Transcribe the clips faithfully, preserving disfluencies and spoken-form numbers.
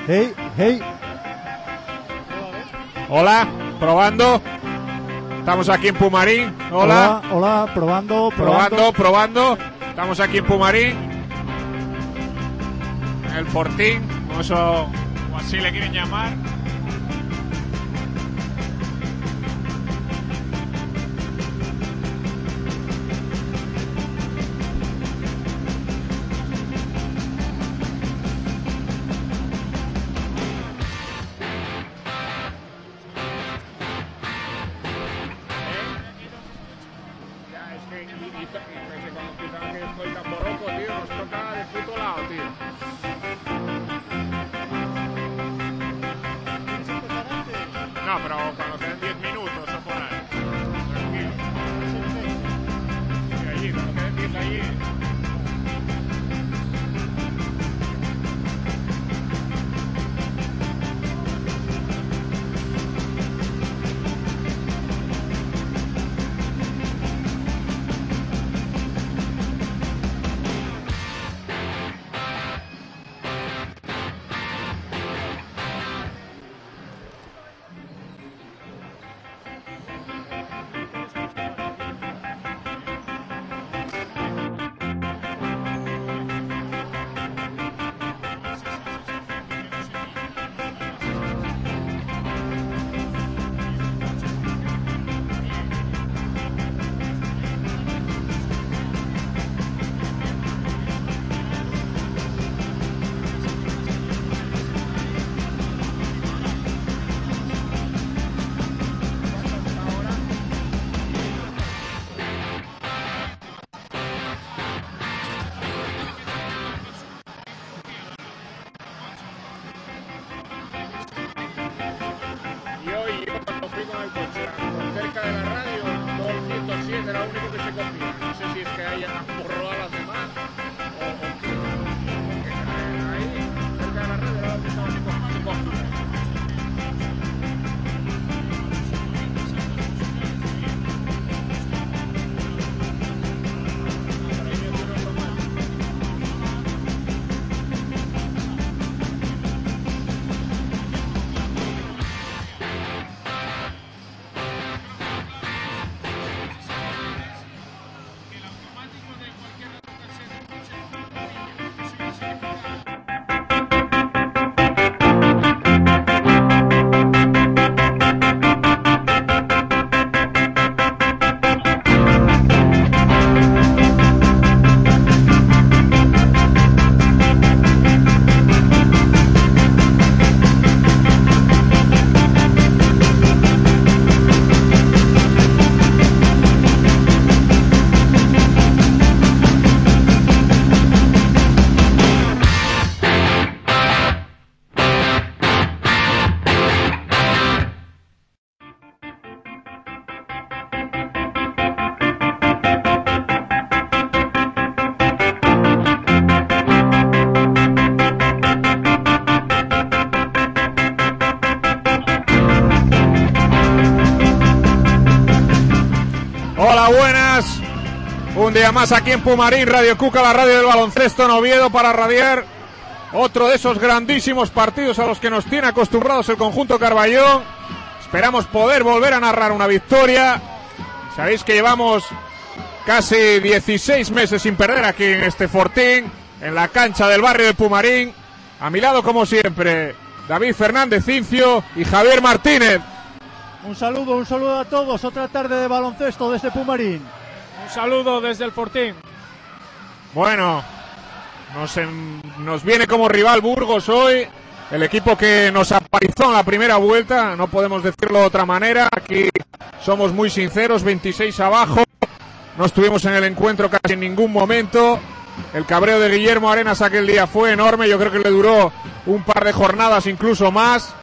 Hey, hey. Hola, probando. Estamos aquí en Pumarín. Hola. Hola, hola, probando, probando. Probando, probando. Estamos aquí en Pumarín. En el Fortín, o eso, o así le quieren llamar. No, pero cuando queden diez minutos o por ahí. Tranquilo. Sí, allí, cuando queden diez allí. Un día más aquí en Pumarín, Radio Cuca, la radio del baloncesto en Oviedo, para radiar otro de esos grandísimos partidos a los que nos tiene acostumbrados el conjunto Carballón. Esperamos poder volver a narrar una victoria. Sabéis que llevamos casi dieciséis meses sin perder aquí en este Fortín, en la cancha del barrio de Pumarín. A mi lado, como siempre, David Fernández Cincio y Javier Martínez. Un saludo, un saludo a todos. Otra tarde de baloncesto desde Pumarín. Un saludo desde el Fortín. Bueno, nos, en, nos viene como rival Burgos hoy, el equipo que nos apalizó en la primera vuelta, no podemos decirlo de otra manera. Aquí somos muy sinceros, veintiséis abajo, no estuvimos en el encuentro casi en ningún momento. El cabreo de Guillermo Arenas aquel día fue enorme, yo creo que le duró un par de jornadas, incluso más.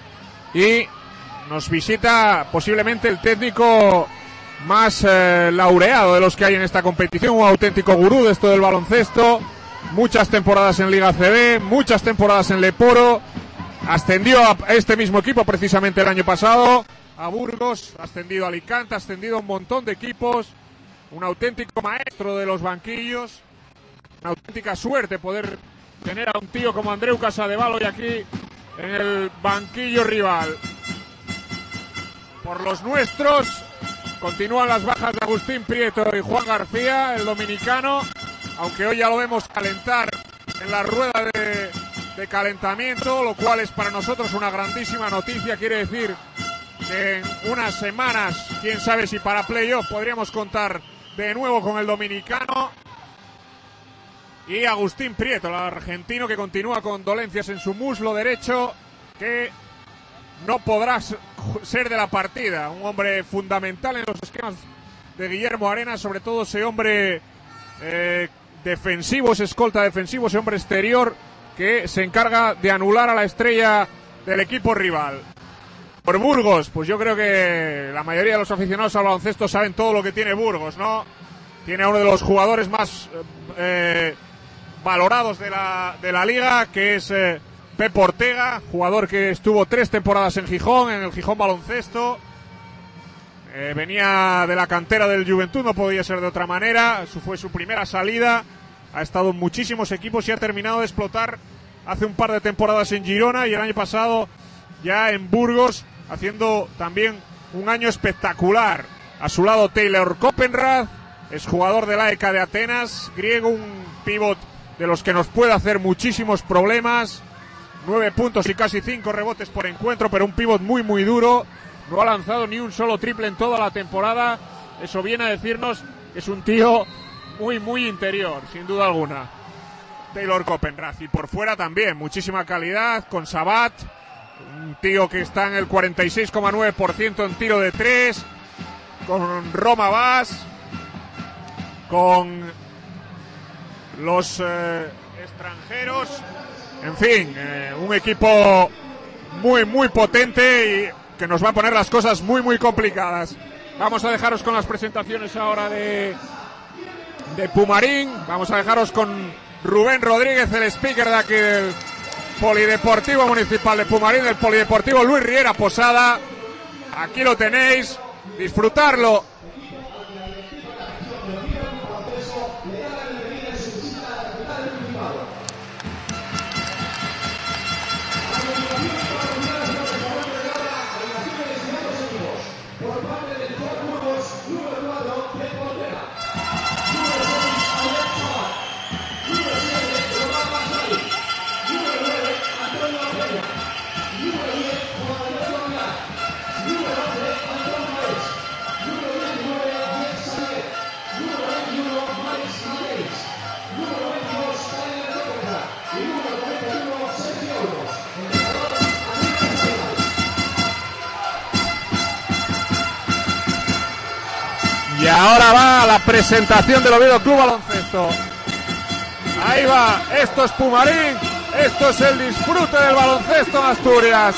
Y nos visita posiblemente el técnico más eh, laureado de los que hay en esta competición, un auténtico gurú de esto del baloncesto, muchas temporadas en Liga C B, muchas temporadas en Leporo, ascendió a este mismo equipo precisamente el año pasado, a Burgos, ascendido a Alicante, ascendido a un montón de equipos, un auténtico maestro de los banquillos, una auténtica suerte poder tener a un tío como Andreu Casadevall hoy aquí en el banquillo rival. Por los nuestros, continúan las bajas de Agustín Prieto y Juan García, el dominicano, aunque hoy ya lo vemos calentar en la rueda de, de calentamiento, lo cual es para nosotros una grandísima noticia. Quiere decir que en unas semanas, quién sabe si para playoff, podríamos contar de nuevo con el dominicano. Y Agustín Prieto, el argentino, que continúa con dolencias en su muslo derecho, que no podrá ser de la partida. Un hombre fundamental en los esquemas de Guillermo Arenas, sobre todo ese hombre eh, defensivo, ese escolta defensivo, ese hombre exterior que se encarga de anular a la estrella del equipo rival. Por Burgos, pues yo creo que la mayoría de los aficionados al baloncesto saben todo lo que tiene Burgos, ¿no? Tiene a uno de los jugadores más eh, valorados de la, de la liga, que es eh, Pep Ortega, jugador que estuvo tres temporadas en Gijón, en el Gijón Baloncesto. Eh, venía de la cantera del Juventud, no podía ser de otra manera. Su, fue su primera salida. Ha estado en muchísimos equipos y ha terminado de explotar hace un par de temporadas en Girona y el año pasado ya en Burgos, haciendo también un año espectacular. A su lado Taylor Copenrad, es jugador del A E K de Atenas, griego, un pívot de los que nos puede hacer muchísimos problemas. Nueve puntos y casi cinco rebotes por encuentro, pero un pívot muy muy duro. No ha lanzado ni un solo triple en toda la temporada. Eso viene a decirnos que es un tío muy muy interior, sin duda alguna. Taylor Copenrad. Y por fuera también, muchísima calidad, con Sabat, un tío que está en el cuarenta y seis coma nueve por ciento en tiro de tres, con Roma Bass, con los eh, extranjeros, en fin, eh, un equipo muy muy potente y que nos va a poner las cosas muy muy complicadas. Vamos a dejaros con las presentaciones ahora de, de Pumarín. Vamos a dejaros con Rubén Rodríguez, el speaker de aquí del Polideportivo Municipal de Pumarín, del Polideportivo Luis Riera Posada. Aquí lo tenéis, disfrutarlo. Y ahora va la presentación del Oviedo Club Baloncesto. Ahí va, esto es Pumarín, esto es el disfrute del baloncesto en Asturias.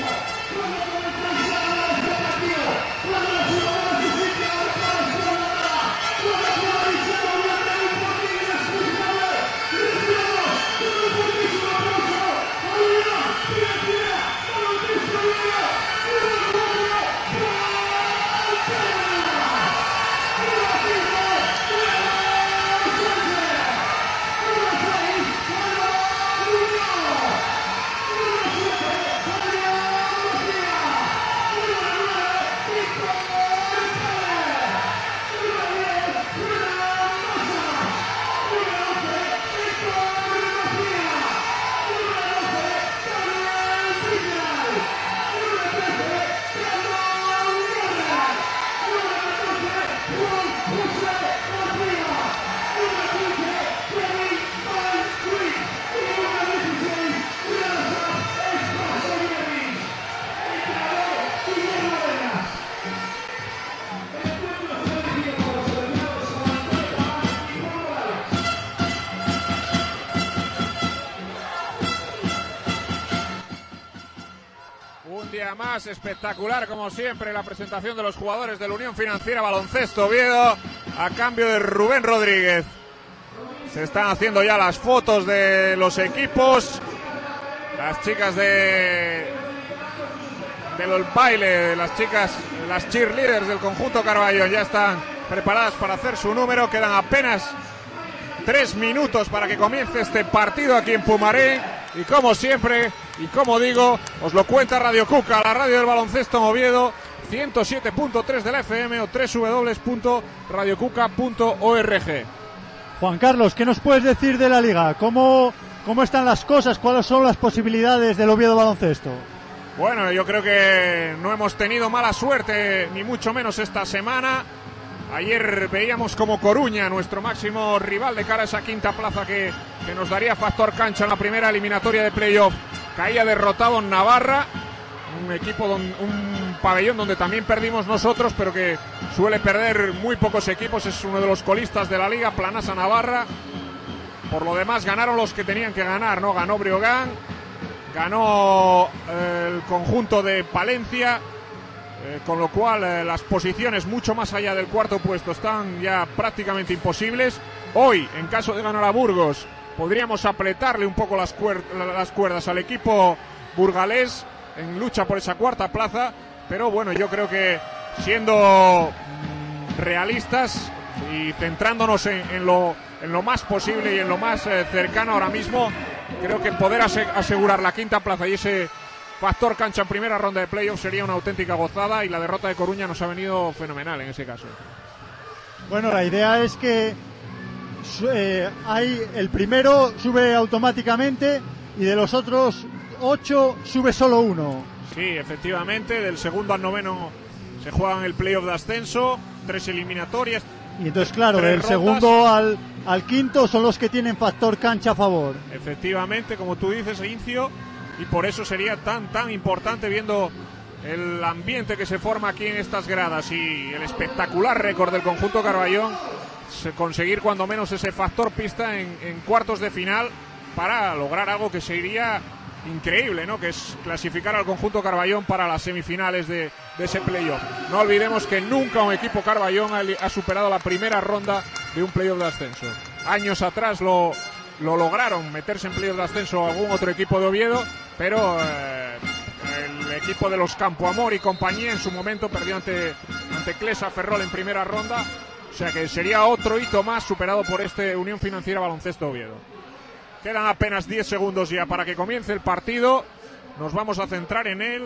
Más espectacular, como siempre, la presentación de los jugadores de la Unión Financiera Baloncesto Oviedo a cambio de Rubén Rodríguez. Se están haciendo ya las fotos de los equipos. Las chicas de del baile, las chicas, las cheerleaders del conjunto Carballón ya están preparadas para hacer su número. Quedan apenas tres minutos para que comience este partido aquí en Pumarín. Y como siempre, y como digo, os lo cuenta Radio Cuca, la radio del baloncesto en Oviedo, ciento siete punto tres de la F M o doble u doble u doble u punto radio cuca punto org. Juan Carlos, ¿qué nos puedes decir de la liga? ¿Cómo, cómo están las cosas? ¿Cuáles son las posibilidades del Oviedo Baloncesto? Bueno, yo creo que no hemos tenido mala suerte, ni mucho menos esta semana. Ayer veíamos como Coruña, nuestro máximo rival de cara a esa quinta plaza que, que nos daría factor cancha en la primera eliminatoria de playoff, caía derrotado en Navarra, un equipo, don, un pabellón donde también perdimos nosotros, pero que suele perder muy pocos equipos, es uno de los colistas de la liga, Planasa Navarra. Por lo demás ganaron los que tenían que ganar, ¿no? Ganó Breogán, ganó eh, el conjunto de Palencia. Eh, con lo cual eh, las posiciones mucho más allá del cuarto puesto están ya prácticamente imposibles. Hoy, en caso de ganar a Burgos, podríamos apretarle un poco las, cuer las cuerdas al equipo burgalés en lucha por esa cuarta plaza, pero bueno, yo creo que siendo mm, realistas y centrándonos en, en, lo, en lo más posible y en lo más eh, cercano ahora mismo, creo que poder ase asegurar la quinta plaza y ese factor cancha en primera ronda de playoff sería una auténtica gozada, y la derrota de Coruña nos ha venido fenomenal en ese caso. Bueno, la idea es que eh, hay el primero sube automáticamente y de los otros ocho sube solo uno. Sí, efectivamente, del segundo al noveno se juegan el playoff de ascenso, tres eliminatorias. Y entonces, claro, del rondas. segundo al, al quinto son los que tienen factor cancha a favor. Efectivamente, como tú dices, Incio. Y por eso sería tan tan importante, viendo el ambiente que se forma aquí en estas gradas y el espectacular récord del conjunto Carballón, conseguir cuando menos ese factor pista en, en cuartos de final para lograr algo que sería increíble, ¿no? Que es clasificar al conjunto Carballón para las semifinales de, de ese playoff. No olvidemos que nunca un equipo Carballón ha, ha superado la primera ronda de un playoff de ascenso. Años atrás lo, lo lograron, meterse en playoff de ascenso a algún otro equipo de Oviedo, pero eh, el equipo de los Campoamor y compañía en su momento perdió ante, ante Clesa Ferrol en primera ronda, o sea que sería otro hito más superado por este Unión Financiera Baloncesto Oviedo. Quedan apenas diez segundos ya para que comience el partido, nos vamos a centrar en él.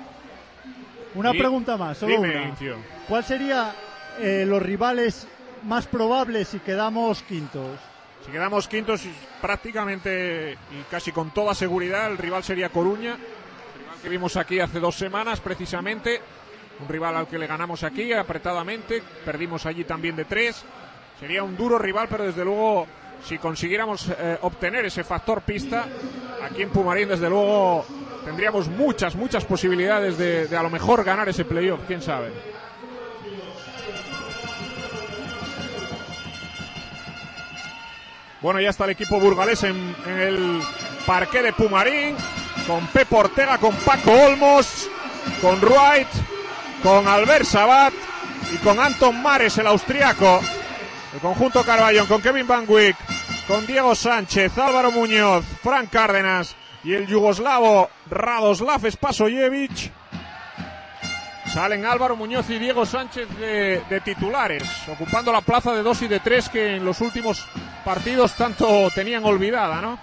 Una y, pregunta más, solo dime, una. Incio. ¿Cuál sería eh, los rivales más probables si quedamos quintos? Si quedamos quintos, prácticamente y casi con toda seguridad, el rival sería Coruña, el rival que vimos aquí hace dos semanas precisamente, un rival al que le ganamos aquí apretadamente, perdimos allí también de tres. Sería un duro rival, pero desde luego, si consiguiéramos eh, obtener ese factor pista, aquí en Pumarín desde luego tendríamos muchas, muchas posibilidades de, de a lo mejor ganar ese playoff, quién sabe. Bueno, ya está el equipo burgalés en, en el parqué de Pumarín, con Pep Ortega, con Paco Olmos, con Wright, con Albert Sabat y con Anton Mares, el austriaco. El conjunto Carballón, con Kevin Van Wyk, con Diego Sánchez, Álvaro Muñoz, Frank Cárdenas y el yugoslavo Radoslav Spasojevic. Salen Álvaro Muñoz y Diego Sánchez de, de titulares, ocupando la plaza de dos y de tres que en los últimos partidos tanto tenían olvidada, ¿no?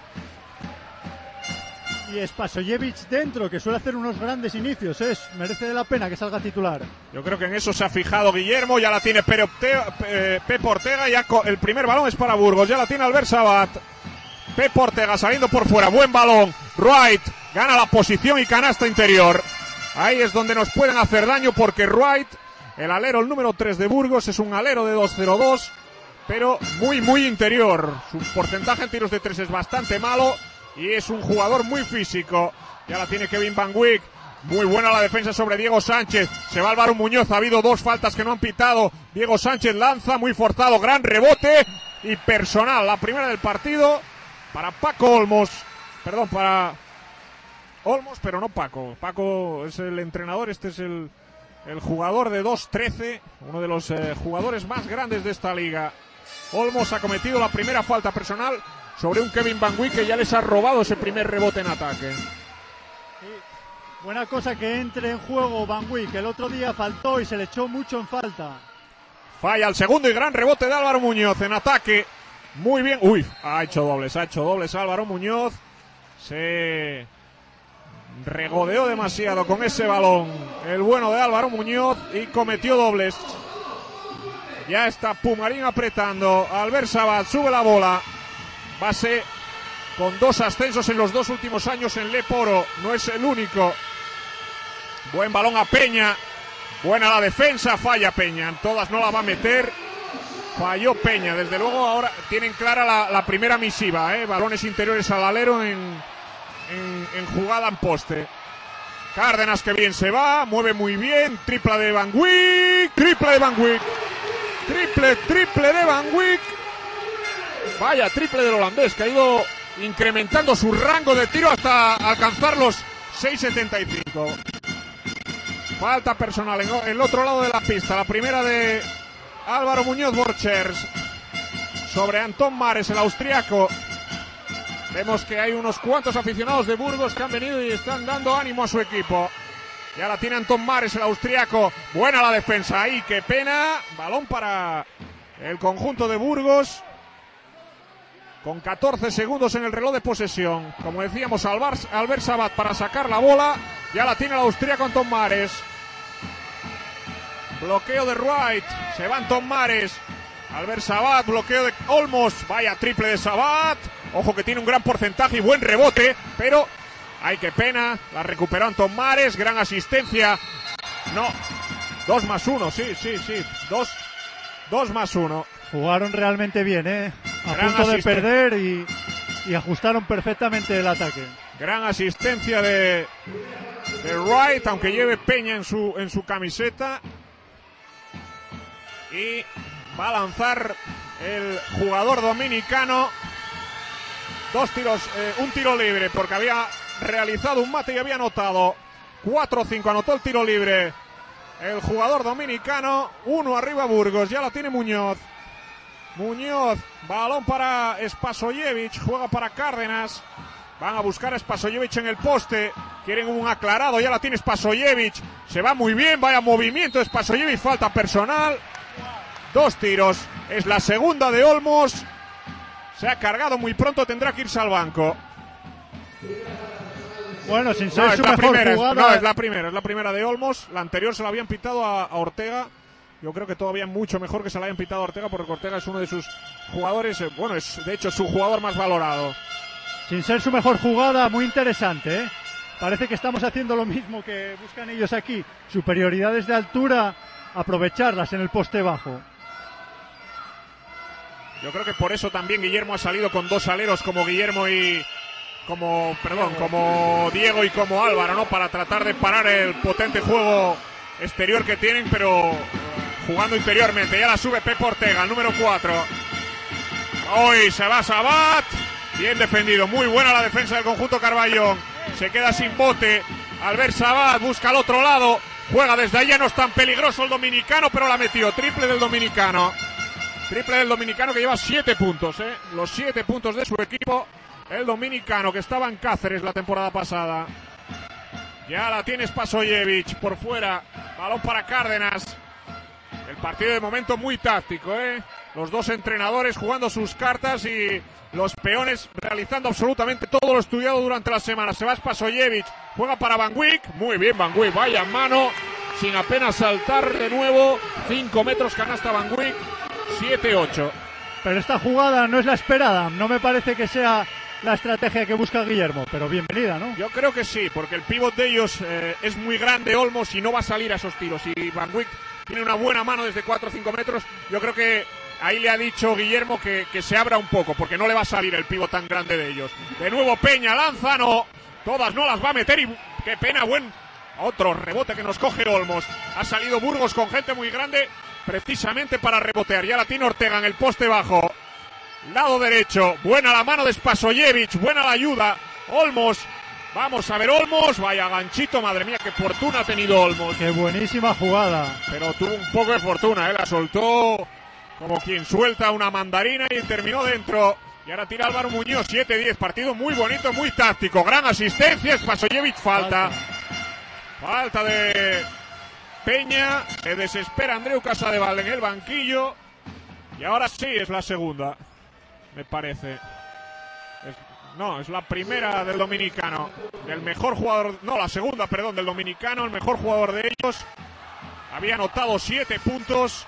Y Spasojevic dentro, que suele hacer unos grandes inicios, ¿eh? Merece la pena que salga titular. Yo creo que en eso se ha fijado Guillermo, ya la tiene Pep Ortega, eh, Pep Ortega, ya el primer balón es para Burgos, ya la tiene Albert Sabat. Pep Ortega saliendo por fuera, buen balón, Wright gana la posición y canasta interior. Ahí es donde nos pueden hacer daño, porque Wright, el alero, el número tres de Burgos, es un alero de dos cero dos, pero muy muy interior. Su porcentaje en tiros de tres es bastante malo y es un jugador muy físico. Ya la tiene Kevin Van Wyk. Muy buena la defensa sobre Diego Sánchez. Se va Álvaro Muñoz. Ha habido dos faltas que no han pitado. Diego Sánchez lanza muy forzado. Gran rebote y personal. La primera del partido para Paco Olmos. Perdón, para Olmos, pero no Paco. Paco es el entrenador. Este es el, el jugador de dos trece. Uno de los eh, jugadores más grandes de esta liga. Olmos ha cometido la primera falta personal sobre un Kevin Van Wyk que ya les ha robado ese primer rebote en ataque. Sí. Buena cosa que entre en juego Van Wyk. El otro día faltó y se le echó mucho en falta. Falla el segundo y gran rebote de Álvaro Muñoz en ataque. Muy bien. Uy, ha hecho dobles, ha hecho dobles Álvaro Muñoz. Se regodeó demasiado con ese balón el bueno de Álvaro Muñoz y cometió dobles. Ya está Pumarín apretando. Albert Sabat sube la bola. Base con dos ascensos en los dos últimos años en Leporo. No es el único. Buen balón a Peña. Buena la defensa. Falla Peña. En todas no la va a meter. Falló Peña. Desde luego ahora tienen clara la, la primera misiva. ¿eh? Balones interiores al alero en, en, en jugada en poste. Cárdenas que bien se va. Mueve muy bien. Tripla de Van Wyk. Triple de Van Wyk. Triple, triple de Van Wyk. Vaya, triple del holandés que ha ido incrementando su rango de tiro hasta alcanzar los seis setenta y cinco. Falta personal en el otro lado de la pista. La primera de Álvaro Muñoz Borchers sobre Antón Mares, el austriaco. Vemos que hay unos cuantos aficionados de Burgos que han venido y están dando ánimo a su equipo. Ya la tiene Antón Mares, el austriaco. Buena la defensa ahí, qué pena. Balón para el conjunto de Burgos. Con catorce segundos en el reloj de posesión. Como decíamos, Albert Sabat para sacar la bola. Ya la tiene el austriaco Antón Mares. Bloqueo de Wright. Se va Antón Mares. Albert Sabat, bloqueo de Olmos. Vaya triple de Sabat. Ojo que tiene un gran porcentaje y buen rebote. Pero... ay, qué pena, la recuperó Antón Mares, gran asistencia. No, dos más uno, sí, sí, sí, dos, dos más uno. Jugaron realmente bien, ¿eh? A Gran punto de asisten- perder y, y ajustaron perfectamente el ataque. Gran asistencia de, de Wright, aunque lleve Peña en su, en su camiseta. Y va a lanzar el jugador dominicano. Dos tiros, eh, un tiro libre, porque había realizado un mate y había anotado. cuatro cinco, anotó el tiro libre el jugador dominicano. Uno arriba Burgos, ya la tiene Muñoz. Muñoz, balón para Spasojevic, juega para Cárdenas. Van a buscar a Spasojevic en el poste. Quieren un aclarado, ya la tiene Spasojevic. Se va muy bien, vaya movimiento de Spasojevic, falta personal. Dos tiros, es la segunda de Olmos. Se ha cargado muy pronto, tendrá que irse al banco. Bueno, sin ser No, es su la mejor primera, es, jugada. no, es la primera, es la primera de Olmos. La anterior se la habían pitado a, a Ortega. Yo creo que todavía mucho mejor que se la hayan pitado a Ortega, porque Ortega es uno de sus jugadores, eh, bueno, es de hecho su jugador más valorado. Sin ser su mejor jugada, muy interesante, ¿eh? Parece que estamos haciendo lo mismo que buscan ellos aquí. Superioridades de altura, aprovecharlas en el poste bajo. Yo creo que por eso también Guillermo ha salido con dos aleros como Guillermo y como, perdón, como Diego y como Álvaro, ¿no? Para tratar de parar el potente juego exterior que tienen, pero jugando interiormente. Ya la sube Pepe Ortega, el número cuatro. Hoy se va Sabat. Bien defendido, muy buena la defensa del conjunto Carballón. Se queda sin bote. Albert Sabat busca al otro lado. Juega desde allá, no es tan peligroso el dominicano, pero la metió. Triple del dominicano. Triple del dominicano que lleva siete puntos, ¿eh? Los siete puntos de su equipo. El dominicano que estaba en Cáceres la temporada pasada. Ya la tiene Spasojevic por fuera. Balón para Cárdenas. El partido de momento muy táctico, ¿eh? Los dos entrenadores jugando sus cartas y los peones realizando absolutamente todo lo estudiado durante la semana. Se va Spasojevic. Juega para Van Wyk. Muy bien Van Wyk. Vaya mano. Sin apenas saltar de nuevo. cinco metros canasta Van Wyk. siete ocho. Pero esta jugada no es la esperada. No me parece que sea la estrategia que busca Guillermo, pero bienvenida, ¿no? Yo creo que sí, porque el pívot de ellos eh, es muy grande, Olmos, y no va a salir a esos tiros. Y Van Wyk tiene una buena mano desde cuatro o cinco metros. Yo creo que ahí le ha dicho Guillermo que, que se abra un poco, porque no le va a salir el pívot tan grande de ellos. De nuevo Peña, lanza, no. Todas no las va a meter y qué pena, buen otro rebote que nos coge Olmos. Ha salido Burgos con gente muy grande precisamente para rebotear. Ya la tiene Ortega en el poste bajo. Lado derecho. Buena la mano de Spasojevic. Buena la ayuda. Olmos. Vamos a ver Olmos. Vaya ganchito. Madre mía, qué fortuna ha tenido Olmos. Qué buenísima jugada. Pero tuvo un poco de fortuna, ¿eh? La soltó como quien suelta una mandarina y terminó dentro. Y ahora tira Álvaro Muñoz. siete diez. Partido muy bonito, muy táctico. Gran asistencia. Spasojevic falta. Falta de Peña. Se desespera Andreu Casadevall en el banquillo. Y ahora sí es la segunda, me parece. Es No, es la primera del dominicano. El mejor jugador, no, la segunda, perdón, del dominicano, el mejor jugador de ellos. Había anotado siete puntos.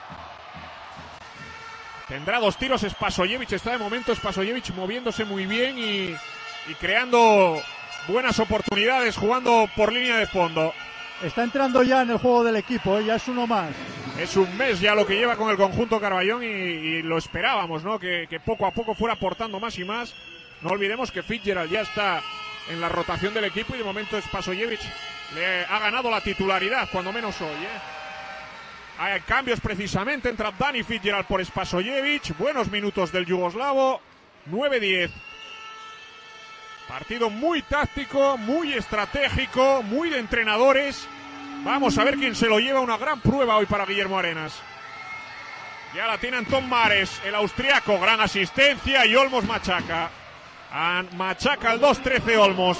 Tendrá dos tiros Spasojevic, está de momento Spasojevic moviéndose muy bien y, y creando buenas oportunidades, jugando por línea de fondo. Está entrando ya en el juego del equipo, ¿eh? Ya es uno más. Es un mes ya lo que lleva con el conjunto Carballón y, y lo esperábamos, ¿no? Que, que poco a poco fuera aportando más y más. No olvidemos que Fitzgerald ya está en la rotación del equipo y de momento Spasojevic le ha ganado la titularidad, cuando menos hoy, ¿eh? Hay cambios precisamente, entra Dani Fitzgerald por Spasojevic. Buenos minutos del yugoslavo. nueve diez. Partido muy táctico, muy estratégico, muy de entrenadores. Vamos a ver quién se lo lleva. Una gran prueba hoy para Guillermo Arenas. Ya la tiene Anton Mares, el austriaco. Gran asistencia y Olmos machaca. Machaca el dos trece Olmos.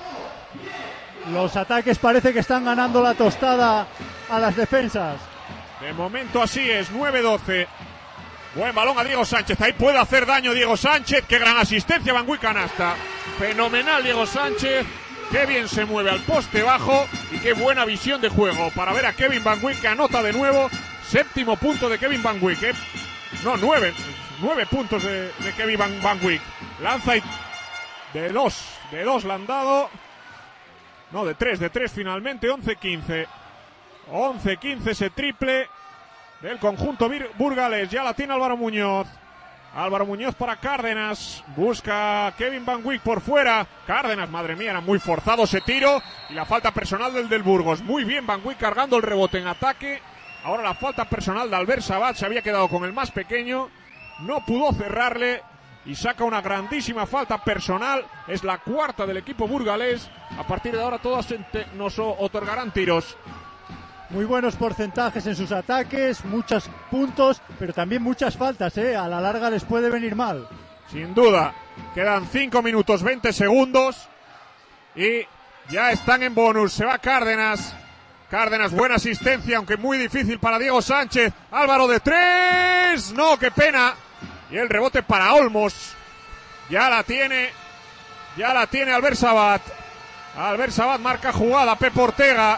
Los ataques parece que están ganando la tostada a las defensas. De momento así es, nueve doce. Buen balón a Diego Sánchez, ahí puede hacer daño Diego Sánchez. Qué gran asistencia, Van Wyk canasta. Fenomenal Diego Sánchez, qué bien se mueve al poste bajo y qué buena visión de juego para ver a Kevin Van Wyk que anota de nuevo. Séptimo punto de Kevin Van Wyk, ¿eh? No, nueve, nueve puntos de, de Kevin Van, Van Wyk. Lanza y de dos, de dos le han dado. No, de tres, de tres finalmente, once quince. once quince ese triple del conjunto burgalés. Ya la tiene Álvaro Muñoz. Álvaro Muñoz para Cárdenas. Busca a Kevin Van Wyk por fuera. Cárdenas, madre mía, era muy forzado ese tiro. Y la falta personal del del Burgos. Muy bien Van Wyk cargando el rebote en ataque. Ahora la falta personal de Albert Sabat. Se había quedado con el más pequeño. No pudo cerrarle. Y saca una grandísima falta personal. Es la cuarta del equipo burgalés. A partir de ahora todas nos otorgarán tiros. Muy buenos porcentajes en sus ataques, muchos puntos, pero también muchas faltas, ¿eh? A la larga les puede venir mal. Sin duda. Quedan cinco minutos veinte segundos. Y ya están en bonus. Se va Cárdenas. Cárdenas, buena asistencia, aunque muy difícil para Diego Sánchez. Álvaro de tres. No, qué pena. Y el rebote para Olmos. Ya la tiene. Ya la tiene Albert Sabat. Albert Sabat marca jugada. Pep Ortega.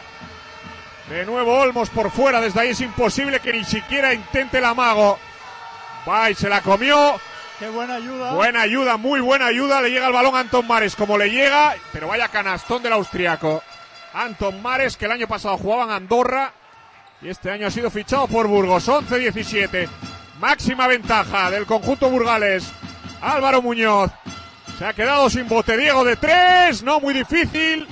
De nuevo Olmos por fuera, desde ahí es imposible que ni siquiera intente el amago. Va y se la comió. Qué buena ayuda. Buena ayuda, muy buena ayuda. Le llega el balón a Anton Mares como le llega, pero vaya canastón del austriaco. Anton Mares, que el año pasado jugaba en Andorra y este año ha sido fichado por Burgos. once diecisiete. Máxima ventaja del conjunto burgalés. Álvaro Muñoz. Se ha quedado sin bote. Diego de tres. No, muy difícil.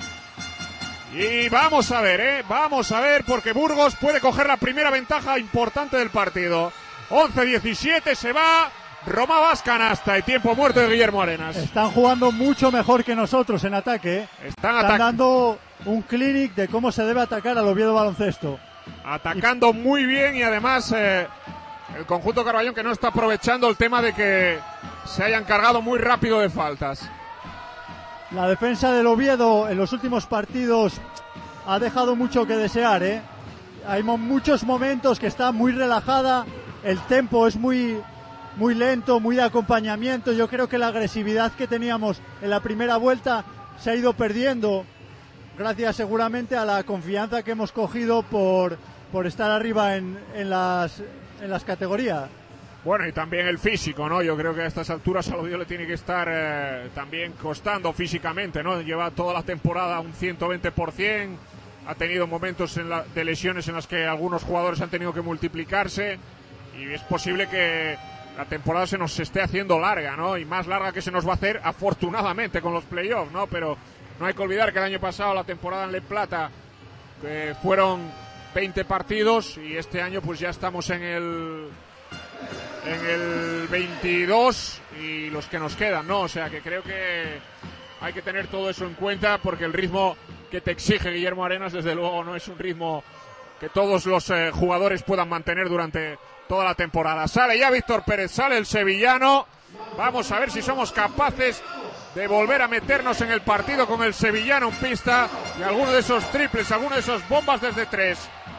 Y vamos a ver, ¿eh? Vamos a ver, porque Burgos puede coger la primera ventaja importante del partido. once diecisiete, se va. Roma Vaz canasta y tiempo muerto de Guillermo Arenas. Están jugando mucho mejor que nosotros en ataque, ¿eh? Están, Están dando un clinic de cómo se debe atacar al Oviedo Baloncesto. Atacando y... muy bien y además eh, el conjunto Carballón que no está aprovechando el tema de que se hayan cargado muy rápido de faltas. La defensa del Oviedo en los últimos partidos ha dejado mucho que desear, ¿eh? Hay muchos momentos que está muy relajada, el tempo es muy, muy lento, muy de acompañamiento. Yo creo que la agresividad que teníamos en la primera vuelta se ha ido perdiendo, gracias seguramente a la confianza que hemos cogido por, por estar arriba en, en, las, en las categorías. Bueno, y también el físico, ¿no? Yo creo que a estas alturas al Oviedo le tiene que estar eh, también costando físicamente, ¿no? Lleva toda la temporada un ciento veinte por ciento, ha tenido momentos en la, de lesiones en las que algunos jugadores han tenido que multiplicarse y es posible que la temporada se nos esté haciendo larga, ¿no? Y más larga que se nos va a hacer afortunadamente con los playoffs, ¿no? Pero no hay que olvidar que el año pasado la temporada en Le Plata eh, fueron veinte partidos y este año pues ya estamos en el... en el veintidós y los que nos quedan, ¿no? O sea que creo que hay que tener todo eso en cuenta porque el ritmo que te exige Guillermo Arenas desde luego no es un ritmo que todos los eh, jugadores puedan mantener durante toda la temporada. Sale ya Víctor Pérez, sale el sevillano. Vamos a ver si somos capaces de volver a meternos en el partido con el sevillano en pista y alguno de esos triples, alguno de esos bombas desde tres.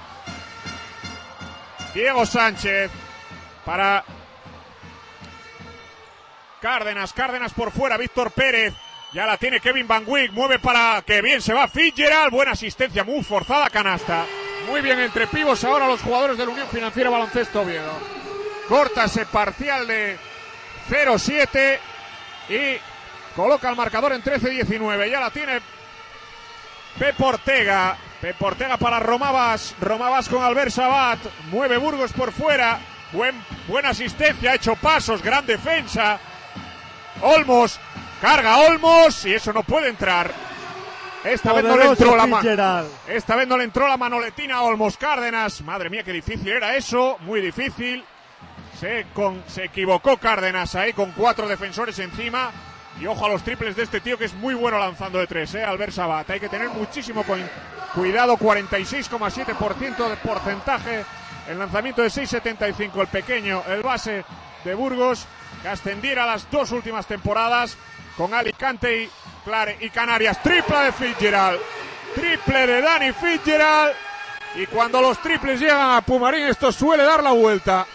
Diego Sánchez para Cárdenas, Cárdenas por fuera, Víctor Pérez, Ya la tiene Kevin Van Wyk, mueve para que bien se va Fitzgerald, buena asistencia, muy forzada, canasta. Muy bien entre pivos ahora los jugadores de la Unión Financiera Baloncesto Oviedo. Corta ese parcial de cero siete y coloca el marcador en trece diecinueve. Ya la tiene Pep Ortega. Pep Ortega para Romavas. Romavas con Albert Sabat. Mueve Burgos por fuera. Buen, buena asistencia, ha hecho pasos, gran defensa. Olmos, carga Olmos y eso no puede entrar. Esta vez no le entró la mano. Esta vez no le entró la manoletina a Olmos Cárdenas. Madre mía, qué difícil era eso, muy difícil. Se, con, se equivocó Cárdenas ahí con cuatro defensores encima. Y ojo a los triples de este tío que es muy bueno lanzando de tres, eh, Albert Sabat. Hay que tener muchísimo cuidado, cuarenta y seis coma siete por ciento de porcentaje. El lanzamiento de seis setenta y cinco, el pequeño, el base de Burgos, que ascendiera a las dos últimas temporadas con Alicante y, Clare y Canarias. Tripla de Fitzgerald, triple de Dani Fitzgerald. Y cuando los triples llegan a Pumarín, esto suele dar la vuelta.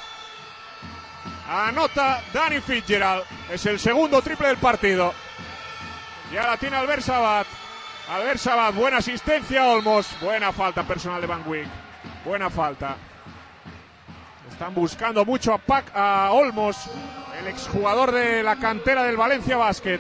Anota Dani Fitzgerald, es el segundo triple del partido. Ya la tiene Albert Sabat. Albert Sabat, buena asistencia, Olmos. Buena falta personal de Van Wyk. Buena falta. Están buscando mucho a, Pac, a Olmos, el exjugador de la cantera del Valencia Basket.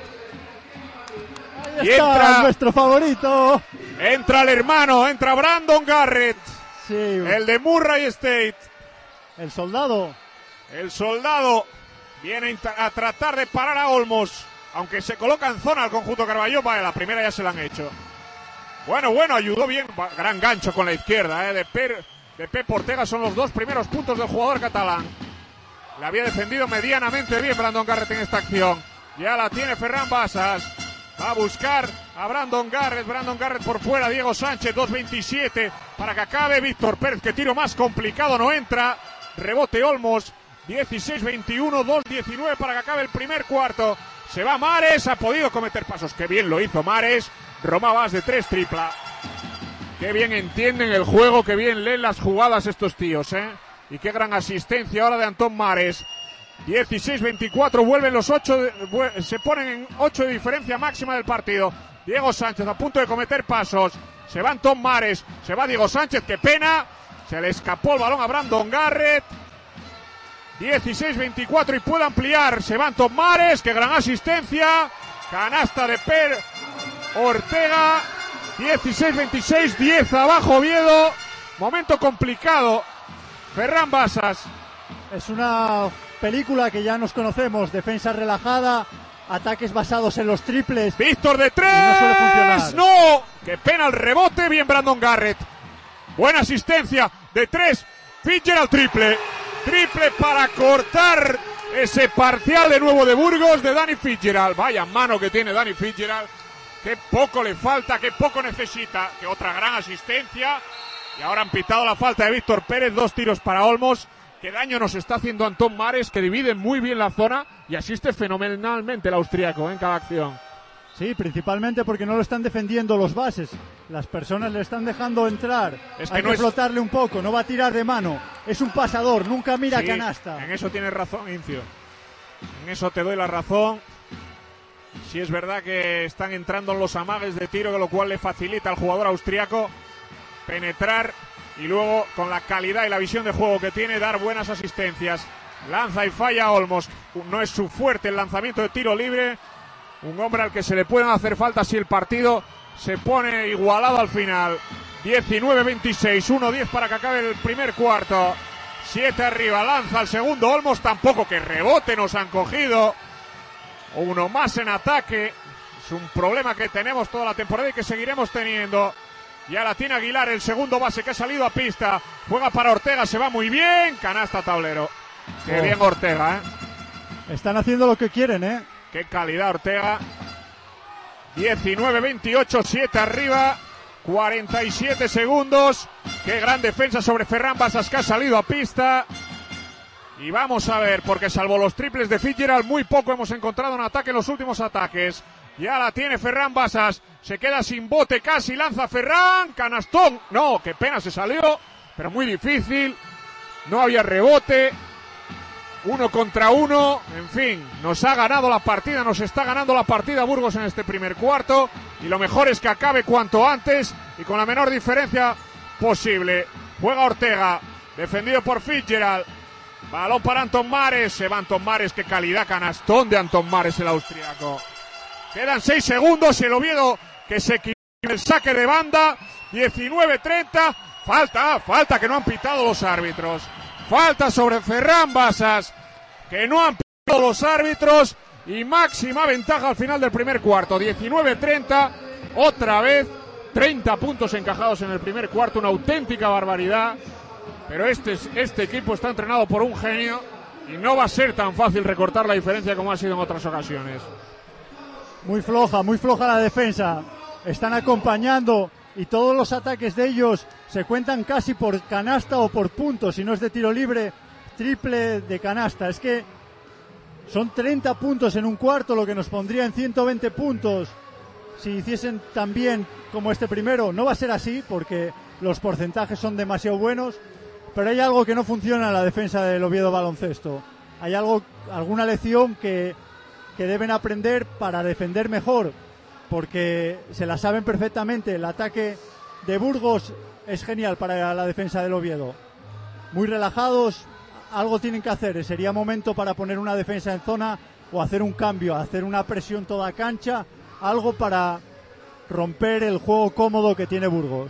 Ahí y está entra nuestro favorito. Entra el hermano, entra Brandon Garrett. Sí. El de Murray State. El soldado. El soldado viene a tratar de parar a Olmos. Aunque se coloca en zona el conjunto Carballó. Vale, la primera ya se la han hecho. Bueno, bueno, ayudó bien. Gran gancho con la izquierda, eh, de, per, de Pep Ortega. Son los dos primeros puntos del jugador catalán. La había defendido medianamente bien Brandon Garrett en esta acción. Ya la tiene Ferran Basas. Va a buscar a Brandon Garrett. Brandon Garrett por fuera. Diego Sánchez, dos veintisiete para que acabe. Víctor Pérez, que tiro más complicado, no entra. Rebote Olmos. dieciséis veintiuno, dos diecinueve para que acabe el primer cuarto. Se va Mares, ha podido cometer pasos. Qué bien lo hizo Mares. Romavas de tres, tripla. Qué bien entienden el juego, qué bien leen las jugadas estos tíos, ¿eh? Y qué gran asistencia ahora de Antón Mares. dieciséis veinticuatro, vuelven los ocho, de, se ponen en ocho de diferencia máxima del partido. Diego Sánchez a punto de cometer pasos. Se va Antón Mares, se va Diego Sánchez, qué pena. Se le escapó el balón a Brandon Garrett. dieciséis veinticuatro y puede ampliar. Se va Antón Mares, qué gran asistencia. Canasta de Per Ortega. dieciséis veintiséis, diez abajo Oviedo. Momento complicado. Ferran Basas. Es una película que ya nos conocemos. Defensa relajada, ataques basados en los triples. Víctor de tres. No suele funcionar. No. Qué pena el rebote. Bien Brandon Garrett. Buena asistencia de tres. Fitzgerald triple. Triple para cortar ese parcial de nuevo de Burgos de Dani Fitzgerald. Vaya mano que tiene Dani Fitzgerald. Qué poco le falta, qué poco necesita. Que otra gran asistencia. Y ahora han pitado la falta de Víctor Pérez. Dos tiros para Olmos. Qué daño nos está haciendo Antón Mares, que divide muy bien la zona y asiste fenomenalmente el austríaco en cada acción. Sí, principalmente porque no lo están defendiendo los bases. Las personas le están dejando entrar. Es que Hay no que es... flotarle un poco, no va a tirar de mano. Es un pasador, nunca mira sí, canasta. En eso tienes razón, Incio. En eso te doy la razón. Sí es verdad que están entrando los amagues de tiro, lo cual le facilita al jugador austriaco penetrar y luego con la calidad y la visión de juego que tiene dar buenas asistencias. Lanza y falla Olmos. No es su fuerte el lanzamiento de tiro libre. Un hombre al que se le pueden hacer falta si el partido se pone igualado al final. diecinueve veintiséis, uno diez para que acabe el primer cuarto. siete arriba, lanza el segundo Olmos, tampoco, que rebote nos han cogido. Uno más en ataque. Es un problema que tenemos toda la temporada y que seguiremos teniendo. Ya la tiene Aguilar, el segundo base que ha salido a pista. Juega para Ortega, se va muy bien. Canasta tablero. Qué oh. bien Ortega, ¿eh? Están haciendo lo que quieren, ¿eh? Qué calidad Ortega. diecinueve veintiocho, siete arriba. cuarenta y siete segundos. Qué gran defensa sobre Ferran Basas, que ha salido a pista. Y vamos a ver, porque salvo los triples de Fitzgerald, muy poco hemos encontrado en ataque en los últimos ataques. Ya la tiene Ferran Basas. Se queda sin bote casi. Lanza Ferran. Canastón. No, qué pena, se salió. Pero muy difícil. No había rebote. Uno contra uno, en fin, nos ha ganado la partida, nos está ganando la partida Burgos en este primer cuarto y lo mejor es que acabe cuanto antes y con la menor diferencia posible. Juega Ortega, defendido por Fitzgerald, balón para Anton Mares, se va Anton Mares, qué calidad, canastón de Anton Mares el austriaco. Quedan seis segundos y el Oviedo que se equilibra en el saque de banda, diecinueve treinta, falta, falta que no han pitado los árbitros. Falta sobre Ferran Basas, que no han pitado los árbitros, y máxima ventaja al final del primer cuarto, diecinueve treinta, otra vez, treinta puntos encajados en el primer cuarto, una auténtica barbaridad, pero este, este equipo está entrenado por un genio y no va a ser tan fácil recortar la diferencia como ha sido en otras ocasiones. Muy floja, muy floja la defensa, están acompañando y todos los ataques de ellos se cuentan casi por canasta o por puntos, si no es de tiro libre, triple de canasta. Es que son treinta puntos en un cuarto, lo que nos pondría en ciento veinte puntos si hiciesen tan bien como este primero. No va a ser así porque los porcentajes son demasiado buenos, pero hay algo que no funciona en la defensa del Oviedo Baloncesto. Hay algo, alguna lección que, que deben aprender para defender mejor, porque se la saben perfectamente. El ataque de Burgos es genial para la defensa del Oviedo. Muy relajados, algo tienen que hacer. Sería momento para poner una defensa en zona o hacer un cambio, hacer una presión toda cancha, algo para romper el juego cómodo que tiene Burgos.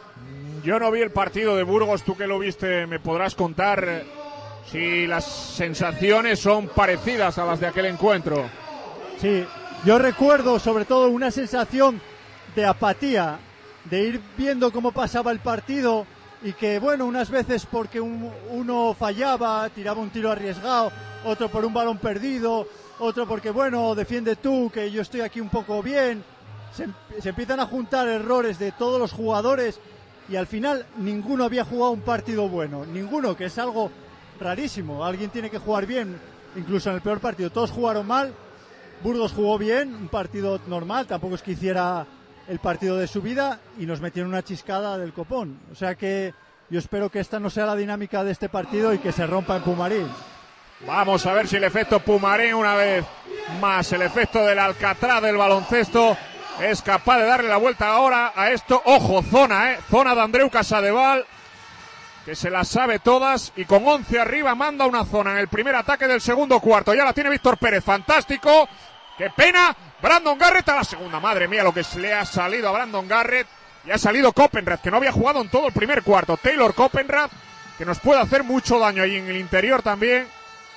Yo no vi el partido de Burgos, tú que lo viste me podrás contar si las sensaciones son parecidas a las de aquel encuentro. Sí, yo recuerdo sobre todo una sensación de apatía, de ir viendo cómo pasaba el partido y que, bueno, unas veces porque un, uno fallaba, tiraba un tiro arriesgado, otro por un balón perdido, otro porque, bueno, defiende tú, que yo estoy aquí un poco bien. Se, se empiezan a juntar errores de todos los jugadores y al final ninguno había jugado un partido bueno, ninguno, que es algo rarísimo. Alguien tiene que jugar bien, incluso en el peor partido. Todos jugaron mal. Burgos jugó bien, un partido normal, tampoco es que hiciera el partido de su vida y nos metieron una chiscada del copón. O sea que yo espero que esta no sea la dinámica de este partido y que se rompa en Pumarín. Vamos a ver si el efecto Pumarín, una vez más, el efecto del Alcatraz del baloncesto, es capaz de darle la vuelta ahora a esto. Ojo, zona, eh, zona de Andreu Casadeval, que se las sabe todas y con once arriba manda una zona en el primer ataque del segundo cuarto. Ya la tiene Víctor Pérez, fantástico. ¡Qué pena! Brandon Garrett a la segunda. Madre mía lo que se le ha salido a Brandon Garrett. Y ha salido Copenrad, que no había jugado en todo el primer cuarto. Taylor Copenrad, que nos puede hacer mucho daño ahí en el interior también.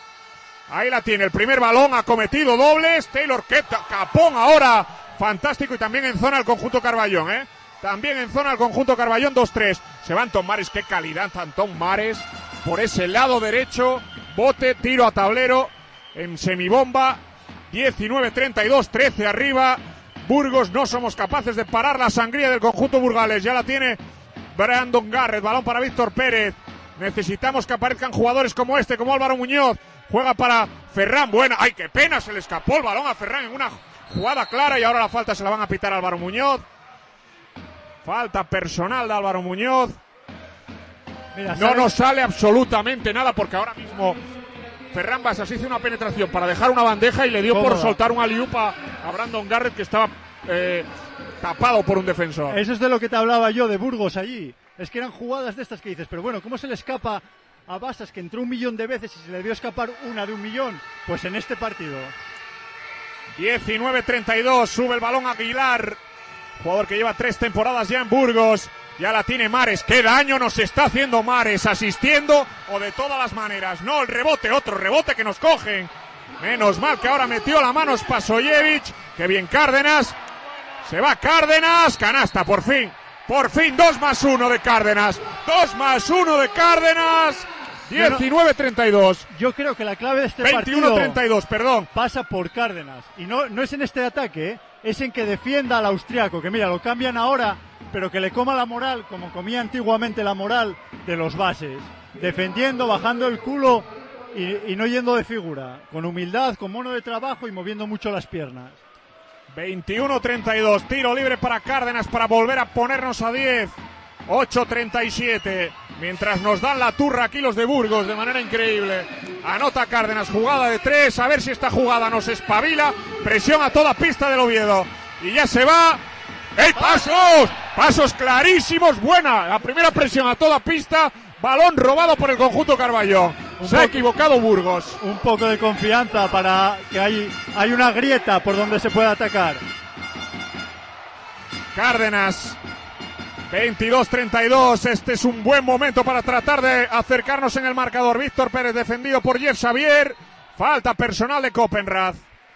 Ahí la tiene, el primer balón, ha cometido dobles. Taylor, que capón ahora. Fantástico, y también en zona el conjunto Carballón, ¿eh? También en zona el conjunto Carballón, dos tres. Se va Anton Mares, qué calidad Anton Mares. Por ese lado derecho, bote, tiro a tablero en semibomba. diecinueve treinta y dos, trece arriba. Burgos, no somos capaces de parar la sangría del conjunto burgalés. Ya la tiene Brandon Garrett, balón para Víctor Pérez. Necesitamos que aparezcan jugadores como este, como Álvaro Muñoz. Juega para Ferran, buena. ¡Ay, qué pena! Se le escapó el balón a Ferran en una jugada clara y ahora la falta se la van a pitar a Álvaro Muñoz. Falta personal de Álvaro Muñoz. Mira, no nos sale absolutamente nada porque ahora mismo Ferran Basas hizo una penetración para dejar una bandeja y le dio Cómoda. por soltar un alley-oop a, a Brandon Garrett, que estaba eh, tapado por un defensor. Eso es de lo que te hablaba yo de Burgos allí. Es que eran jugadas de estas que dices, pero bueno, ¿cómo se le escapa a Basas, que entró un millón de veces y se le debió escapar una de un millón? Pues en este partido. diecinueve treinta y dos, sube el balón Aguilar, jugador que lleva tres temporadas ya en Burgos. Ya la tiene Mares. Qué daño nos está haciendo Mares, asistiendo o de todas las maneras. No, el rebote, otro rebote que nos cogen. Menos mal que ahora metió la mano Spasojevic. Qué bien Cárdenas. Se va Cárdenas. Canasta, por fin. Por fin, dos más uno de Cárdenas. Dos más uno de Cárdenas. diecinueve treinta y dos. Yo creo que la clave de este veintiuno treinta y dos, partido perdón. pasa por Cárdenas. Y no, no es en este ataque, ¿eh? Es en que defienda al austriaco. Que mira, lo cambian ahora, pero que le coma la moral, como comía antiguamente la moral de los bases. Defendiendo, bajando el culo y, y no yendo de figura. Con humildad, con mono de trabajo y moviendo mucho las piernas. veintiuno treinta y dos, tiro libre para Cárdenas para volver a ponernos a diez. ocho treinta y siete. Mientras nos dan la turra aquí los de Burgos de manera increíble. Anota Cárdenas, jugada de tres, a ver si esta jugada nos espabila. Presión a toda pista del Oviedo. Y ya se va. ¡Ey, pasos! Pasos clarísimos, buena. La primera presión a toda pista. Balón robado por el conjunto Carballo. Se ha equivocado Burgos. Un poco de confianza para que hay, hay una grieta por donde se puede atacar. Cárdenas. veintidós treinta y dos, este es un buen momento para tratar de acercarnos en el marcador. Víctor Pérez defendido por Jeff Xavier. Falta personal de Copenrad.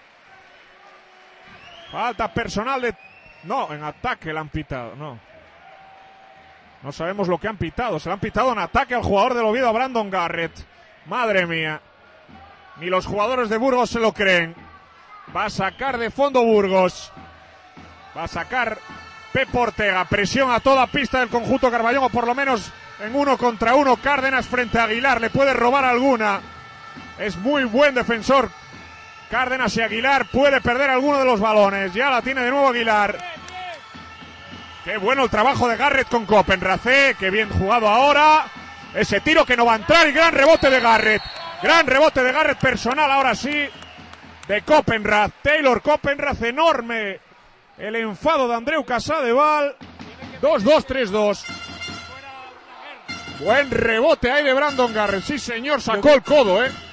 Falta personal de... No, en ataque la han pitado, no. No sabemos lo que han pitado. Se le han pitado en ataque al jugador del Oviedo, a Brandon Garrett. Madre mía. Ni los jugadores de Burgos se lo creen. Va a sacar de fondo Burgos. Va a sacar... Pep Ortega, presión a toda pista del conjunto Carballón, o por lo menos en uno contra uno. Cárdenas frente a Aguilar, le puede robar alguna. Es muy buen defensor Cárdenas, y Aguilar puede perder alguno de los balones. Ya la tiene de nuevo Aguilar. Qué bueno el trabajo de Garrett con Copenrad, ¿eh? Qué bien jugado ahora. Ese tiro que no va a entrar, y gran rebote de Garrett. Gran rebote de Garrett personal, ahora sí, de Copenrad. Taylor Copenrad, enorme el enfado de Andreu Casadeval. Dos dos, tres dos. Buen rebote ahí de Brandon Garrett. Sí, señor, sacó el codo, ¿eh?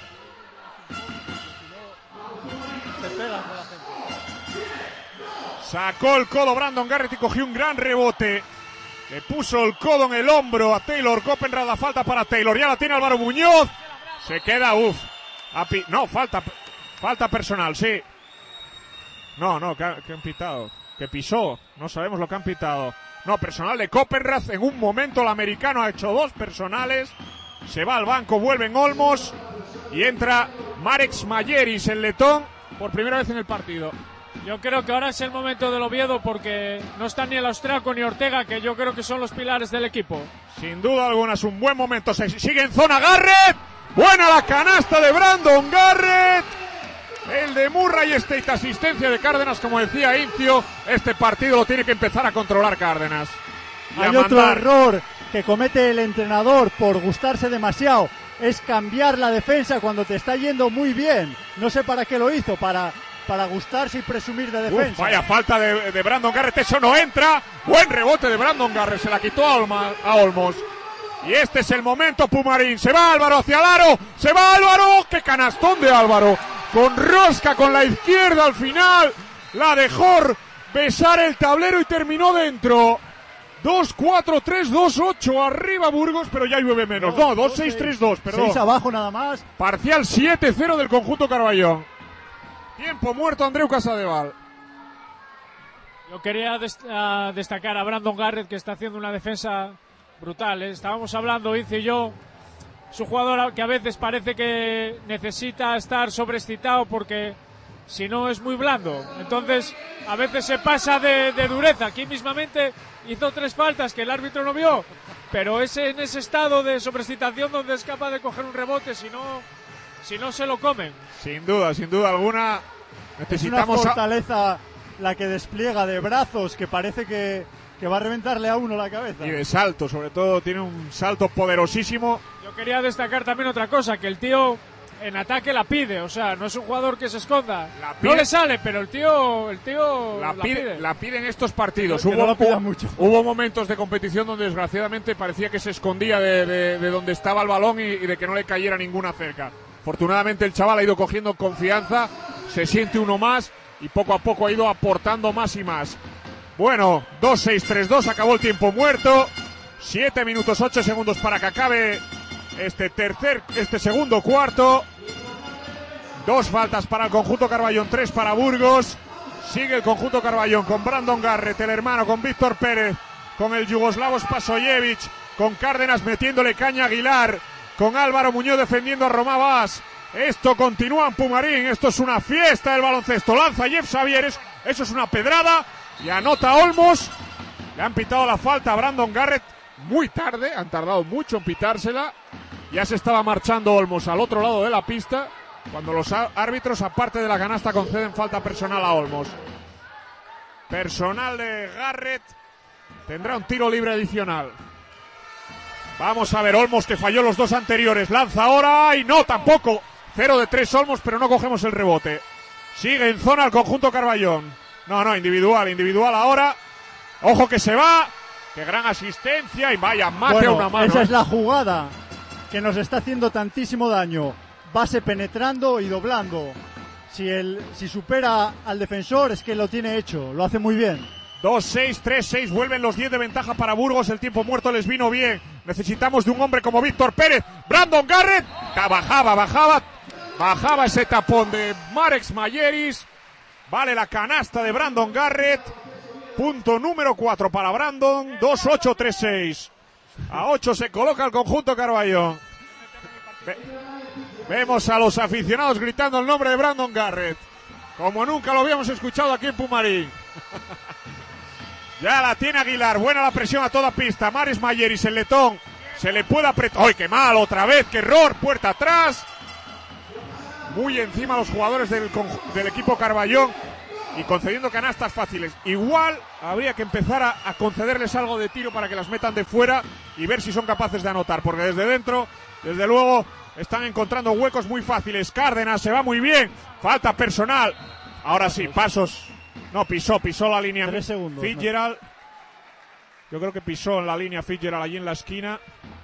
Sacó el codo Brandon Garrett y cogió un gran rebote. Le puso el codo en el hombro a Taylor Copenrad. La falta para Taylor. Ya la tiene Álvaro Muñoz. Se queda, uff. No, falta, falta personal, sí. No, no, que, que han pitado. Que pisó. No sabemos lo que han pitado. No, personal de Copenrad. En un momento el americano ha hecho dos personales. Se va al banco, vuelve en Olmos. Y entra Marek Smajeris, el letón, por primera vez en el partido. Yo creo que ahora es el momento del Oviedo, porque no está ni el austriaco ni Ortega, que yo creo que son los pilares del equipo. Sin duda alguna es un buen momento. Se sigue en zona Garrett. Buena la canasta de Brandon Garrett. El de Murray State, asistencia de Cárdenas, como decía Incio. Este partido lo tiene que empezar a controlar Cárdenas. Hay otro error que comete el entrenador por gustarse demasiado. Es cambiar la defensa cuando te está yendo muy bien. No sé para qué lo hizo, para, para gustarse y presumir de defensa. Uf, vaya falta de, de Brandon Garrett, eso no entra. Buen rebote de Brandon Garrett, se la quitó a, Olma, a Olmos. Y este es el momento, Pumarín. Se va Álvaro hacia el aro. Se va Álvaro. ¡Qué canastón de Álvaro! Con rosca con la izquierda al final. La dejó besar el tablero y terminó dentro. dos cuatro, tres dos ocho. Arriba Burgos, pero ya llueve menos. No, dos seis, tres dos, perdón. seis abajo nada más. Parcial siete cero del conjunto Carballón. Tiempo muerto Andreu Casadeval. Yo quería dest uh, destacar a Brandon Garrett, que está haciendo una defensa brutal, ¿eh? Estábamos hablando, Incio y yo. Es un jugador que a veces parece que necesita estar sobreexcitado, porque si no es muy blando. Entonces, a veces se pasa de, de dureza. Aquí mismamente hizo tres faltas que el árbitro no vio, pero es en ese estado de sobreexcitación donde es capaz de coger un rebote, si no, si no se lo comen. Sin duda, sin duda alguna. Necesitamos es una fortaleza a... la que despliega, de brazos, que parece que, que va a reventarle a uno la cabeza. Y de salto, sobre todo, tiene un salto poderosísimo. Yo quería destacar también otra cosa, que el tío en ataque la pide, o sea, no es un jugador que se esconda. La pide, no le sale, pero el tío, el tío la, la pide, pide. La pide en estos partidos. Que hubo, no lo pida mucho. Hubo momentos de competición donde desgraciadamente parecía que se escondía de, de, de donde estaba el balón y, y de que no le cayera ninguna cerca. Afortunadamente el chaval ha ido cogiendo confianza, se siente uno más y poco a poco ha ido aportando más y más. Bueno, dos seis, tres dos, acabó el tiempo muerto. siete minutos ocho segundos para que acabe este tercer, este segundo cuarto. Dos faltas para el conjunto Carballón, tres para Burgos. Sigue el conjunto Carballón con Brandon Garrett, el hermano, con Víctor Pérez, con el yugoslavo Spasojevic, con Cárdenas metiéndole caña a Aguilar, con Álvaro Muñoz defendiendo a Romá Vaz. Esto continúa en Pumarín, esto es una fiesta del baloncesto. Lanza Jeff Xavier, eso es una pedrada y anota Olmos. Le han pitado la falta a Brandon Garrett muy tarde, han tardado mucho en pitársela. Ya se estaba marchando Olmos al otro lado de la pista, cuando los árbitros, aparte de la canasta, conceden falta personal a Olmos. Personal de Garrett, tendrá un tiro libre adicional. Vamos a ver, Olmos, que falló los dos anteriores. Lanza ahora y no, tampoco. Cero de tres Olmos, pero no cogemos el rebote. Sigue en zona el conjunto Carballón. No, no, individual, individual ahora. Ojo que se va. Qué gran asistencia y vaya, mate bueno, a una mano. Esa ¿eh? es la jugada que nos está haciendo tantísimo daño. Base penetrando y doblando. Si, el, si supera al defensor es que lo tiene hecho, lo hace muy bien. dos seis, tres seis, vuelven los diez de ventaja para Burgos, el tiempo muerto les vino bien. Necesitamos de un hombre como Víctor Pérez. Brandon Garrett, bajaba, bajaba, bajaba ese tapón de Marek Mayeris. Vale la canasta de Brandon Garrett. Punto número cuatro para Brandon, dos ocho, tres seis. A ocho se coloca el conjunto Carballón. Ve, vemos a los aficionados gritando el nombre de Brandon Garrett, como nunca lo habíamos escuchado aquí en Pumarín. Ya la tiene Aguilar, buena la presión a toda pista. Marek Mayeris, el letón, se le puede apretar. ¡Ay, qué mal! Otra vez, qué error, puerta atrás. Muy encima los jugadores del, del equipo Carballón y concediendo canastas fáciles. Igual habría que empezar a, a concederles algo de tiro para que las metan de fuera y ver si son capaces de anotar, porque desde dentro, desde luego, están encontrando huecos muy fáciles. Cárdenas se va muy bien, falta personal. Ahora sí, pasos. No, pisó, pisó la línea. Tres segundos. Fitzgerald. No. Yo creo que pisó en la línea Fitzgerald allí en la esquina.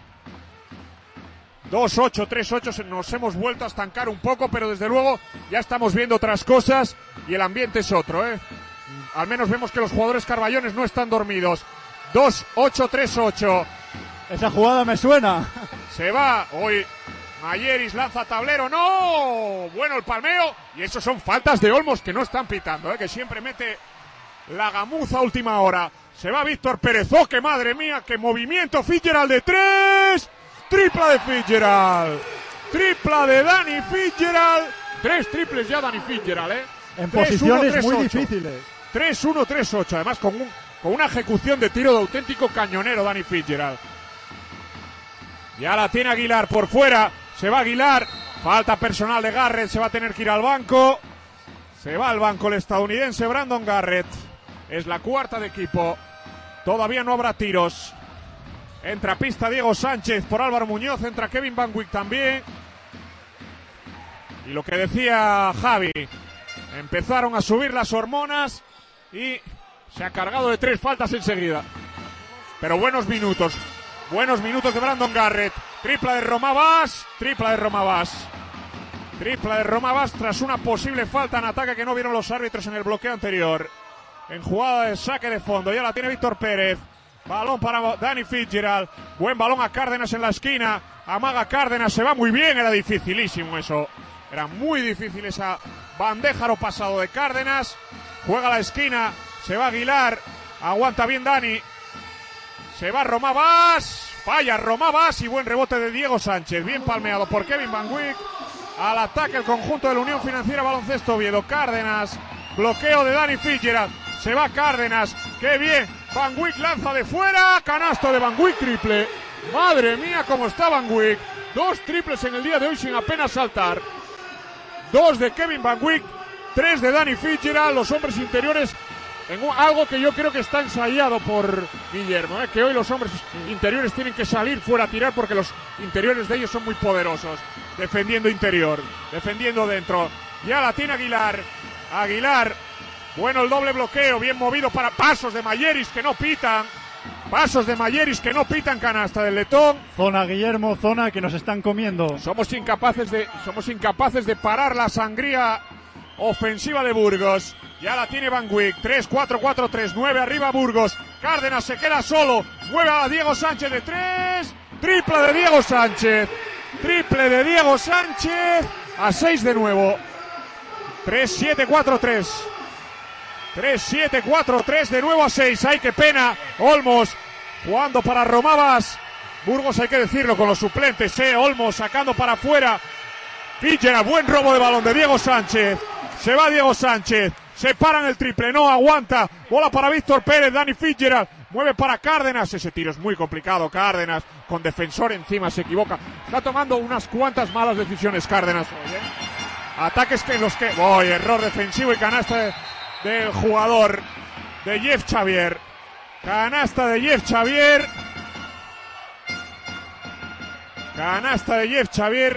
dos ocho, tres ocho, nos hemos vuelto a estancar un poco, pero desde luego ya estamos viendo otras cosas y el ambiente es otro, ¿eh? Al menos vemos que los jugadores carballones no están dormidos. dos ocho, tres ocho. Esa jugada me suena. Se va, hoy Mayeris lanza tablero, ¡no! Bueno el palmeo, y eso son faltas de Olmos que no están pitando, ¿eh? Que siempre mete la gamuza a última hora. Se va Víctor Pérez, ¡oh, qué madre mía! ¡Qué movimiento! Fitzgerald de tres. Tripla de Fitzgerald. Tripla de Dani Fitzgerald. Tres triples ya Dani Fitzgerald, ¿eh? En posiciones muy difíciles. tres uno, tres ocho. Además con, un, con una ejecución de tiro de auténtico cañonero Dani Fitzgerald. Ya la tiene Aguilar por fuera. Se va Aguilar. Falta personal de Garrett. Se va a tener que ir al banco. Se va al banco el estadounidense Brandon Garrett. Es la cuarta de equipo. Todavía no habrá tiros. Entra a pista Diego Sánchez por Álvaro Muñoz. Entra Kevin Van Wyck también. Y lo que decía Javi. Empezaron a subir las hormonas. Y se ha cargado de tres faltas enseguida. Pero buenos minutos. Buenos minutos de Brandon Garrett. Tripla de Romavas. Tripla de Romavas. Tripla de Romavas tras una posible falta en ataque que no vieron los árbitros en el bloqueo anterior. En jugada de saque de fondo. Ya la tiene Víctor Pérez. Balón para Dani Fitzgerald. Buen balón a Cárdenas en la esquina. Amaga Cárdenas. Se va muy bien. Era dificilísimo eso. Era muy difícil esa bandeja pasado de Cárdenas. Juega a la esquina. Se va Aguilar. Aguanta bien Dani. Se va Romavas. Falla Romavas. Y buen rebote de Diego Sánchez. Bien palmeado por Kevin Van Wyck. Al ataque el conjunto de la Unión Financiera Baloncesto Oviedo. Cárdenas. Bloqueo de Dani Fitzgerald. Se va Cárdenas. ¡Qué bien! Van Wyck lanza de fuera. Canasto de Van Wyck, triple. Madre mía, cómo está Van Wyck. Dos triples en el día de hoy sin apenas saltar. Dos de Kevin Van Wyck. Tres de Dani Fitzgerald. Los hombres interiores. En un, algo que yo creo que está ensayado por Guillermo. ¿eh? Que hoy los hombres interiores tienen que salir fuera a tirar porque los interiores de ellos son muy poderosos. Defendiendo interior. Defendiendo dentro. Ya la tiene Aguilar. Aguilar. Bueno el doble bloqueo, bien movido para pasos de Mayeris que no pitan. Pasos de Mayeris que no pitan, canasta del letón. Zona, Guillermo, zona que nos están comiendo. Somos incapaces de, somos incapaces de parar la sangría ofensiva de Burgos. Ya la tiene Van Wyck, tres cuatro cuatro tres nueve arriba Burgos. Cárdenas se queda solo, mueve a Diego Sánchez de tres. Triple de Diego Sánchez. Triple de Diego Sánchez. A seis de nuevo. tres siete cuatro tres. tres siete cuatro tres de nuevo a seis. ¡Ay, qué pena! Olmos jugando para Romavas. Burgos, hay que decirlo, con los suplentes. ¿eh? Olmos sacando para afuera. Fitzgerald, buen robo de balón de Diego Sánchez. Se va Diego Sánchez. Se para en el triple. No aguanta. Bola para Víctor Pérez. Dani Fitzgerald. Mueve para Cárdenas. Ese tiro es muy complicado. Cárdenas con defensor encima se equivoca. Está tomando unas cuantas malas decisiones Cárdenas hoy. ¿eh? Ataques que en los que... ¡Oh! Error defensivo y canasta de... del jugador de Jeff Xavier. Canasta de Jeff Xavier. Canasta de Jeff Xavier.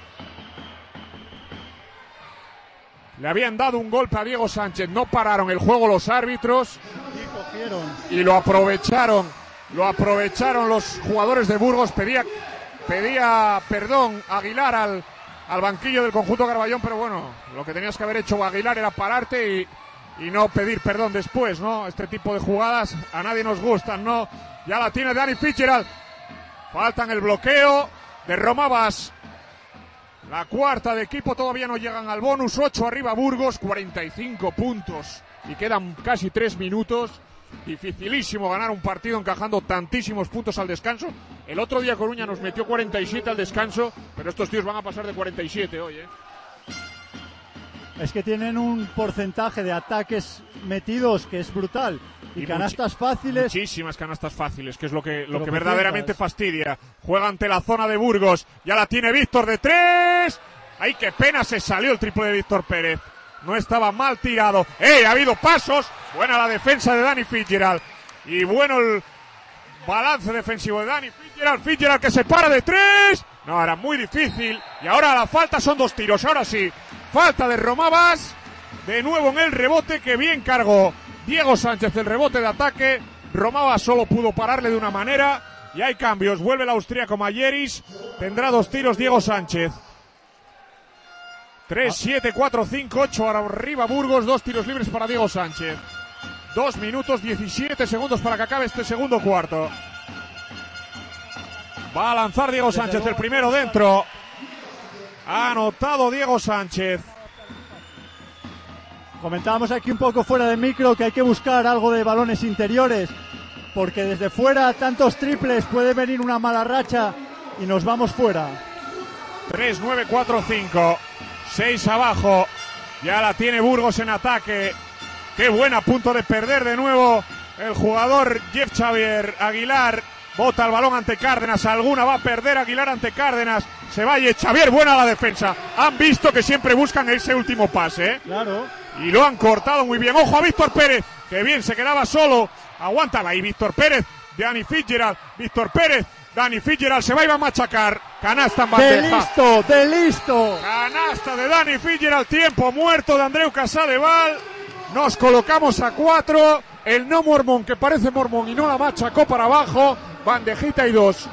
Le habían dado un golpe a Diego Sánchez, no pararon el juego los árbitros y cogieron. Y lo aprovecharon, lo aprovecharon los jugadores de Burgos. Pedía, pedía perdón Aguilar al, al banquillo del conjunto Carballón, pero bueno, lo que tenías que haber hecho Aguilar era pararte y, y no pedir perdón después, ¿no? Este tipo de jugadas a nadie nos gustan, ¿no? Ya la tiene Dani Fitzgerald. Faltan el bloqueo de Romavas. La cuarta de equipo, todavía no llegan al bonus. ocho arriba Burgos, cuarenta y cinco puntos. Y quedan casi tres minutos. Dificilísimo ganar un partido encajando tantísimos puntos al descanso. El otro día Coruña nos metió cuarenta y siete al descanso, pero estos tíos van a pasar de cuarenta y siete hoy, ¿eh? Es que tienen un porcentaje de ataques metidos que es brutal. Y, y canastas fáciles. Muchísimas canastas fáciles, que es lo que, lo que verdaderamente fastidia. Juega ante la zona de Burgos. Ya la tiene Víctor de tres. ¡Ay, qué pena! Se salió el triple de Víctor Pérez. No estaba mal tirado. ¡Eh! Ha habido pasos. Buena la defensa de Dani Fitzgerald. Y bueno el balance defensivo de Dani Fitzgerald. Fitzgerald que se para de tres. No, era muy difícil. Y ahora la falta son dos tiros. Ahora sí. Falta de Romavas. De nuevo en el rebote que bien cargó Diego Sánchez el rebote de ataque. Romavas solo pudo pararle de una manera. Y hay cambios. Vuelve el austríaco Mayeris. Tendrá dos tiros Diego Sánchez. tres, siete, cuatro, cinco, ocho. Arriba Burgos. Dos tiros libres para Diego Sánchez. Dos minutos, diecisiete segundos para que acabe este segundo cuarto. Va a lanzar Diego Sánchez. El primero dentro. Ha anotado Diego Sánchez. Comentábamos aquí un poco fuera de micro que hay que buscar algo de balones interiores, porque desde fuera tantos triples puede venir una mala racha y nos vamos fuera. tres, nueve, cuatro, cinco. seis abajo. Ya la tiene Burgos en ataque. Qué buena, a punto de perder de nuevo el jugador Jeff Xavier. Aguilar bota el balón ante Cárdenas. Alguna va a perder Aguilar ante Cárdenas. Se va y Xavier, buena la defensa. Han visto que siempre buscan ese último pase, ¿eh? Claro. Y lo han cortado muy bien. Ojo a Víctor Pérez, que bien se quedaba solo. Aguántala ahí Víctor Pérez. Dani Fitzgerald. Víctor Pérez. Dani Fitzgerald se va y va a machacar. Canasta en bandeja. ¡De listo! ¡De listo! Canasta de Dani Fitzgerald. Tiempo muerto de Andreu Casadeval. Nos colocamos a cuatro. El no Mormón, que parece Mormón y no la machacó para abajo. Bandejita y dos.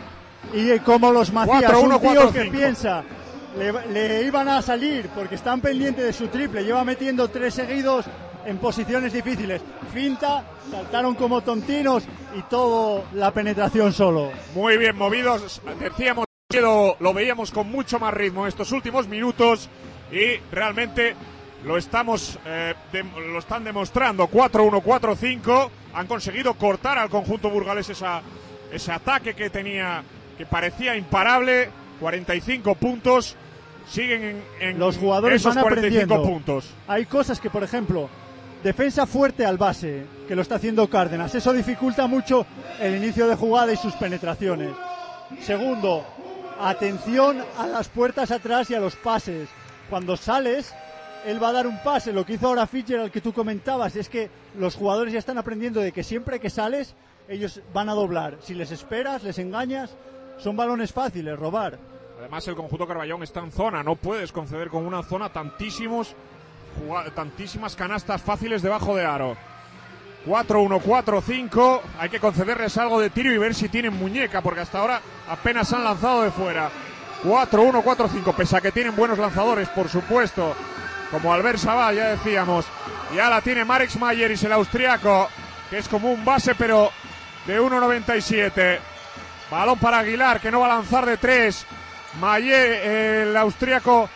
Y como los Macías, cuatro, uno, un tío cuatro, que cinco. piensa, le, le iban a salir porque están pendientes de su triple. Lleva metiendo tres seguidos en posiciones difíciles. Finta, saltaron como tontinos y todo la penetración solo. Muy bien movidos. Decíamos que lo, lo veíamos con mucho más ritmo en estos últimos minutos y realmente lo estamos eh, de, lo están demostrando. Cuatro uno, cuatro cinco. Han conseguido cortar al conjunto burgalés esa, ese ataque que tenía, que parecía imparable. cuarenta y cinco puntos. Siguen en, en los jugadores esos van cuarenta y cinco aprendiendo. puntos. Hay cosas que, por ejemplo, defensa fuerte al base, que lo está haciendo Cárdenas. Eso dificulta mucho el inicio de jugada y sus penetraciones. Segundo, atención a las puertas atrás y a los pases. Cuando sales, él va a dar un pase. Lo que hizo ahora Fitzgerald, que tú comentabas, es que los jugadores ya están aprendiendo de que siempre que sales, ellos van a doblar. Si les esperas, les engañas, son balones fáciles, robar. Además, el conjunto Carballón está en zona. No puedes conceder con una zona tantísimos, tantísimas canastas fáciles debajo de aro. cuatro uno, cuatro cinco. Hay que concederles algo de tiro y ver si tienen muñeca, porque hasta ahora apenas han lanzado de fuera. cuatro uno, cuatro cinco. Pese a que tienen buenos lanzadores, por supuesto, como Albert Sabá, ya decíamos. Ya la tiene Marek Mayeris, el austriaco, que es como un base, pero de uno noventa y siete. Balón para Aguilar, que no va a lanzar de tres. Mayer, el austriaco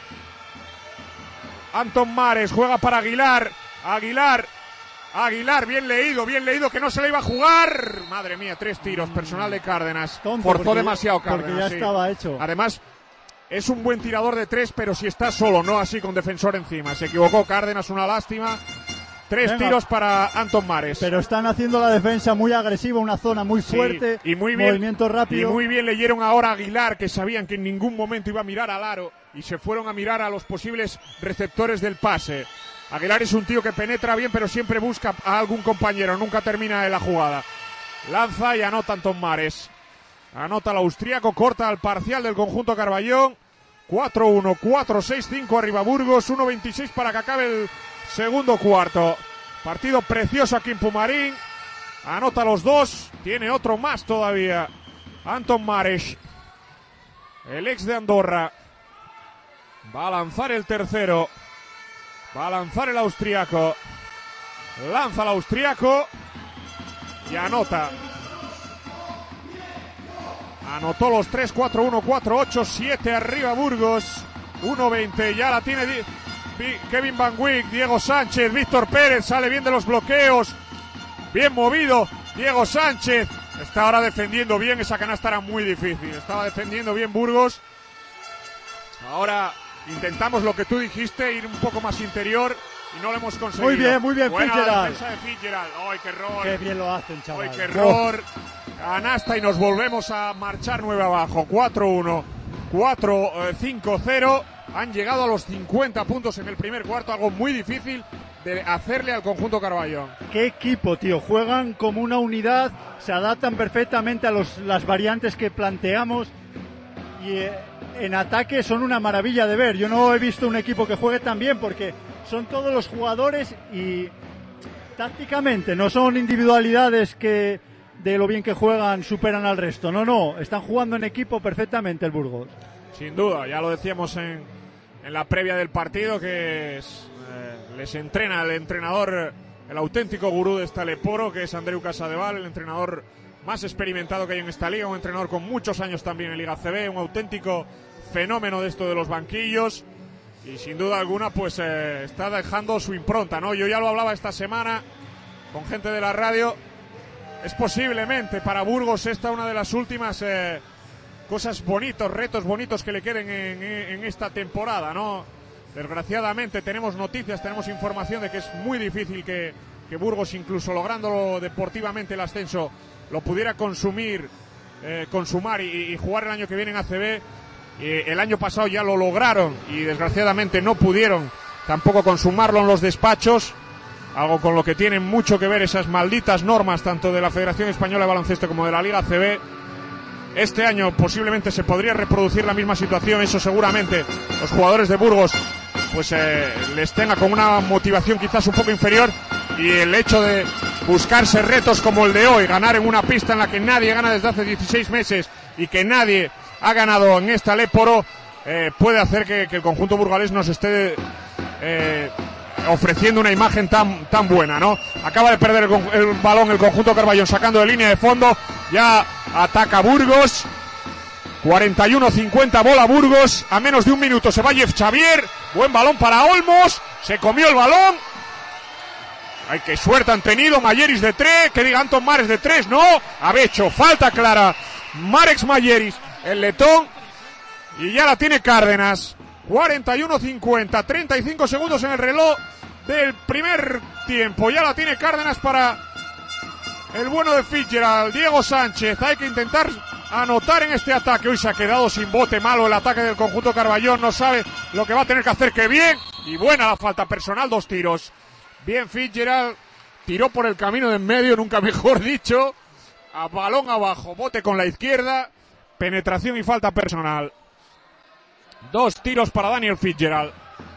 Anton Mares juega para Aguilar. Aguilar, Aguilar, bien leído, bien leído, que no se le iba a jugar. Madre mía, tres tiros, personal de Cárdenas. Tonto, Forzó porque demasiado ya, Cárdenas. Porque ya sí. estaba hecho. Además, es un buen tirador de tres, pero si está solo, no así con defensor encima. Se equivocó Cárdenas, una lástima. Tres Venga. tiros para Anton Mares. Pero están haciendo la defensa muy agresiva, una zona muy fuerte, sí, y muy bien, movimiento rápido. Y muy bien leyeron ahora a Aguilar, que sabían que en ningún momento iba a mirar al aro, y se fueron a mirar a los posibles receptores del pase. Aguilar es un tío que penetra bien, pero siempre busca a algún compañero, nunca termina en la jugada. Lanza y anota Anton Mares. Anota el austríaco, corta al parcial del conjunto Carballón. cuatro uno, cuatro seis cinco arriba Burgos, uno veintiséis para que acabe el segundo cuarto. Partido precioso aquí en Pumarín. Anota los dos, tiene otro más todavía. Anton Mares, el ex de Andorra. Va a lanzar el tercero. Va a lanzar el austríaco. Lanza el austríaco y anota. Anotó los tres, cuatro uno, cuatro ocho, siete arriba Burgos. uno veinte, ya la tiene Di- Di- Kevin Van Wyck, Diego Sánchez, Víctor Pérez, sale bien de los bloqueos. Bien movido Diego Sánchez. Está ahora defendiendo bien, esa canasta era muy difícil. Estaba defendiendo bien Burgos. Ahora intentamos lo que tú dijiste, ir un poco más interior y no lo hemos conseguido. Muy bien, muy bien, Buena Fitzgerald. defensa de Fitzgerald. ¡Ay, qué error! Qué bien lo hacen, chaval. ¡Ay, qué error! Canasta y nos volvemos a marchar nueve abajo. cuatro uno, cuatro cinco cero. Han llegado a los cincuenta puntos en el primer cuarto, algo muy difícil de hacerle al conjunto Carballón. Qué equipo, tío. Juegan como una unidad, se adaptan perfectamente a los, las variantes que planteamos y eh, en ataque son una maravilla de ver. Yo no he visto un equipo que juegue tan bien porque son todos los jugadores y tácticamente no son individualidades que de lo bien que juegan superan al resto. No, no, están jugando en equipo perfectamente el Burgos. Sin duda, ya lo decíamos en, en la previa del partido que es, eh, les entrena el entrenador, el auténtico gurú de esta Leporo, que es Andreu Casadevall, el entrenador más experimentado que hay en esta liga, un entrenador con muchos años también en Liga C B, un auténtico fenómeno de esto de los banquillos y sin duda alguna pues eh, está dejando su impronta, ¿no? Yo ya lo hablaba esta semana con gente de la radio. Es posiblemente para Burgos esta una de las últimas eh, cosas bonitos, retos bonitos que le queden en, en esta temporada, ¿no? Desgraciadamente tenemos noticias, tenemos información de que es muy difícil que, que Burgos, incluso lográndolo deportivamente el ascenso, lo pudiera consumir, eh, consumar y, y jugar el año que viene en A C B. Eh, el año pasado ya lo lograron y desgraciadamente no pudieron tampoco consumarlo en los despachos. Algo con lo que tienen mucho que ver esas malditas normas tanto de la Federación Española de Baloncesto como de la Liga C B. Este año posiblemente se podría reproducir la misma situación, eso seguramente los jugadores de Burgos pues eh, les tenga con una motivación quizás un poco inferior y el hecho de buscarse retos como el de hoy, ganar en una pista en la que nadie gana desde hace dieciséis meses y que nadie ha ganado en esta Leporo, eh, puede hacer que, que el conjunto burgalés nos esté eh, ofreciendo una imagen tan tan buena, ¿no? Acaba de perder el, el balón el conjunto Carballón sacando de línea de fondo, ya ataca Burgos, cuarenta y uno cincuenta bola Burgos, a menos de un minuto se va Jeff Xavier, buen balón para Olmos, se comió el balón, ay, qué suerte han tenido, Mayeris de tres, que diga Anton Mares de tres, no, ha hecho falta clara, Marek Mayeris, el letón, y ya la tiene Cárdenas. cuarenta y uno cincuenta, treinta y cinco segundos en el reloj del primer tiempo. Ya la tiene Cárdenas para el bueno de Fitzgerald. Diego Sánchez, hay que intentar anotar en este ataque. Hoy se ha quedado sin bote, malo el ataque del conjunto Carballón. No sabe lo que va a tener que hacer. Que bien y buena la falta personal, dos tiros. Bien Fitzgerald, tiró por el camino de en medio, nunca mejor dicho. A balón abajo, bote con la izquierda, penetración y falta personal. Dos tiros para Daniel Fitzgerald,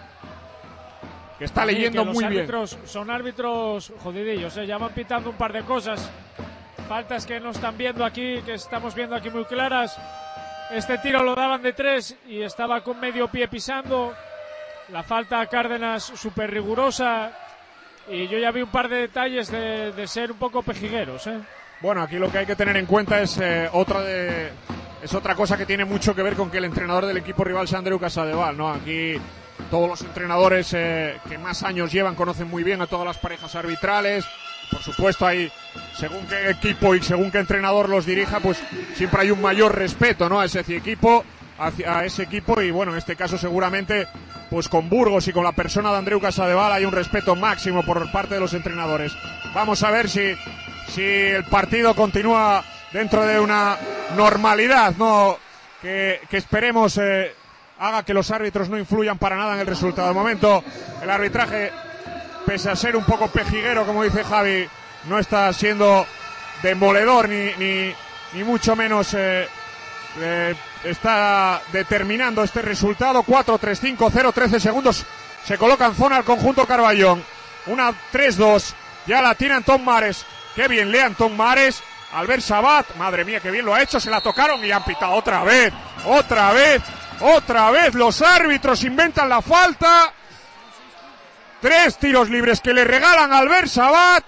que está sí, leyendo que muy los bien. Árbitros, son árbitros jodidillos, ¿eh? Ya van pitando un par de cosas. Faltas que no están viendo aquí, que estamos viendo aquí muy claras. Este tiro lo daban de tres y estaba con medio pie pisando. La falta a Cárdenas súper rigurosa. Y yo ya vi un par de detalles de, de ser un poco pejigueros, ¿eh? Bueno, aquí lo que hay que tener en cuenta es eh, otra de... Es otra cosa que tiene mucho que ver con que el entrenador del equipo rival sea Andreu Casadevall, ¿no? Aquí todos los entrenadores eh, que más años llevan conocen muy bien a todas las parejas arbitrales. Por supuesto, hay, según qué equipo y según qué entrenador los dirija, pues siempre hay un mayor respeto, ¿no? A ese equipo, hacia a ese equipo y bueno, en este caso seguramente, pues con Burgos y con la persona de Andreu Casadevall hay un respeto máximo por parte de los entrenadores. Vamos a ver si, si el partido continúa dentro de una normalidad, no que, que esperemos eh, haga que los árbitros no influyan para nada en el resultado. De momento, el arbitraje, pese a ser un poco pejiguero, como dice Javi, no está siendo demoledor ni, ni, ni mucho menos eh, eh, está determinando este resultado. Cuatro tres cinco cero, trece segundos. Se coloca en zona el conjunto Carballón. Una tres dos. Ya la tiene Antón Mares. Qué bien lee Antón Mares. Albert Sabat. Madre mía, qué bien lo ha hecho. Se la tocaron y han pitado otra vez. Otra vez. Otra vez. Los árbitros inventan la falta. Tres tiros libres que le regalan a Albert Sabat.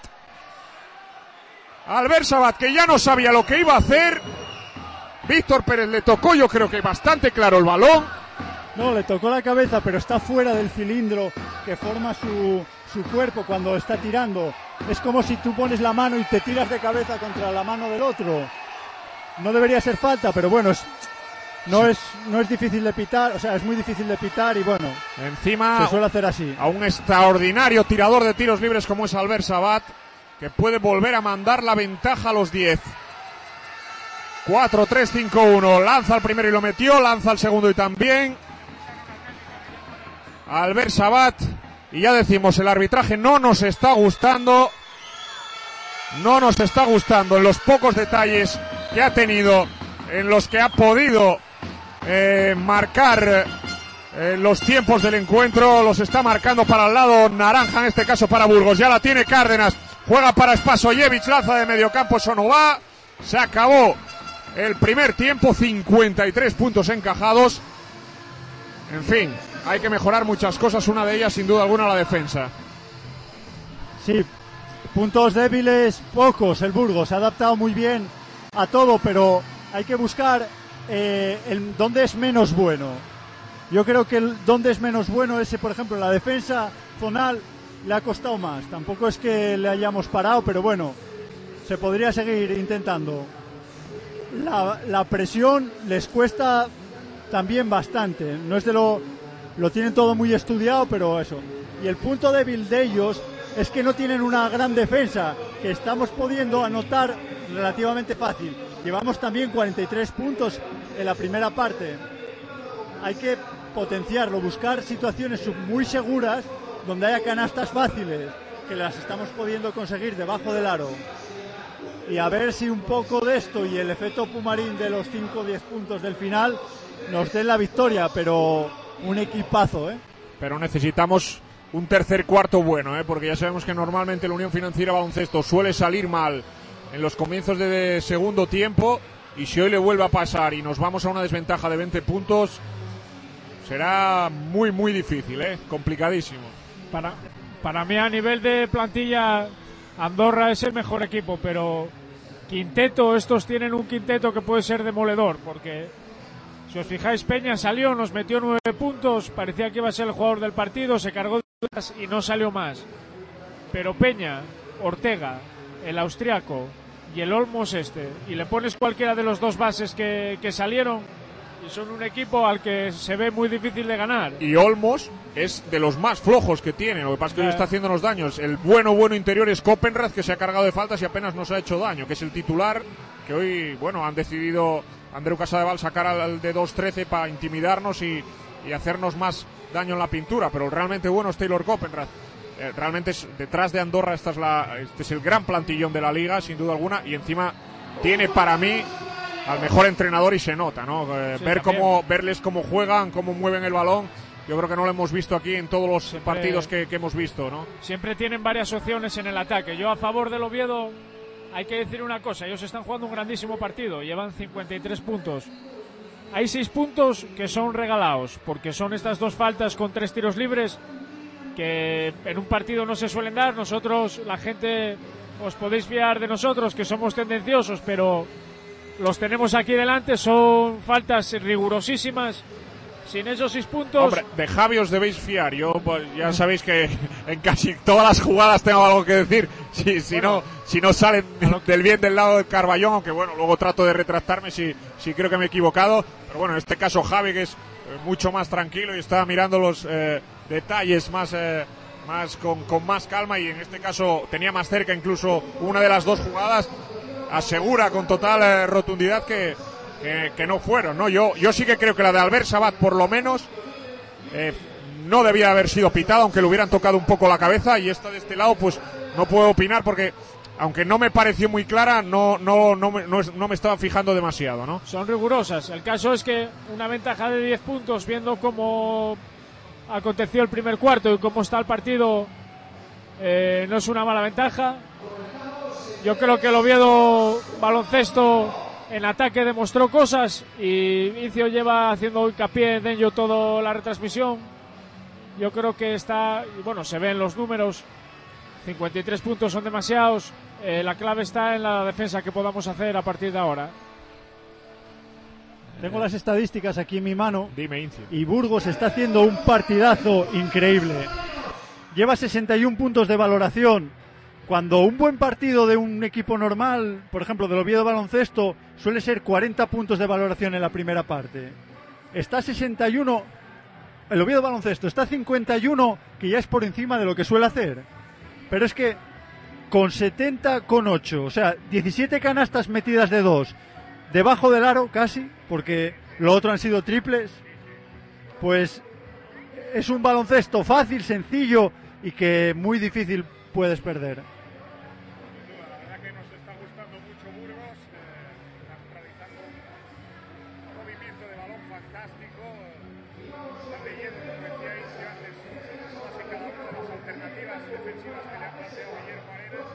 Albert Sabat, que ya no sabía lo que iba a hacer. Víctor Pérez le tocó, yo creo que bastante claro el balón. No, le tocó la cabeza, pero está fuera del cilindro que forma su, su cuerpo cuando está tirando. Es como si tú pones la mano y te tiras de cabeza contra la mano del otro. No debería ser falta, pero bueno, es, no, es, no es difícil de pitar, o sea, es muy difícil de pitar y bueno, encima se suele hacer así. A un extraordinario tirador de tiros libres como es Albert Sabat, que puede volver a mandar la ventaja a los diez. cuatro tres cinco uno. Lanza el primero y lo metió. Lanza el segundo y también. Albert Sabat. Y ya decimos, el arbitraje no nos está gustando. No nos está gustando en los pocos detalles que ha tenido, en los que ha podido eh, marcar eh, los tiempos del encuentro. Los está marcando para el lado naranja, en este caso para Burgos. Ya la tiene Cárdenas. Juega para Spasojevic, lanza de medio campo, eso no va. Se acabó el primer tiempo, cincuenta y tres puntos encajados. En fin, hay que mejorar muchas cosas, una de ellas sin duda alguna la defensa. Sí, puntos débiles pocos, el Burgos se ha adaptado muy bien a todo, pero hay que buscar eh, el dónde es menos bueno. Yo creo que el dónde es menos bueno es, por ejemplo, la defensa zonal. Le ha costado más, tampoco es que le hayamos parado, pero bueno, se podría seguir intentando. La, la presión les cuesta también bastante, no es de lo, lo tienen todo muy estudiado, pero eso. Y el punto débil de ellos es que no tienen una gran defensa, que estamos pudiendo anotar relativamente fácil. Llevamos también cuarenta y tres puntos en la primera parte. Hay que potenciarlo, buscar situaciones muy seguras donde haya canastas fáciles, que las estamos pudiendo conseguir debajo del aro. Y a ver si un poco de esto y el efecto Pumarín de los cinco o diez puntos del final nos den la victoria, pero un equipazo, ¿eh? Pero necesitamos un tercer cuarto bueno, ¿eh? Porque ya sabemos que normalmente la Unión Financiera Baloncesto suele salir mal en los comienzos de segundo tiempo, y si hoy le vuelve a pasar y nos vamos a una desventaja de veinte puntos, será muy muy difícil, ¿eh? Complicadísimo. Para, para mí, a nivel de plantilla, Andorra es el mejor equipo, pero quinteto, estos tienen un quinteto que puede ser demoledor, porque si os fijáis, Peña salió, nos metió nueve puntos, parecía que iba a ser el jugador del partido, se cargó de dudas y no salió más. Pero Peña, Ortega, el austriaco y el Olmos este, y le pones cualquiera de los dos bases que, que salieron, y son un equipo al que se ve muy difícil de ganar. Y Olmos es de los más flojos que tiene, lo que pasa es que hoy está haciendo los daños. El bueno, bueno interior es Copenrad, que se ha cargado de faltas y apenas nos ha hecho daño, que es el titular, que hoy, bueno, han decidido Andreu Casadeval sacar al de dos trece para intimidarnos y, y hacernos más daño en la pintura, pero realmente bueno es Taylor Copenrad. Eh, realmente es, detrás de Andorra esta es la, este es el gran plantillón de la liga, sin duda alguna, y encima tiene para mí al mejor entrenador y se nota, ¿no? Eh, sí, ver también. cómo, verles cómo juegan, cómo mueven el balón, yo creo que no lo hemos visto aquí en todos los Siempre, partidos que, que hemos visto, ¿no? Siempre tienen varias opciones en el ataque. Yo a favor del Oviedo hay que decir una cosa, ellos están jugando un grandísimo partido, llevan cincuenta y tres puntos. Hay seis puntos que son regalados, porque son estas dos faltas con tres tiros libres que en un partido no se suelen dar. Nosotros, la gente, os podéis fiar de nosotros, que somos tendenciosos, pero los tenemos aquí delante, son faltas rigurosísimas. Sin esos seis puntos... Hombre, de Javi os debéis fiar. Yo, pues, ya sabéis que en casi todas las jugadas tengo algo que decir. Si, si, bueno, no, si no salen del bien del lado del Carballón, aunque bueno, luego trato de retractarme si, si creo que me he equivocado. Pero bueno, en este caso Javi, que es eh, mucho más tranquilo y está mirando los eh, detalles más, eh, más con, con más calma, y en este caso tenía más cerca incluso una de las dos jugadas. Asegura con total eh, rotundidad que... Que, que no fueron, ¿no? Yo, yo sí que creo que la de Albert Sabat, por lo menos, eh, no debía haber sido pitada, aunque le hubieran tocado un poco la cabeza, y esta de este lado, pues no puedo opinar porque aunque no me pareció muy clara, no, no, no, me, no, no me estaba fijando demasiado, ¿no? Son rigurosas. El caso es que una ventaja de diez puntos, viendo cómo aconteció el primer cuarto y cómo está el partido, eh, no es una mala ventaja. Yo creo que el Oviedo Baloncesto en ataque demostró cosas y Incio lleva haciendo hincapié en ello toda la retransmisión. Yo creo que está, y bueno, se ven los números, cincuenta y tres puntos son demasiados. Eh, la clave está en la defensa que podamos hacer a partir de ahora. Tengo las estadísticas aquí en mi mano. Dime, Incio. Y Burgos está haciendo un partidazo increíble. Lleva sesenta y uno puntos de valoración. Cuando un buen partido de un equipo normal, por ejemplo del Oviedo Baloncesto, suele ser cuarenta puntos de valoración en la primera parte. Está sesenta y uno, el Oviedo Baloncesto está cincuenta y uno, que ya es por encima de lo que suele hacer. Pero es que con setenta con ocho, o sea, diecisiete canastas metidas de dos, debajo del aro casi, porque lo otro han sido triples, pues es un baloncesto fácil, sencillo y que muy difícil puedes perder. La verdad que nos está gustando mucho Burgos, eh, están realizando un movimiento de balón fantástico, están leyendo, como decía Incio antes, todas y cada una de las alternativas defensivas que le han planteado Guillermo Arenas.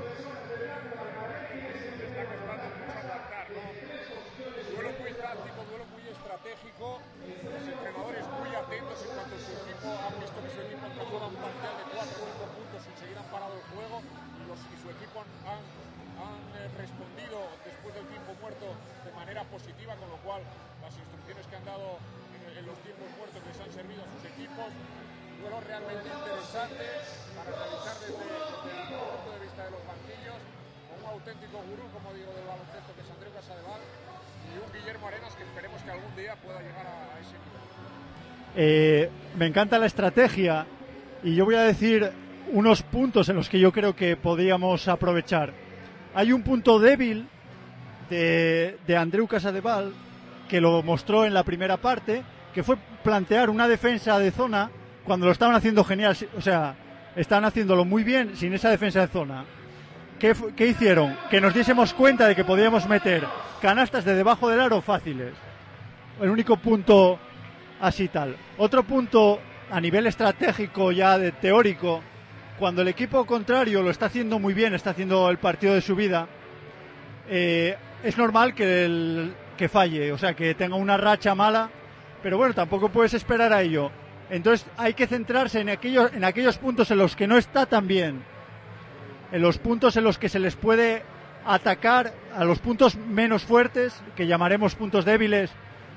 Le está costando mucho aguantar, ¿no? Duelo muy táctico, duelo muy estratégico, los entrenadores muy atentos en cuanto a su equipo, han visto que su equipo empezó a un parcial de cuatro o cinco puntos sin seguir han parado el juego y, los, y su equipo han, han, han eh, respondido después del tiempo muerto de manera positiva, con lo cual las instrucciones que han dado en, en los tiempos muertos les han servido a sus equipos. Duelo realmente interesante para realizar desde, desde el punto de vista de los banquillos, con un auténtico gurú, como digo, del baloncesto, que es Andreu Casadevall, y un Guillermo Arenas que esperemos que algún día pueda llegar a, a ese nivel. Eh, me encanta la estrategia y yo voy a decir unos puntos en los que yo creo que podríamos aprovechar. Hay un punto débil de, de Andreu Casadevall que lo mostró en la primera parte, que fue plantear una defensa de zona cuando lo estaban haciendo genial, o sea, estaban haciéndolo muy bien sin esa defensa de zona. ¿Qué, qué hicieron? Que nos diésemos cuenta de que podíamos meter canastas de debajo del aro fáciles. El único punto así tal. Otro punto a nivel estratégico ya de teórico, cuando el equipo contrario lo está haciendo muy bien, está haciendo el partido de su vida, eh, es normal que, el, que falle, o sea, que tenga una racha mala, pero bueno, tampoco puedes esperar a ello. Entonces hay que centrarse en aquellos, en aquellos puntos en los que no está tan bien, en los puntos en los que se les puede atacar, a los puntos menos fuertes, que llamaremos puntos débiles.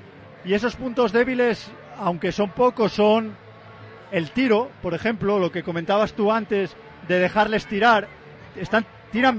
Y esos puntos débiles, aunque son pocos, son el tiro, por ejemplo, lo que comentabas tú antes, de dejarles tirar. Están, tiran...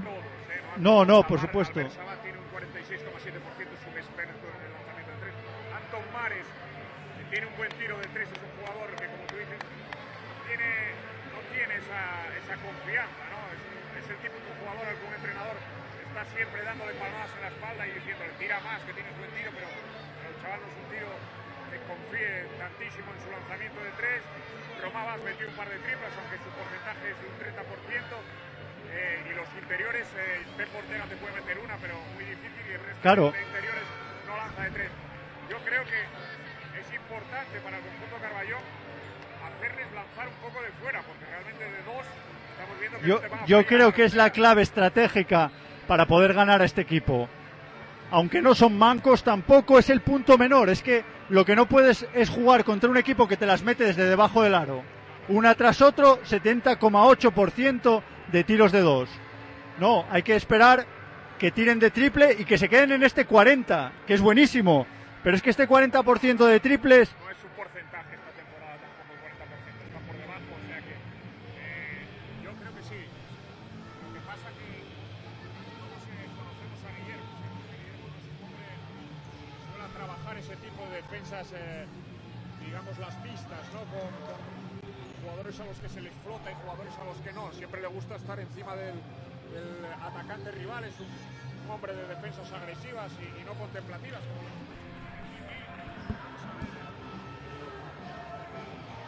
No, no, por supuesto. Tiene un cuarenta y seis coma siete por ciento, es un experto en el lanzamiento de tres. Anton Mares tiene un buen tiro de tres, es un jugador que, como tú dices, tiene, no tiene esa, esa confianza, ¿no? Es, es el tipo de jugador al que un entrenador está siempre dándole palmadas en la espalda y diciéndole, tira más, que tienes buen tiro, pero, pero el chaval no es un tiro que confíe tantísimo en su lanzamiento de tres. Romavas metió un par de triplas, aunque su porcentaje es de un treinta por ciento. Eh, y los interiores, eh, Pep Ortega te puede meter una, pero muy difícil, y el resto claro. de interiores no lanza de tres. Yo creo que es importante para el conjunto Carballón hacerles lanzar un poco de fuera, porque realmente de dos estamos viendo que yo, no te van a yo fallar. creo que es la clave estratégica para poder ganar a este equipo. Aunque no son mancos, tampoco es el punto menor. Es que lo que no puedes es jugar contra un equipo que te las mete desde debajo del aro. Una tras otro, setenta coma ocho por ciento de tiros de dos. No, hay que esperar que tiren de triple y que se queden en este cuarenta, que es buenísimo. Pero es que este cuarenta por ciento de triples... No es su porcentaje esta temporada tampoco, el cuarenta por ciento, está por debajo, o sea que eh, yo creo que sí. Lo que pasa que todos eh, conocemos a Guillermo, o sea, que Guillermo no es un hombre que suele trabajar ese tipo de defensas, eh, digamos las pistas, ¿no? Con, con jugadores a los que se les flota y jugadores a los que no. Siempre le gusta estar encima del, del atacante rival, es un, un hombre de defensas agresivas y, y no contemplativas.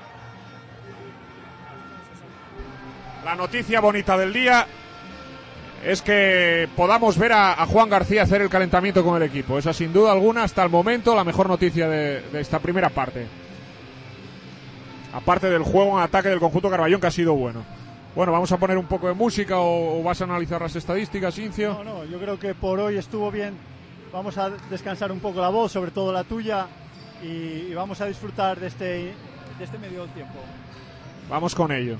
La noticia bonita del día es que podamos ver a, a Juan García hacer el calentamiento con el equipo. Esa sin duda alguna hasta el momento la mejor noticia de, de esta primera parte. Aparte del juego en ataque del conjunto Carballón, que ha sido bueno. Bueno, vamos a poner un poco de música o, o vas a analizar las estadísticas, Incio. No, no, yo creo que por hoy estuvo bien. Vamos a descansar un poco la voz, sobre todo la tuya, y, y vamos a disfrutar de este, de este medio tiempo. Vamos con ello.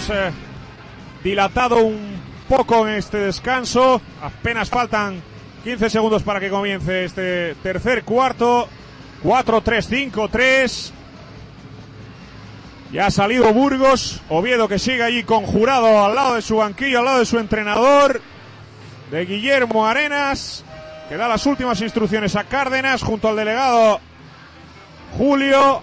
hemos eh, dilatado un poco en este descanso. Apenas faltan quince segundos para que comience este tercer cuarto. cuatro tres cinco tres. Ya ha salido Burgos. Oviedo que sigue allí conjurado al lado de su banquillo, al lado de su entrenador, de Guillermo Arenas, que da las últimas instrucciones a Cárdenas junto al delegado Julio.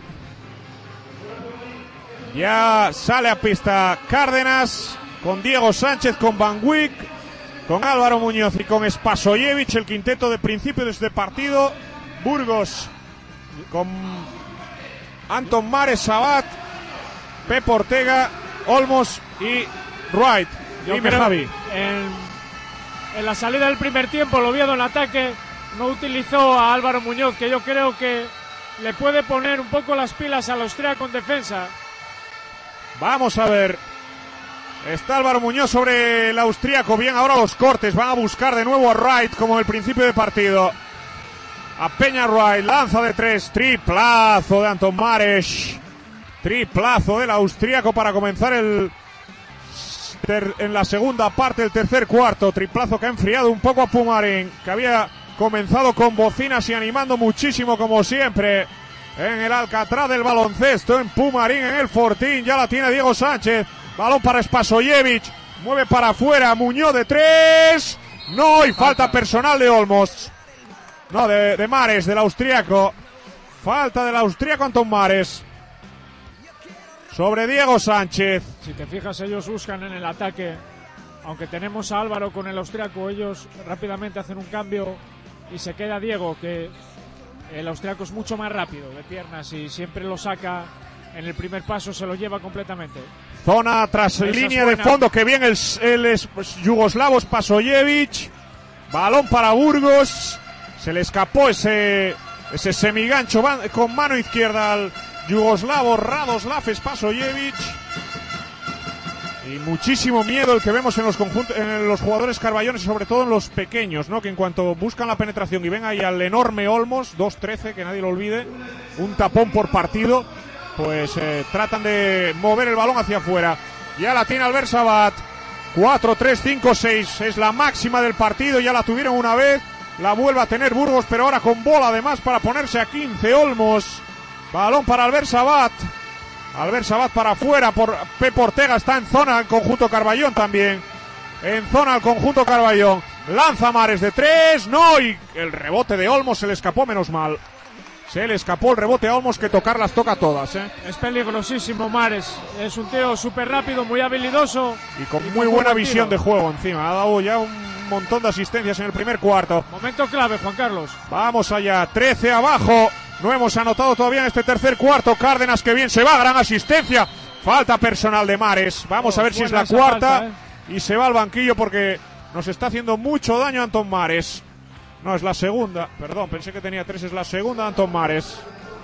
Ya sale a pista Cárdenas con Diego Sánchez, con Van Wyk, con Álvaro Muñoz y con Spasojevic, el quinteto de principio de este partido. Burgos con Anton Mares, Sabat, Pep Ortega, Olmos y Wright. Yo Dime, creo, Javi. En, en la salida del primer tiempo, el Oviedo en ataque no utilizó a Álvaro Muñoz, que yo creo que le puede poner un poco las pilas al austríaco en defensa. Vamos a ver. Está Álvaro Muñoz sobre el austríaco. Bien, ahora los cortes. Van a buscar de nuevo a Wright como en el principio de partido. A Peña Wright. Lanza de tres. Triplazo de Anton Mares. Triplazo del austríaco para comenzar el ter, en la segunda parte del tercer cuarto. Triplazo que ha enfriado un poco a Pumarín, que había comenzado con bocinas y animando muchísimo como siempre en el Alcatraz del baloncesto, en Pumarín, en el Fortín. Ya la tiene Diego Sánchez. Balón para Spasojevic. Mueve para afuera. Muñoz de tres. No, y falta personal de Olmos. No, de, de Mares, del austríaco. Falta del austríaco Anton Mares sobre Diego Sánchez. Si te fijas, ellos buscan en el ataque. Aunque tenemos a Álvaro con el austríaco, ellos rápidamente hacen un cambio y se queda Diego, que el austríaco es mucho más rápido de piernas y siempre lo saca en el primer paso, se lo lleva completamente. Zona tras Esa línea de fondo, que bien el, el, el yugoslavo Spasojevic. Balón para Burgos. Se le escapó ese, ese semigancho con mano izquierda al yugoslavo Radoslav Spasojevic. Y muchísimo miedo el que vemos en los conjuntos, en los jugadores carballones, sobre todo en los pequeños, ¿no? Que en cuanto buscan la penetración y ven ahí al enorme Olmos, dos trece, que nadie lo olvide, un tapón por partido, pues eh, tratan de mover el balón hacia afuera. Ya la tiene Albert Sabat. cuatro tres cinco seis es la máxima del partido, ya la tuvieron una vez, la vuelve a tener Burgos, pero ahora con bola además para ponerse a quince. Olmos. Balón para Albert Sabat. Albert Sabat para afuera por Pep Ortega. Está en zona el conjunto Carballón también. En zona el conjunto Carballón. Lanza Mares de tres. No, y el rebote de Olmos se le escapó, menos mal. Se le escapó el rebote a Olmos, que tocar las toca todas, ¿eh? Es peligrosísimo Mares. Es un tío súper rápido, muy habilidoso. Y con y muy buena visión de juego encima. Ha dado ya un montón de asistencias en el primer cuarto. Momento clave, Juan Carlos. Vamos allá. trece abajo. No hemos anotado todavía en este tercer cuarto. Cárdenas, que bien se va, gran asistencia. Falta personal de Mares. Vamos oh, a ver si es la cuarta. Falta, ¿eh? Y se va al banquillo porque nos está haciendo mucho daño Anton Mares. No, es la segunda. Perdón, pensé que tenía tres. Es la segunda de Anton Mares.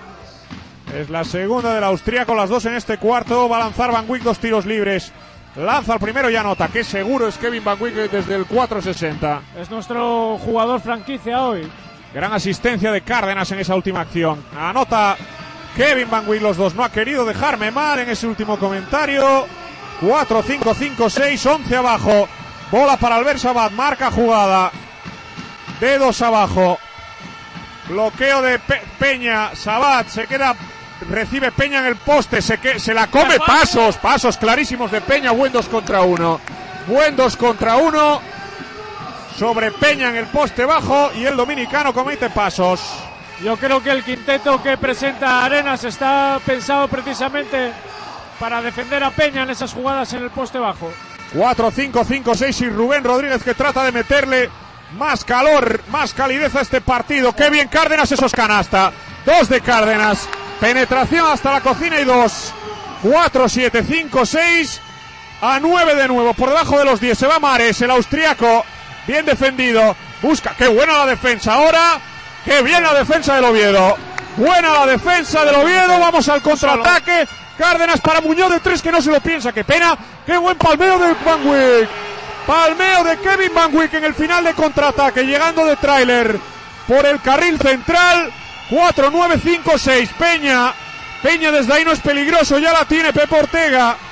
Es la segunda del austríaco. Las dos en este cuarto. Va a lanzar Van Wyk, dos tiros libres. Lanza el primero y anota. Que seguro es Kevin Van Wyk desde el cuatro sesenta. Es nuestro jugador franquicia hoy. Gran asistencia de Cárdenas en esa última acción. Anota Kevin Van Wyk los dos. No ha querido dejarme mal en ese último comentario. cuatro cinco cinco seis, once abajo. Bola para Albert Sabat. Marca jugada. Dedos abajo. Bloqueo de Pe- Peña. Sabat se queda. Recibe Peña en el poste. Se, que- se la come. Pasos. Pasos clarísimos de Peña. Buen dos contra uno. Buen dos contra uno. Sobre Peña en el poste bajo, y el dominicano comete pasos. Yo creo que el quinteto que presenta Arenas está pensado precisamente para defender a Peña en esas jugadas en el poste bajo. cuatro cinco cinco seis y Rubén Rodríguez, que trata de meterle más calor, más calidez a este partido. Qué bien Cárdenas, esos canasta. Dos de Cárdenas. Penetración hasta la cocina y dos. cuatro siete cinco seis a nueve de nuevo. Por debajo de los diez se va Mares, el austríaco. Bien defendido, busca, qué buena la defensa ahora, qué bien la defensa del Oviedo, buena la defensa del Oviedo, vamos al contraataque, Cárdenas para Muñoz de tres, que no se lo piensa, qué pena, qué buen palmeo de Van Wyk, palmeo de Kevin Van Wyk en el final de contraataque, llegando de tráiler por el carril central. Cuatro nueve cinco seis, Peña, Peña desde ahí no es peligroso, ya la tiene Pep Ortega.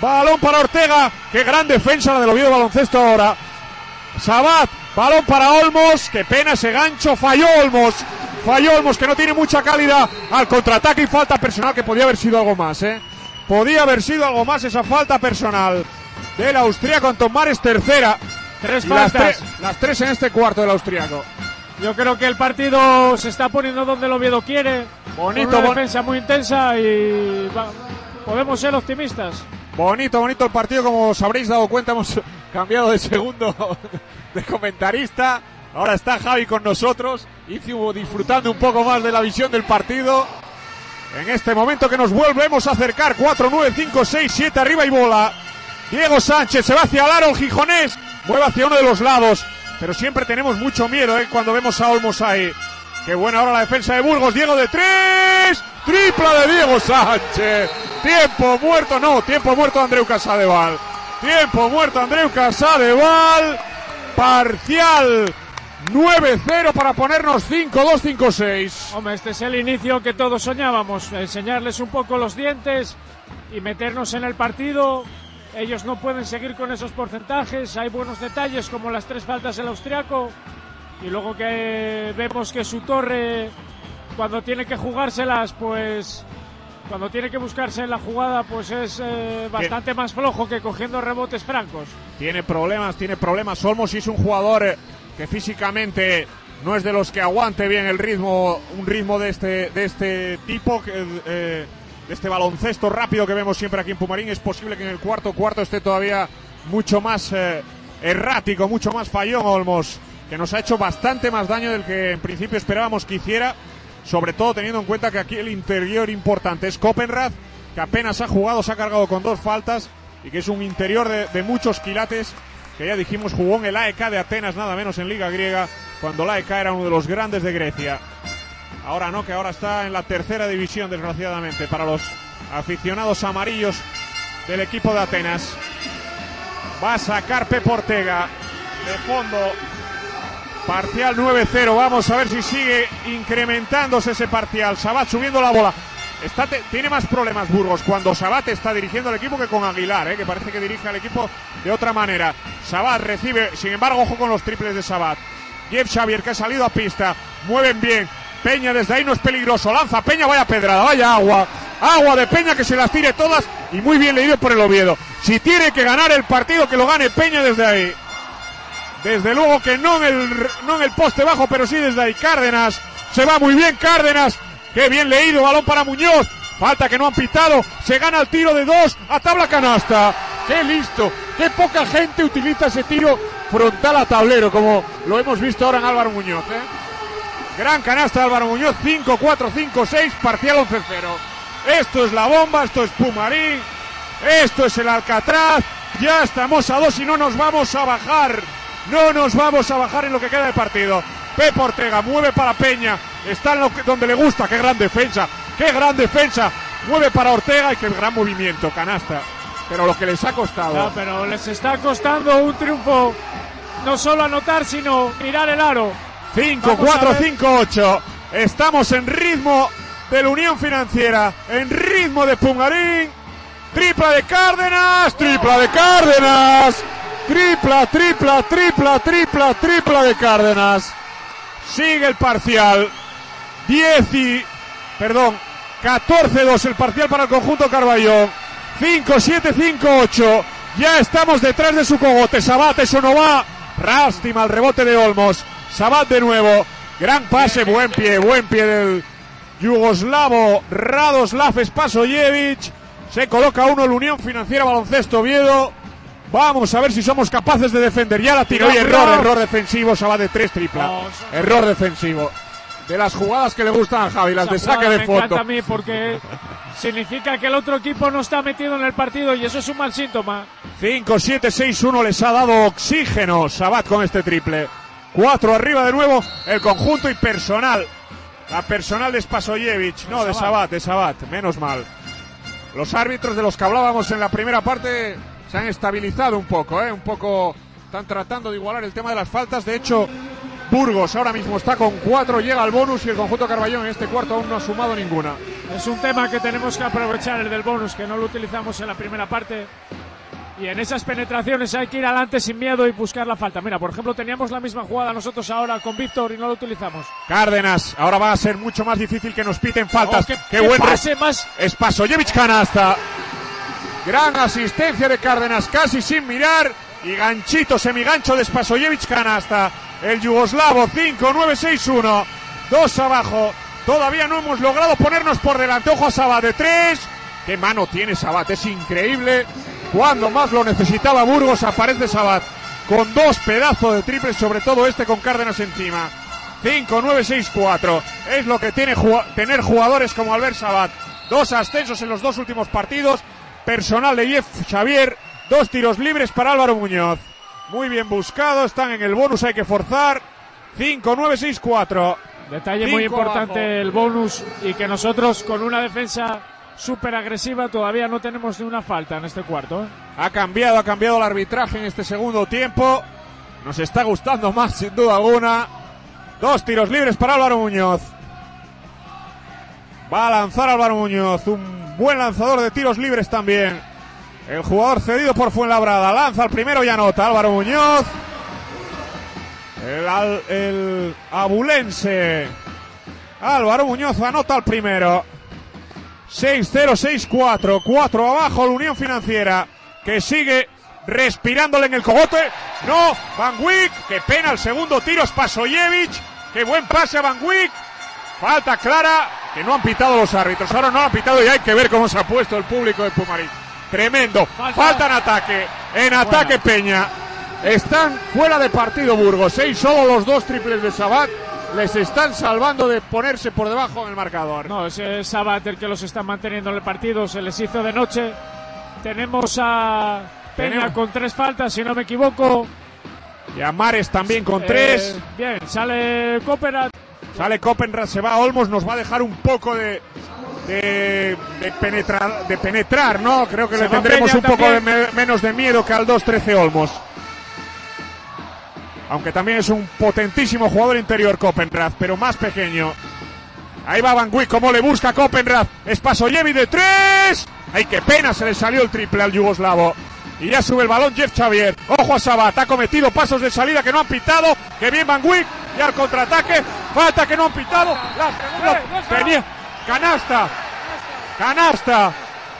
balón para Ortega, qué gran defensa la del Oviedo Baloncesto ahora. Sabat, balón para Olmos, qué pena ese gancho, falló Olmos, falló Olmos que no tiene mucha calidad al contraataque y falta personal que podía haber sido algo más, eh. Podía haber sido algo más esa falta personal del austríaco Anton Mares, tercera. Tres las, faltas. tre las tres en este cuarto del austríaco. Yo creo que el partido se está poniendo donde el Oviedo quiere. Bonito, con una bon defensa muy intensa y va, podemos ser optimistas. Bonito, bonito el partido, como os habréis dado cuenta, hemos cambiado de segundo de comentarista. Ahora está Javi con nosotros, Inciu disfrutando un poco más de la visión del partido. En este momento que nos volvemos a acercar, cuatro, nueve, cinco, seis, siete, arriba y bola. Diego Sánchez se va hacia el aro, el gijonés mueve hacia uno de los lados, pero siempre tenemos mucho miedo eh, cuando vemos a Olmos ahí. Qué buena ahora la defensa de Burgos, Diego de tres, tripla de Diego Sánchez. Tiempo muerto, no, tiempo muerto Andreu Casadeval. Tiempo muerto Andreu Casadeval. Parcial nueve cero para ponernos cinco dos, cinco seis. Hombre, este es el inicio que todos soñábamos, enseñarles un poco los dientes y meternos en el partido. Ellos no pueden seguir con esos porcentajes, hay buenos detalles como las tres faltas del austriaco y luego que vemos que su torre cuando tiene que jugárselas, pues cuando tiene que buscarse en la jugada, pues es eh, bastante más flojo que cogiendo rebotes francos. Tiene problemas, tiene problemas Olmos y es un jugador eh, que físicamente no es de los que aguante bien el ritmo, un ritmo de este, de este tipo, que, eh, de este baloncesto rápido que vemos siempre aquí en Pumarín. Es posible que en el cuarto cuarto esté todavía mucho más eh, errático, mucho más fallón Olmos, que nos ha hecho bastante más daño del que en principio esperábamos que hiciera, sobre todo teniendo en cuenta que aquí el interior importante es Copenrad, que apenas ha jugado, se ha cargado con dos faltas y que es un interior de, de muchos quilates, que ya dijimos jugó en el A E K de Atenas, nada menos en Liga Griega, cuando el A E K era uno de los grandes de Grecia. Ahora no, que ahora está en la tercera división, desgraciadamente, para los aficionados amarillos del equipo de Atenas. Va a sacar Pep Ortega de fondo. Parcial nueve cero. Vamos a ver si sigue incrementándose ese parcial. Sabat subiendo la bola. Está te, tiene más problemas Burgos cuando Sabat está dirigiendo al equipo que con Aguilar, eh, que parece que dirige al equipo de otra manera. Sabat recibe, sin embargo, ojo con los triples de Sabat. Jeff Xavier, que ha salido a pista. Mueven bien. Peña desde ahí no es peligroso. Lanza Peña, vaya pedrada, vaya agua. Agua de Peña, que se las tire todas. Y muy bien leído por el Oviedo. Si tiene que ganar el partido, que lo gane Peña desde ahí. Desde luego que no en el, no en el poste bajo, pero sí desde ahí. Cárdenas, se va muy bien Cárdenas. Qué bien leído, balón para Muñoz. Falta que no han pitado. Se gana el tiro de dos a tabla canasta. Qué listo, qué poca gente utiliza ese tiro frontal a tablero, como lo hemos visto ahora en Álvaro Muñoz, ¿eh? Gran canasta de Álvaro Muñoz, cinco cuatro, cinco seis, parcial once cero. Esto es la bomba, esto es Pumarín, esto es el Alcatraz. Ya estamos a dos y no nos vamos a bajar. No nos vamos a bajar en lo que queda de partido. Pep Ortega mueve para Peña. Está en lo que, donde le gusta. Qué gran defensa. Qué gran defensa. Mueve para Ortega y qué gran movimiento. Canasta. Pero lo que les ha costado. No, pero les está costando un triunfo. No solo anotar, sino mirar el aro. cinco cuatro, cinco ocho. Estamos en ritmo de la Unión Financiera. En ritmo de Pumarín. Tripla de Cárdenas. Tripla de Cárdenas. Tripla, tripla, tripla, tripla, tripla de Cárdenas. Sigue el parcial. diez y... Perdón. catorce dos el parcial para el conjunto Carballón. cinco siete, cinco ocho. Ya estamos detrás de su cogote. Sabat, eso no va. Lástima el rebote de Olmos. Sabat de nuevo. Gran pase, buen pie, buen pie del yugoslavo Radoslav Spasojevic. Se coloca uno la Unión Financiera Baloncesto Oviedo. Vamos a ver si somos capaces de defender. Ya la tiró y error, error defensivo. Sabat de tres, tripla. Error defensivo. De las jugadas que le gustan a Javi, las de saque de fondo. Me encanta a mí porque significa que el otro equipo no está metido en el partido y eso es un mal síntoma. cinco siete seis uno les ha dado oxígeno Sabat con este triple. cuatro arriba de nuevo el conjunto y personal. La personal de Spasojevic, no de Sabat, de Sabat, menos mal. Los árbitros de los que hablábamos en la primera parte se han estabilizado un poco, ¿eh? Un poco están tratando de igualar el tema de las faltas. De hecho, Burgos ahora mismo está con cuatro, llega al bonus y el conjunto Carballón en este cuarto aún no ha sumado ninguna. Es un tema que tenemos que aprovechar, el del bonus, que no lo utilizamos en la primera parte. Y en esas penetraciones hay que ir adelante sin miedo y buscar la falta. Mira, por ejemplo, teníamos la misma jugada nosotros ahora con Víctor y no lo utilizamos. Cárdenas, ahora va a ser mucho más difícil que nos piten faltas. Oh, qué, qué qué buen pase más. Spasojevic, canasta. Gran asistencia de Cárdenas, casi sin mirar. Y ganchito, semigancho de Spasojevic, canasta. El yugoslavo, cinco nueve seis uno. Dos abajo. Todavía no hemos logrado ponernos por delante. Ojo a Sabat de tres. Qué mano tiene Sabat, es increíble. Cuando más lo necesitaba Burgos, aparece Sabat con dos pedazos de triples, sobre todo este con Cárdenas encima. cinco nueve seis cuatro. Es lo que tiene ju- tener jugadores como Albert Sabat. Dos ascensos en los dos últimos partidos. Personal de Jeff Xavier. Dos tiros libres para Álvaro Muñoz. Muy bien buscado, están en el bonus, hay que forzar. cinco nueve seis cuatro. Detalle muy importante abajo. El bonus, y que nosotros con una defensa súper agresiva todavía no tenemos ni una falta en este cuarto, ¿eh? Ha cambiado, ha cambiado el arbitraje en este segundo tiempo. Nos está gustando más, sin duda alguna. Dos tiros libres para Álvaro Muñoz. Va a lanzar Álvaro Muñoz, un buen lanzador de tiros libres también. El jugador cedido por Fuenlabrada. Lanza el primero y anota Álvaro Muñoz. El, el abulense Álvaro Muñoz anota el primero. seis cero seis cuatro. cuatro abajo la Unión Financiera, que sigue respirándole en el cogote. No, Van Wyck. Qué pena el segundo tiro. Spasojevic. Qué buen pase a Van Wyck. Falta clara que no han pitado los árbitros. Ahora no han pitado y hay que ver cómo se ha puesto el público de Pumarín. Tremendo. Falta, Falta en ataque. En ataque Buena. Peña. Están fuera de partido Burgos. Seis solo los dos triples de Sabat. Les están salvando de ponerse por debajo en el marcador. No, es eh, Sabat el que los está manteniendo en el partido. Se les hizo de noche. Tenemos a Peña Tenemos. con tres faltas, si no me equivoco. Y a Mares también con eh, tres. Bien, sale Copenrad. Sale Copenrad, se va a Olmos. Nos va a dejar un poco de... De, de penetrar, de penetrar, ¿no? Creo que se le tendremos Peña un poco de me, menos de miedo que al dos trece Olmos. Aunque también es un potentísimo jugador interior Copenrad, pero más pequeño. Ahí va Van Wyck, como le busca Copenrad. Spasojevic de tres. ¡Ay, qué pena! Se le salió el triple al yugoslavo. Y ya sube el balón Jeff Xavier. Ojo a Sabat, ha cometido pasos de salida que no han pitado. ¡Qué bien Van Wyck! Y al contraataque, falta que no han pitado. La segunda tenía... Canasta, canasta.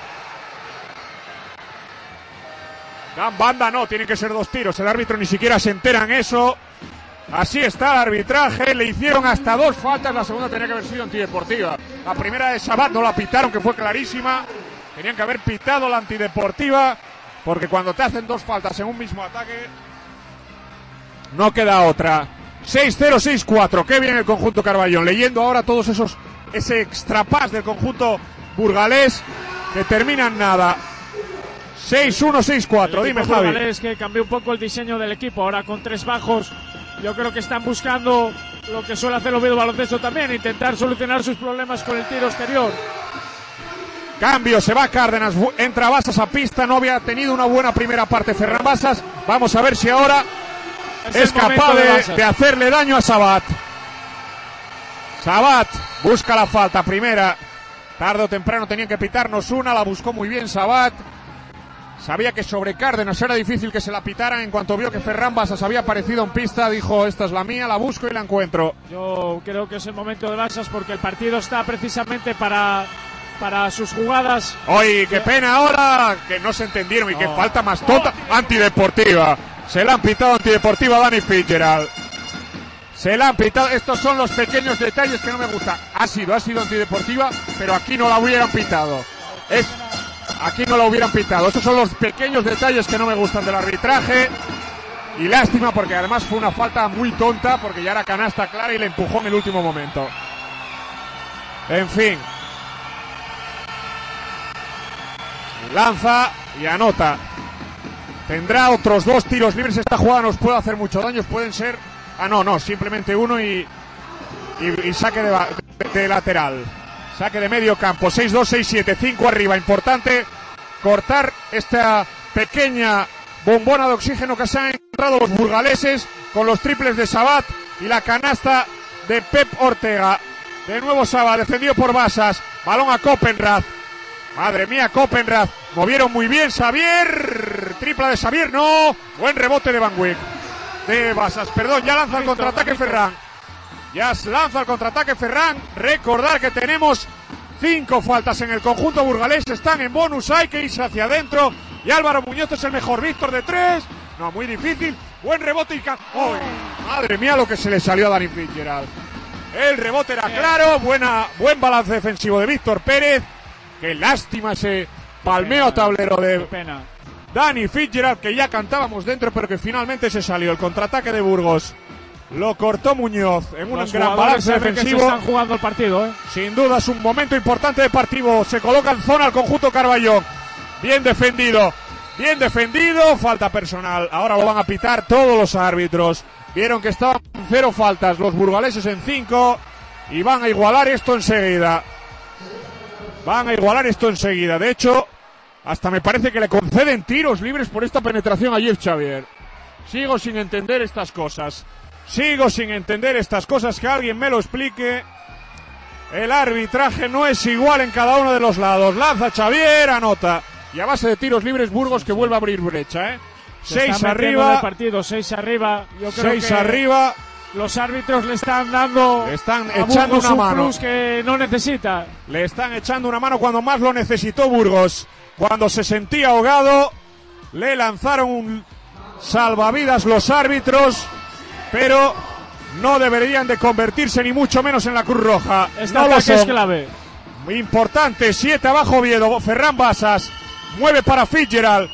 Dan banda, no, tienen que ser dos tiros. El árbitro ni siquiera se entera en eso. Así está el arbitraje. Le hicieron hasta dos faltas. La segunda tenía que haber sido antideportiva. La primera de Sabat no la pitaron, que fue clarísima. Tenían que haber pitado la antideportiva, porque cuando te hacen dos faltas en un mismo ataque, no queda otra. seis cero seis cuatro. Qué bien el conjunto Carballón. Leyendo ahora todos esos... ese extrapás del conjunto burgalés que termina en nada. seis uno seis cuatro, dime Javi. Burgalés que cambió un poco el diseño del equipo, ahora con tres bajos. Yo creo que están buscando lo que suele hacer el Oviedo Baloncesto también, intentar solucionar sus problemas con el tiro exterior. Cambio, se va Cárdenas, entra Basas a pista, no había tenido una buena primera parte Ferran Basas. Vamos a ver si ahora es, es capaz de, de, de hacerle daño a Sabat. Sabat busca la falta primera. Tarde o temprano tenían que pitarnos una. La buscó muy bien Sabat. Sabía que sobre Cárdenas era difícil que se la pitaran. En cuanto vio que Ferran Basas había aparecido en pista, dijo: esta es la mía, la busco y la encuentro. Yo creo que es el momento de Basas, porque el partido está precisamente para, para sus jugadas. ¡Oye, qué pena ahora! Que no se entendieron y no. Qué falta más tonta. Antideportiva. Se la han pitado antideportiva a Danny Fitzgerald. Se la han pitado. Estos son los pequeños detalles que no me gustan. Ha sido, ha sido antideportiva, pero aquí no la hubieran pitado. Es, aquí no la hubieran pitado. Estos son los pequeños detalles que no me gustan del arbitraje. Y lástima, porque además fue una falta muy tonta, porque ya era canasta clara y le empujó en el último momento. En fin. Lanza y anota. Tendrá otros dos tiros libres. Esta jugada nos puede hacer mucho daño. Pueden ser... Ah, no, no, simplemente uno y, y, y saque de, de, de lateral. Saque de medio campo. seis dos, seis siete, cinco arriba. Importante cortar esta pequeña bombona de oxígeno que se han encontrado los burgaleses con los triples de Sabat y la canasta de Pep Ortega. De nuevo Saba, defendido por Basas. Balón a Copenrad. Madre mía, Copenrad. Movieron muy bien Xavier. Tripla de Xavier, no. Buen rebote de Van Wyk. De Basas, perdón, ya lanza el contraataque Ferran. Ya lanza el contraataque Ferran. Recordar que tenemos cinco faltas en el conjunto burgalés. Están en bonus, hay que irse hacia adentro. Y Álvaro Muñoz es el mejor. Víctor de tres. No, muy difícil. Buen rebote y... Ca- ¡Oh! Madre mía lo que se le salió a Dani Fitzgerald. El rebote era claro. Buena, buen balance defensivo de Víctor Pérez. Qué lástima ese palmeo a tablero de Dani Fitzgerald, que ya cantábamos dentro, pero que finalmente se salió. El contraataque de Burgos lo cortó Muñoz en un gran balance defensivo. Se están jugando el partido, ¿eh? Sin duda es un momento importante de partido. Se coloca en zona el conjunto Carballón. Bien defendido, bien defendido. Falta personal. Ahora lo van a pitar todos los árbitros. Vieron que estaban en cero faltas los burgaleses en cinco y van a igualar esto enseguida. Van a igualar esto enseguida. De hecho, hasta me parece que le conceden tiros libres por esta penetración a Jeff Xavier. Sigo sin entender estas cosas. Sigo sin entender estas cosas. Que alguien me lo explique. El arbitraje no es igual en cada uno de los lados. Lanza Xavier, anota. Y a base de tiros libres, Burgos que vuelve a abrir brecha, ¿eh? Se Seis arriba. El partido, seis arriba. Yo creo seis que arriba. Los árbitros le están dando. Le están a echando Burgos una un mano. plus que no necesita. Le están echando una mano cuando más lo necesitó Burgos. Cuando se sentía ahogado, le lanzaron un salvavidas los árbitros, pero no deberían de convertirse ni mucho menos en la Cruz Roja. Este no lo ataque son. es clave. Importante, siete abajo Oviedo. Ferran Basas mueve para Fitzgerald.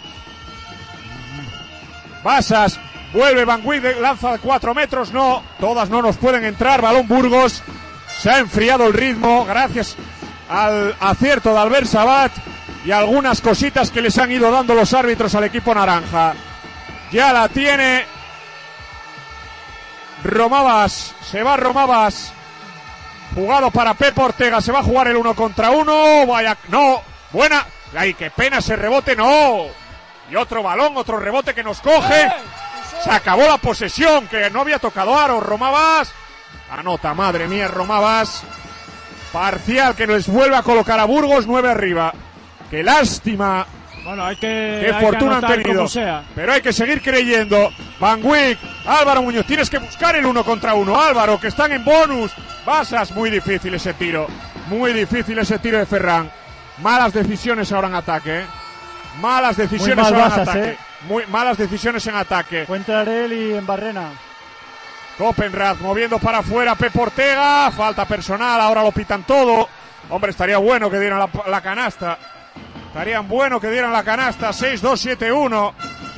Basas vuelve Van Wyk, lanza de cuatro metros, no, todas no nos pueden entrar. Balón Burgos. Se ha enfriado el ritmo gracias al acierto de Albert Sabat y algunas cositas que les han ido dando los árbitros al equipo naranja. Ya la tiene Romavas, se va Romavas, jugado para Pep Ortega, se va a jugar el uno contra uno, vaya, no, buena, ay, qué pena ese rebote, no, y otro balón, otro rebote que nos coge, se acabó la posesión, que no había tocado aro. Romavas anota, madre mía, Romavas, parcial que nos vuelve a colocar a Burgos, nueve arriba. Qué lástima. Bueno, hay que. Qué hay fortuna que han tenido. sea. Pero hay que seguir creyendo. Van Wyk, Álvaro Muñoz, tienes que buscar el uno contra uno. Álvaro, que están en bonus. Basas, muy difícil ese tiro. Muy difícil ese tiro de Ferran. Malas decisiones ahora en ataque. ¿eh? Malas decisiones Muy mal ahora Basas, en ataque. ¿eh? Muy malas decisiones en ataque. Fue entrar él y en Barrena. Copenrad moviendo para afuera. Pep Ortega. Falta personal. Ahora lo pitan todo. Hombre, estaría bueno que dieran la, la canasta. Estarían bueno que dieran la canasta. Seis dos siete uno.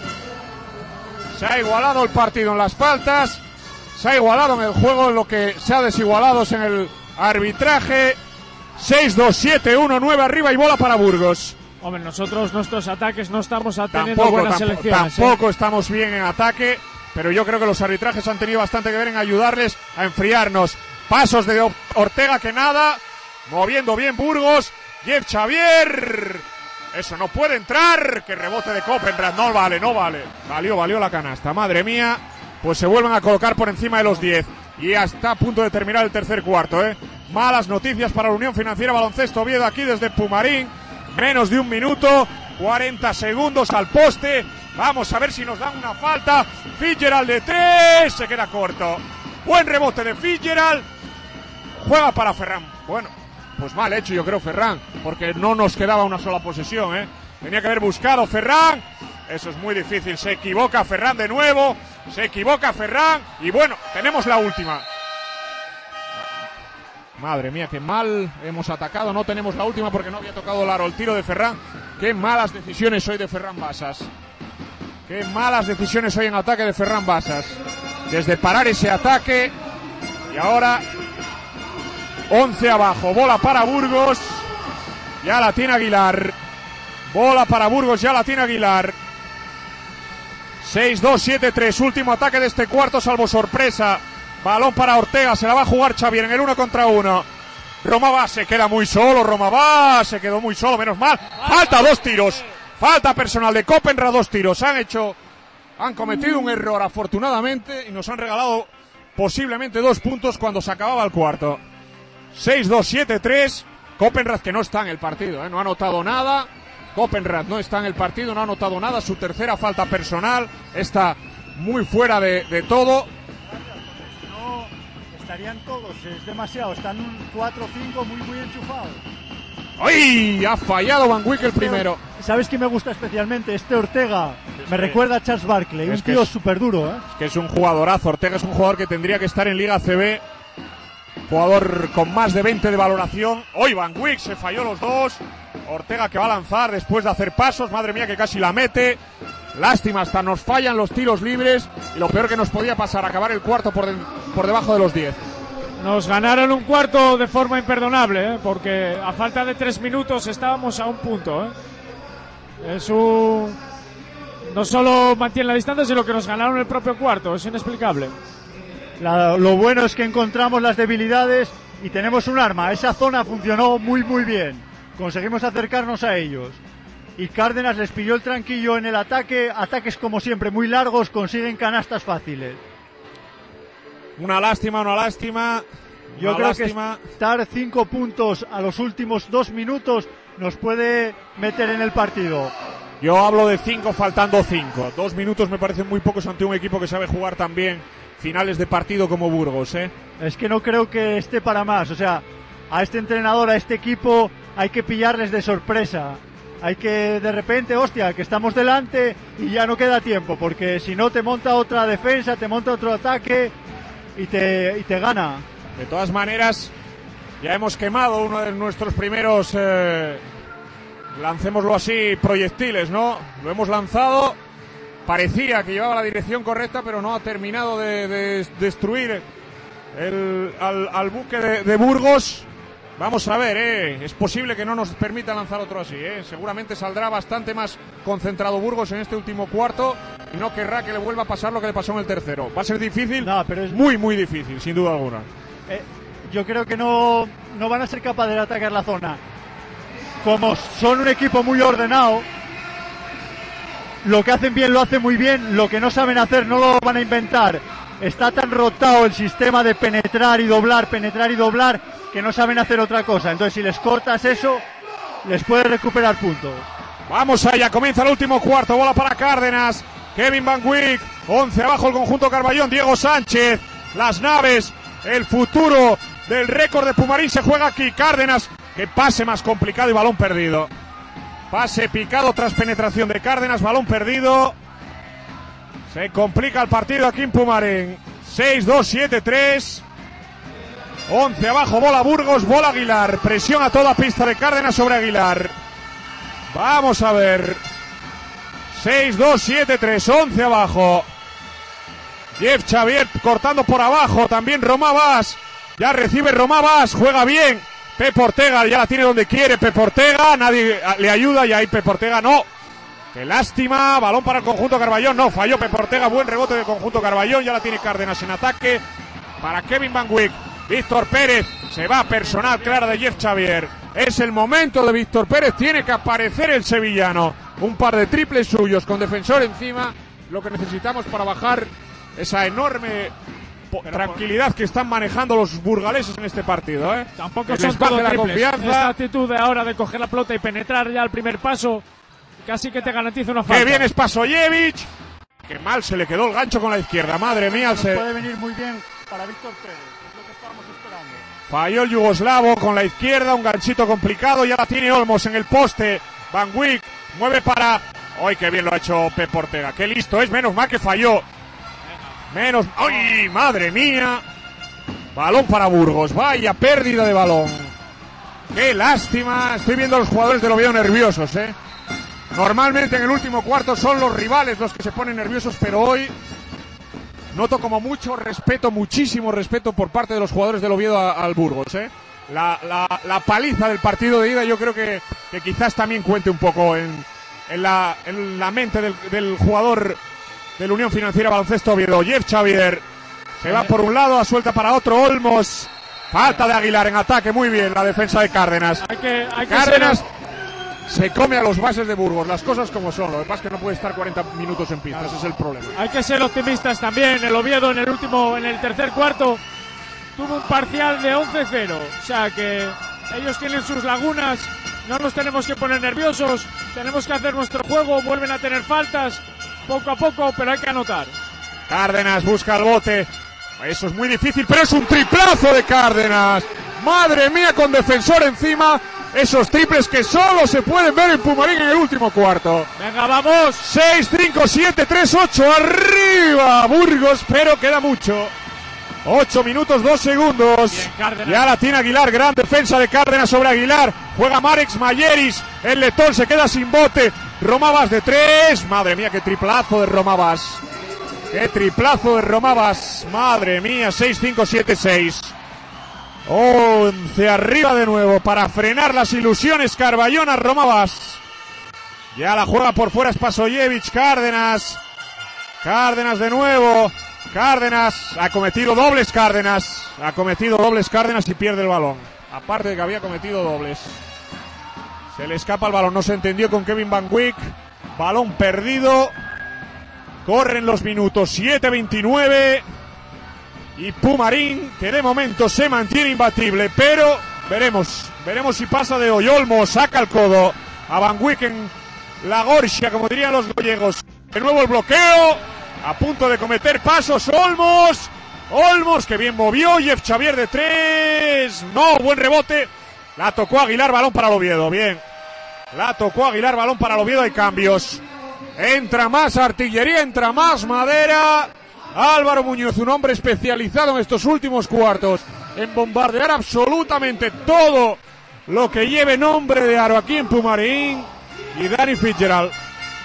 Se ha igualado el partido en las faltas. Se ha igualado en el juego. En lo que se ha desigualado es en el arbitraje. Seis dos siete uno. nueve arriba y bola para Burgos. Hombre, nosotros nuestros ataques no estamos teniendo Tampoco, buenas tampoco, selecciones. tampoco ¿eh? estamos bien en ataque. Pero yo creo que los arbitrajes han tenido bastante que ver en ayudarles a enfriarnos. Pasos de Ortega que nada. Moviendo bien Burgos. Jeff Xavier. Eso no puede entrar. Que rebote de Copenrad. No vale, no vale. Valió, valió la canasta. Madre mía. Pues se vuelven a colocar por encima de los diez. Y ya está a punto de terminar el tercer cuarto, ¿eh? Malas noticias para la Unión Financiera Baloncesto Oviedo aquí desde Pumarín. Menos de un minuto. cuarenta segundos al poste. Vamos a ver si nos dan una falta. Fitzgerald de tres. Se queda corto. Buen rebote de Fitzgerald. Juega para Ferran. Bueno, pues mal hecho yo creo Ferran. Porque no nos quedaba una sola posesión, ¿eh? Tenía que haber buscado Ferran. Eso es muy difícil. Se equivoca Ferran de nuevo. Se equivoca Ferran. Y bueno, tenemos la última. Madre mía, qué mal hemos atacado. No tenemos la última porque no había tocado el aro. El tiro de Ferran. Qué malas decisiones hoy de Ferran Basas. Qué malas decisiones hoy en ataque de Ferran Basas. Desde parar ese ataque. Y ahora once abajo. Bola para Burgos. Ya la tiene Aguilar. Bola para Burgos. Ya la tiene Aguilar. seis dos siete tres. Último ataque de este cuarto salvo sorpresa. Balón para Ortega. Se la va a jugar Xavier en el uno contra uno. Romavas se queda muy solo. Romavas se quedó muy solo. Menos mal. Falta dos tiros. Falta personal de Copenrad. Dos tiros. Han hecho. Han cometido un error afortunadamente. Y nos han regalado posiblemente dos puntos cuando se acababa el cuarto. seis dos siete tres. Copenrad, que no está en el partido, ¿eh? No ha anotado nada. Copenrad no está en el partido, no ha anotado nada. Su tercera falta personal está muy fuera de, de todo. No, estarían todos, es demasiado. Están un cuatro cinco muy, muy enchufados. ¡Ay! Ha fallado Van Wyk el primero. ¿Sabes quién me gusta especialmente? Este Ortega. Es me que, recuerda a Charles Barkley, un tío súper duro, ¿eh? Es que es un jugadorazo. Ortega es un jugador que tendría que estar en Liga C B. Jugador con más de veinte de valoración. Hoy Van Wyk se falló los dos. Ortega que va a lanzar después de hacer pasos. Madre mía, que casi la mete. Lástima, hasta nos fallan los tiros libres. Y lo peor que nos podía pasar, acabar el cuarto por, de, por debajo de los diez. Nos ganaron un cuarto de forma imperdonable, ¿eh? Porque a falta de tres minutos estábamos a un punto, ¿eh? Es un... No solo mantiene la distancia, sino que nos ganaron el propio cuarto. Es inexplicable. La, lo bueno es que encontramos las debilidades y tenemos un arma. Esa zona funcionó muy muy bien. Conseguimos acercarnos a ellos. Y Cárdenas les pilló el tranquillo en el ataque. Ataques como siempre muy largos, consiguen canastas fáciles. Una lástima, una lástima. Yo una creo lástima. que estar cinco puntos a los últimos dos minutos nos puede meter en el partido. Yo hablo de cinco faltando cinco. Dos minutos me parecen muy pocos ante un equipo que sabe jugar tan bien finales de partido como Burgos, ¿eh? Es que no creo que esté para más. O sea, a este entrenador, a este equipo, hay que pillarles de sorpresa. Hay que, de repente, hostia, que estamos delante y ya no queda tiempo. Porque si no, te monta otra defensa, te monta otro ataque y te, y te gana. De todas maneras, ya hemos quemado uno de nuestros primeros, eh, lancémoslo así, proyectiles, ¿no? Lo hemos lanzado. Parecía que llevaba la dirección correcta, pero no ha terminado de, de destruir el, al, al buque de, de Burgos. Vamos a ver, ¿eh? Es posible que no nos permita lanzar otro así, ¿eh? Seguramente saldrá bastante más concentrado Burgos en este último cuarto y no querrá que le vuelva a pasar lo que le pasó en el tercero. Va a ser difícil, no, pero es muy, muy difícil, sin duda alguna. Eh, yo creo que no, no van a ser capaces de atacar la zona. Como son un equipo muy ordenado, lo que hacen bien lo hacen muy bien, lo que no saben hacer no lo van a inventar. Está tan rotado el sistema de penetrar y doblar, penetrar y doblar, que no saben hacer otra cosa. Entonces, si les cortas eso, les puedes recuperar puntos. Vamos allá, comienza el último cuarto, bola para Cárdenas, Kevin Van Wyk, once abajo el conjunto Carballón, Diego Sánchez, las naves, el futuro del récord de Pumarín se juega aquí. Cárdenas, que pase más complicado y balón perdido. Pase picado tras penetración de Cárdenas, balón perdido. Se complica el partido aquí en Pumarín. seis dos siete tres. once abajo, bola Burgos, bola Aguilar. Presión a toda pista de Cárdenas sobre Aguilar. Vamos a ver. seis dos siete tres, once abajo. Jeff Xavier cortando por abajo. También Romá Bas. Ya recibe Romá Bas, juega bien. Pep Ortega ya la tiene donde quiere. Pep Ortega, nadie le ayuda y ahí Pep Ortega no. Qué lástima, balón para el conjunto Carballón. No, falló Pep Ortega, buen rebote del conjunto Carballón. Ya la tiene Cárdenas en ataque para Kevin Van Wyk. Víctor Pérez, se va personal clara de Jeff Xavier. Es el momento de Víctor Pérez, tiene que aparecer el sevillano. Un par de triples suyos con defensor encima, lo que necesitamos para bajar esa enorme tranquilidad que están manejando los burgaleses en este partido, ¿eh? Tampoco son todo triples. Esta actitud de ahora de coger la pelota y penetrar ya al primer paso casi que te garantiza una falta. ¡Qué bien es Pasojevic! ¡Qué mal se le quedó el gancho con la izquierda! ¡Madre mía! Se... Puede venir muy bien para Víctor Pérez, es lo que estábamos esperando. Falló el yugoslavo con la izquierda, un ganchito complicado, ya la tiene Olmos en el poste. Van Wyk mueve para... ¡Ay, qué bien lo ha hecho Pep Ortega! ¡Qué listo es! Menos mal que falló. Menos... ¡Ay, madre mía! Balón para Burgos, vaya pérdida de balón. ¡Qué lástima! Estoy viendo a los jugadores del Oviedo nerviosos, ¿eh? Normalmente en el último cuarto son los rivales los que se ponen nerviosos, pero hoy noto como mucho respeto, muchísimo respeto por parte de los jugadores del Oviedo a, al Burgos, ¿eh? La, la, la paliza del partido de ida yo creo que, que quizás también cuente un poco en, en, la, en la mente del, del jugador de la Unión Financiera Baloncesto Oviedo. Jeff Xavier se va por un lado, a suelta para otro, Olmos. Falta de Aguilar en ataque, muy bien la defensa de Cárdenas. Hay que, hay que Cárdenas... ser... se come a los bases de Burgos, las cosas como son. Lo que pasa es que no puede estar cuarenta minutos en pista, ese es el problema. Hay que ser optimistas también. El Oviedo en el último, en el tercer cuarto, tuvo un parcial de once cero. O sea que ellos tienen sus lagunas, no nos tenemos que poner nerviosos, tenemos que hacer nuestro juego, vuelven a tener faltas, poco a poco, pero hay que anotar. Cárdenas busca el bote, eso es muy difícil, pero es un triplazo de Cárdenas. Madre mía, con defensor encima, esos triples que solo se pueden ver en Pumarín en el último cuarto. Venga, vamos. seis, cinco, siete, tres, ocho, arriba Burgos, pero queda mucho. ocho minutos, dos segundos. Bien, ya la tiene Aguilar, gran defensa de Cárdenas sobre Aguilar. Juega Marek Mayeris, el letón se queda sin bote. Romavas de tres, madre mía, qué triplazo de Romavas. Qué triplazo de Romavas, madre mía, seis, cinco, siete, seis. once arriba de nuevo para frenar las ilusiones Carballona Romavas. Ya la juega por fuera Spasojevic, Cárdenas. Cárdenas de nuevo. Cárdenas ha cometido dobles Cárdenas. Ha cometido dobles Cárdenas y pierde el balón. Aparte de que había cometido dobles. Se le escapa el balón, no se entendió con Kevin Van Wyck. Balón perdido. Corren los minutos, siete veintinueve. Y Pumarín, que de momento se mantiene imbatible, pero veremos, veremos si pasa de hoy. Olmo saca el codo a Van Wyck en la gorcia, como dirían los gallegos. De nuevo el bloqueo, a punto de cometer pasos Olmos. Olmos, que bien movió, Jeff Xavier de tres. No, buen rebote. La tocó Aguilar, balón para el Oviedo, bien. La tocó Aguilar, balón para el Oviedo, hay cambios. Entra más artillería, entra más madera. Álvaro Muñoz, un hombre especializado en estos últimos cuartos en bombardear absolutamente todo lo que lleve nombre de aro aquí en Pumarín. Y Danny Fitzgerald,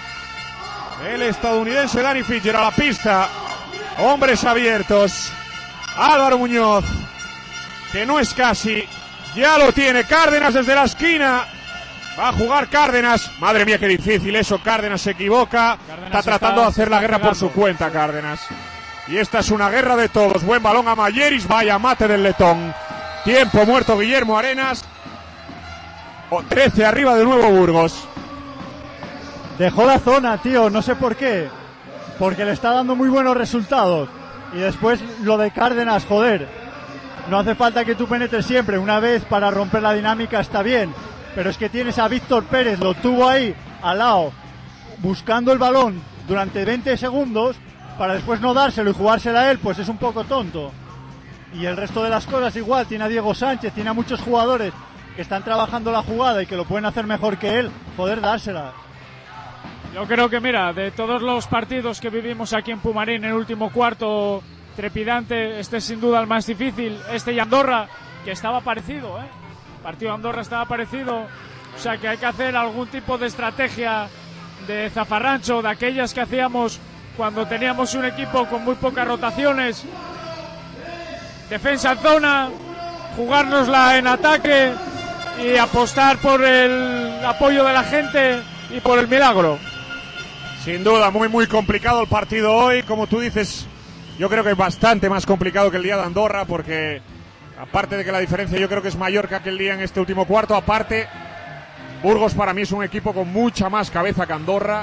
el estadounidense Danny Fitzgerald a la pista. Hombres abiertos. Álvaro Muñoz, que no es casi, ya lo tiene. Cárdenas desde la esquina. Va a jugar Cárdenas. Madre mía, qué difícil eso. Cárdenas se equivoca. Cárdenas está tratando está, de hacer la guerra pegando por su cuenta, Cárdenas. Y esta es una guerra de todos. Buen balón a Mayeris. Vaya mate del letón. Tiempo muerto Guillermo Arenas. O trece arriba de nuevo Burgos. Dejó la zona, tío. No sé por qué. Porque le está dando muy buenos resultados. Y después lo de Cárdenas, joder. No hace falta que tú penetres siempre. Una vez para romper la dinámica está bien. Pero es que tienes a Víctor Pérez, lo tuvo ahí, al lado, buscando el balón durante veinte segundos, para después no dárselo y jugársela a él, pues es un poco tonto. Y el resto de las cosas igual, tiene a Diego Sánchez, tiene a muchos jugadores que están trabajando la jugada y que lo pueden hacer mejor que él, poder dársela. Yo creo que, mira, de todos los partidos que vivimos aquí en Pumarín, en el último cuarto trepidante, este es sin duda el más difícil, este y Andorra, que estaba parecido, ¿eh? Partido de Andorra estaba parecido, o sea que hay que hacer algún tipo de estrategia de zafarrancho, de aquellas que hacíamos cuando teníamos un equipo con muy pocas rotaciones. Defensa en zona, jugárnosla en ataque y apostar por el apoyo de la gente y por el milagro. Sin duda, muy muy complicado el partido hoy, como tú dices, yo creo que es bastante más complicado que el día de Andorra, porque aparte de que la diferencia yo creo que es mayor que aquel día en este último cuarto, aparte Burgos para mí es un equipo con mucha más cabeza que Andorra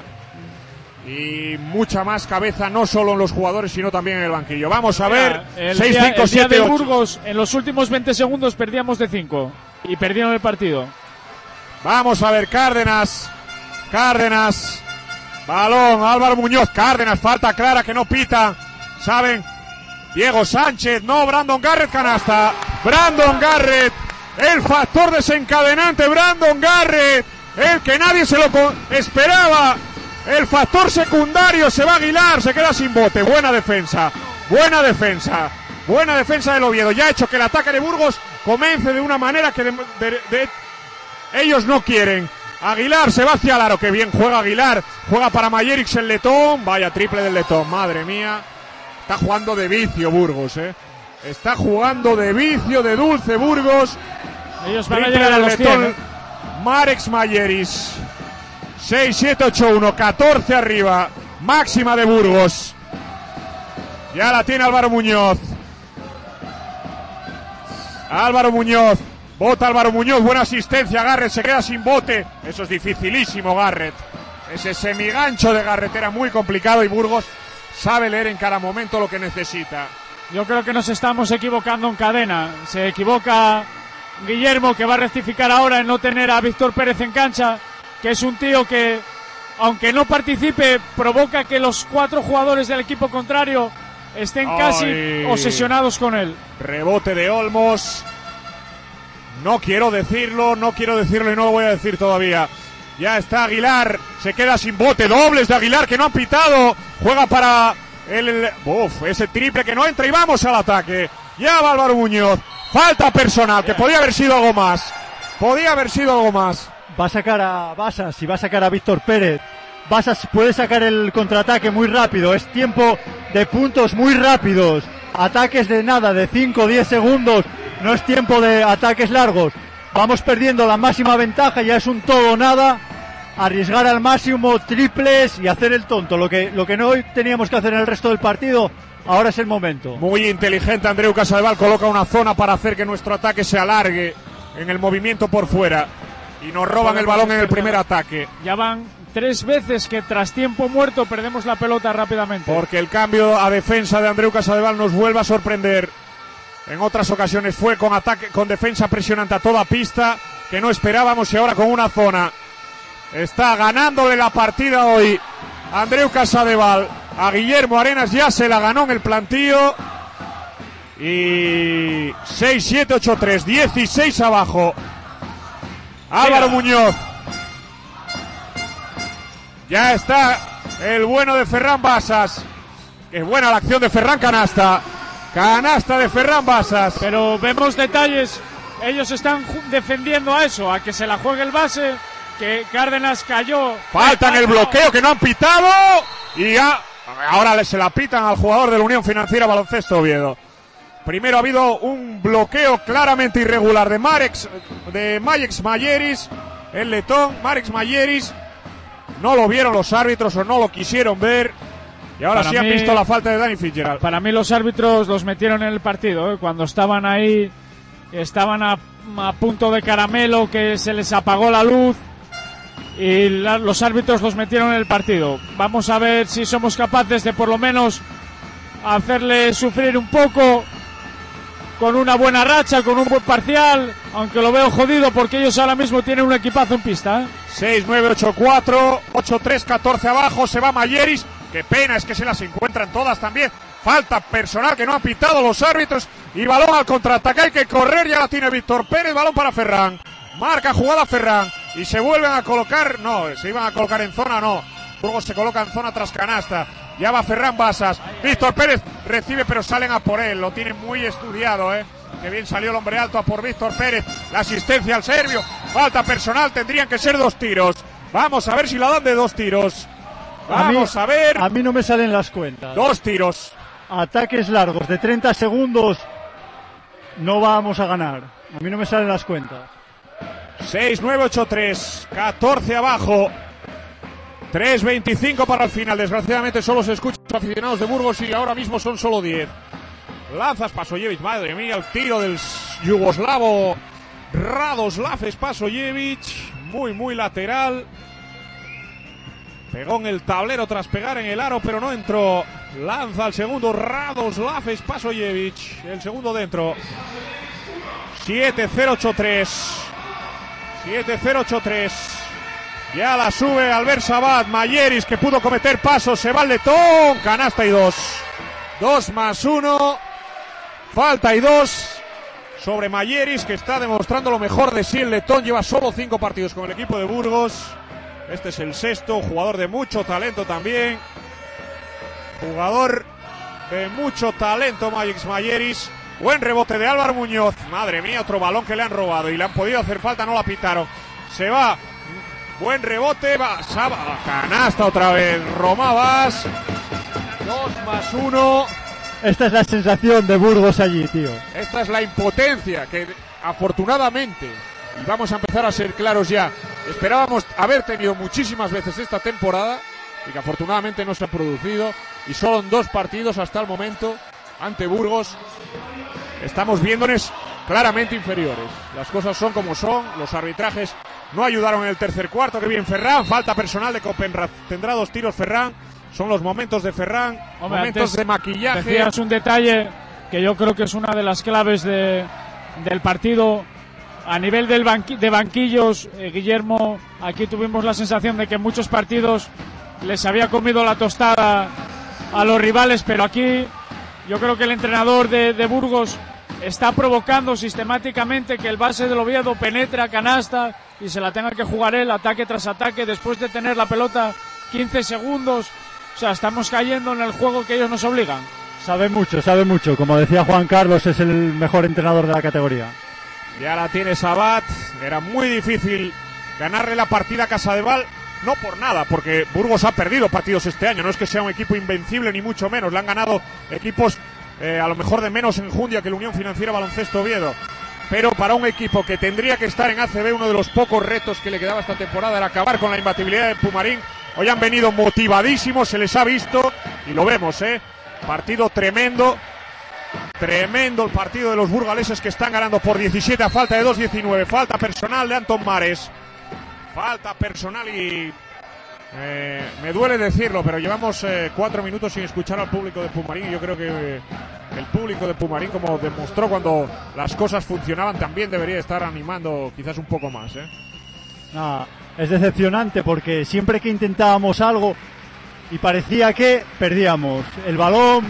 y mucha más cabeza no solo en los jugadores sino también en el banquillo. Vamos a ver, seis, cinco, siete, ocho. Burgos en los últimos veinte segundos perdíamos de cinco y perdieron el partido. Vamos a ver, Cárdenas, Cárdenas, balón, Álvaro Muñoz, Cárdenas, falta clara que no pita, ¿saben? Diego Sánchez, no, Brandon Garrett, canasta. Brandon Garrett, el factor desencadenante, Brandon Garrett, el que nadie se lo esperaba. El factor secundario, se va a Aguilar, se queda sin bote. Buena defensa, buena defensa, buena defensa del Oviedo. Ya ha hecho que el ataque de Burgos comience de una manera que de, de, de, ellos no quieren. Aguilar se va hacia el aro, que bien juega Aguilar. Juega para Mayerix el letón. Vaya triple del letón, madre mía. Está jugando de vicio Burgos, eh. Está jugando de vicio, de dulce Burgos. Ellos van a llegar a los cien, ¿eh? Marek Mayeris. seis, siete, ocho, uno, catorce arriba. Máxima de Burgos. Ya la tiene Álvaro Muñoz. Álvaro Muñoz. Bota Álvaro Muñoz, buena asistencia. Garrett se queda sin bote. Eso es dificilísimo, Garrett. Ese semigancho de Garrett era muy complicado y Burgos sabe leer en cada momento lo que necesita. Yo creo que nos estamos equivocando en cadena. Se equivoca Guillermo, que va a rectificar ahora en no tener a Víctor Pérez en cancha, que es un tío que, aunque no participe, provoca que los cuatro jugadores del equipo contrario estén Ay. casi obsesionados con él. Rebote de Olmos. No quiero decirlo, no quiero decirlo y no lo voy a decir todavía. Ya está Aguilar, se queda sin bote. Dobles de Aguilar que no han pitado. Juega para el, el uf, ese triple que no entra y vamos al ataque. Ya va Álvaro Muñoz. Falta personal, que podía haber sido algo más. Podía haber sido algo más. Va a sacar a Basas y va a sacar a Víctor Pérez. Basas puede sacar el contraataque muy rápido. Es tiempo de puntos muy rápidos. Ataques de nada, de cinco o diez segundos. No es tiempo de ataques largos. Vamos perdiendo la máxima ventaja, ya es un todo o nada. Arriesgar al máximo, triples y hacer el tonto. Lo que, lo que no teníamos que hacer en el resto del partido, ahora es el momento. Muy inteligente Andreu Casadevall, coloca una zona para hacer que nuestro ataque se alargue en el movimiento por fuera. Y nos roban el balón en el primer ataque. Ya van tres veces que tras tiempo muerto perdemos la pelota rápidamente. Porque el cambio a defensa de Andreu Casadevall nos vuelve a sorprender. En otras ocasiones fue con ataque, con defensa presionante a toda pista, que no esperábamos, y ahora con una zona. Está ganándole la partida hoy Andreu Casadevall a Guillermo Arenas, ya se la ganó en el plantío. Y seis siete ocho tres, dieciséis abajo. Álvaro Muñoz. Ya está el bueno de Ferran Basas. Qué buena la acción de Ferran, canasta. Canasta de Ferran Basas. Pero vemos detalles. Ellos están defendiendo a eso, a que se la juegue el base. Que Cárdenas cayó. Falta en el bloqueo, que no han pitado. Y ya, ahora se la pitan al jugador de la Unión Financiera Baloncesto Oviedo. Primero ha habido un bloqueo claramente irregular de Marex, de Majex Mayeris, el letón, Marex Mayeris. No lo vieron los árbitros o no lo quisieron ver. Y ahora para sí mí, han visto la falta de Danny Fitzgerald. Para mí los árbitros los metieron en el partido, ¿eh? Cuando estaban ahí, estaban a, a punto de caramelo, que se les apagó la luz. Y la, los árbitros los metieron en el partido. Vamos a ver si somos capaces de por lo menos hacerle sufrir un poco con una buena racha, con un buen parcial, aunque lo veo jodido porque ellos ahora mismo tienen un equipazo en pista, ¿eh? seis nueve ocho cuatro, ocho tres catorce abajo, se va Mayeris. Qué pena, es que se las encuentran todas también. Falta personal que no han pitado los árbitros. Y balón al contraataque, hay que correr, ya la tiene Víctor Pérez, balón para Ferran. Marca jugada Ferran. Y se vuelven a colocar, no, se iban a colocar en zona, no. Burgos se coloca en zona tras canasta. Ya va Ferran Basas. Víctor Pérez recibe, pero salen a por él. Lo tienen muy estudiado, eh. Que bien salió el hombre alto a por Víctor Pérez. La asistencia al serbio. Falta personal, tendrían que ser dos tiros. Vamos a ver si la dan de dos tiros. Vamos a, mí, a ver. A mí no me salen las cuentas. Dos tiros. Ataques largos de treinta segundos. No vamos a ganar. A mí no me salen las cuentas. seis nueve ocho tres, catorce abajo. tres veinticinco para el final. Desgraciadamente solo se escuchan los aficionados de Burgos y ahora mismo son solo diez. Lanza Spasojevic, madre mía, el tiro del yugoslavo Radoslav Spasojevic. Muy, muy lateral. Pegó en el tablero tras pegar en el aro, pero no entró. Lanza el segundo Radoslav Spasojevic. El segundo dentro. siete cero ocho tres. siete cero ocho tres. Ya la sube Albert Sabat. Mayeris, que pudo cometer pasos. Se va el letón. Canasta y dos. Dos más uno. Falta y dos. Sobre Mayeris, que está demostrando lo mejor de sí. El letón lleva solo cinco partidos con el equipo de Burgos. Este es el sexto. Jugador de mucho talento también. Jugador de mucho talento, Majex Mayeris. Buen rebote de Álvaro Muñoz. Madre mía, otro balón que le han robado y le han podido hacer falta, no la pitaron. Se va. Buen rebote. Va. Saba. Canasta otra vez. Romabas. Dos más uno. Esta es la sensación de Burgos allí, tío. Esta es la impotencia que afortunadamente, y vamos a empezar a ser claros ya, esperábamos haber tenido muchísimas veces esta temporada y que afortunadamente no se ha producido. Y solo en dos partidos hasta el momento ante Burgos estamos viéndonos claramente inferiores. Las cosas son como son, los arbitrajes no ayudaron en el tercer cuarto. Que bien Ferran, falta personal de Copenrad, tendrá dos tiros Ferran, son los momentos de Ferran, Hombre, momentos de maquillaje. Decías un detalle que yo creo que es una de las claves de, del partido. A nivel del banqui de banquillos, eh, Guillermo, aquí tuvimos la sensación de que en muchos partidos les había comido la tostada a los rivales, pero aquí yo creo que el entrenador de, de Burgos está provocando sistemáticamente que el base del Oviedo penetre a canasta y se la tenga que jugar él ataque tras ataque después de tener la pelota quince segundos. O sea, estamos cayendo en el juego que ellos nos obligan. Sabe mucho, sabe mucho. Como decía Juan Carlos, es el mejor entrenador de la categoría. Ya la tiene Sabat. Era muy difícil ganarle la partida a Casadevall. No por nada, porque Burgos ha perdido partidos este año. No es que sea un equipo invencible, ni mucho menos. Le han ganado equipos eh, a lo mejor de menos enjundia que la Unión Financiera Baloncesto Oviedo. Pero para un equipo que tendría que estar en A C B, uno de los pocos retos que le quedaba esta temporada era acabar con la imbatibilidad de Pumarín. Hoy han venido motivadísimos, se les ha visto y lo vemos, ¿eh? Partido tremendo. Tremendo el partido de los burgaleses, que están ganando por diecisiete a falta de dos diecinueve. Falta personal de Anton Mares. Falta personal y eh, me duele decirlo, pero llevamos eh, cuatro minutos sin escuchar al público de Pumarín. Y yo creo que eh, el público de Pumarín, como demostró cuando las cosas funcionaban, también debería estar animando quizás un poco más, ¿eh? No, es decepcionante porque siempre que intentábamos algo y parecía que perdíamos el balón,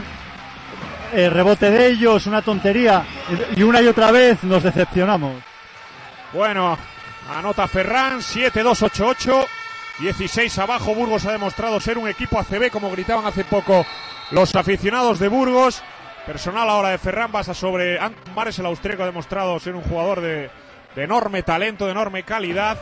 el rebote de ellos, una tontería, y una y otra vez nos decepcionamos. Bueno, anota Ferran, siete dos ocho ocho, dieciséis abajo. Burgos ha demostrado ser un equipo A C B, como gritaban hace poco los aficionados de Burgos. Personal ahora de Ferran, basa sobre Anton Mares. El austríaco ha demostrado ser un jugador de, de enorme talento, de enorme calidad,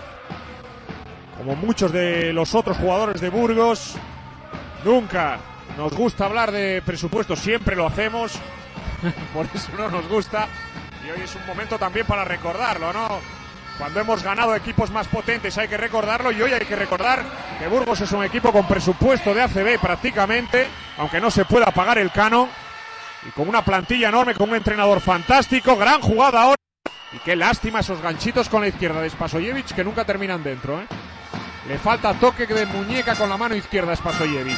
como muchos de los otros jugadores de Burgos. Nunca nos gusta hablar de presupuesto, siempre lo hacemos, por eso no nos gusta, y hoy es un momento también para recordarlo, ¿no? Cuando hemos ganado equipos más potentes hay que recordarlo, y hoy hay que recordar que Burgos es un equipo con presupuesto de A C B prácticamente, aunque no se pueda pagar el canon, y con una plantilla enorme, con un entrenador fantástico. Gran jugada ahora, y qué lástima esos ganchitos con la izquierda de Spasojevic que nunca terminan dentro, ¿eh? Le falta toque de muñeca con la mano izquierda a Spasojevic.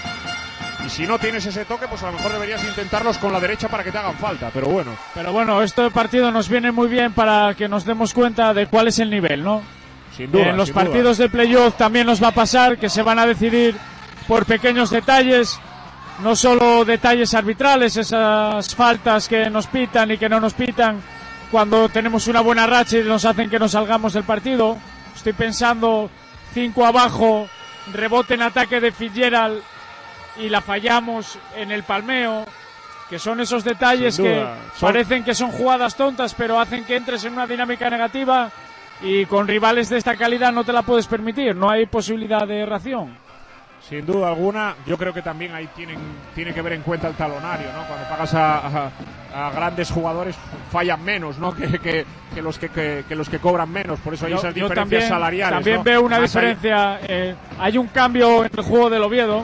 Y si no tienes ese toque, pues a lo mejor deberías intentarlos con la derecha para que te hagan falta, pero bueno. Pero bueno, este partido nos viene muy bien para que nos demos cuenta de cuál es el nivel, ¿no? Sin duda. En los sin partidos duda. de playoff también nos va a pasar que se van a decidir por pequeños detalles, no solo detalles arbitrales, esas faltas que nos pitan y que no nos pitan cuando tenemos una buena racha y nos hacen que nos salgamos del partido. Estoy pensando cinco abajo, rebote en ataque de Fitzgerald y la fallamos en el palmeo, que son esos detalles que son... parecen que son jugadas tontas, pero hacen que entres en una dinámica negativa, y con rivales de esta calidad no te la puedes permitir, no hay posibilidad de reacción. Sin duda alguna, yo creo que también ahí tienen, tiene que ver en cuenta el talonario, ¿no? Cuando pagas a, a, a grandes jugadores fallan menos, ¿no? Que, que, que, los que, que, que los que cobran menos, por eso hay yo, esas diferencias también, salariales. También ¿no? veo una Además diferencia, hay... Eh, hay un cambio en el juego del Oviedo,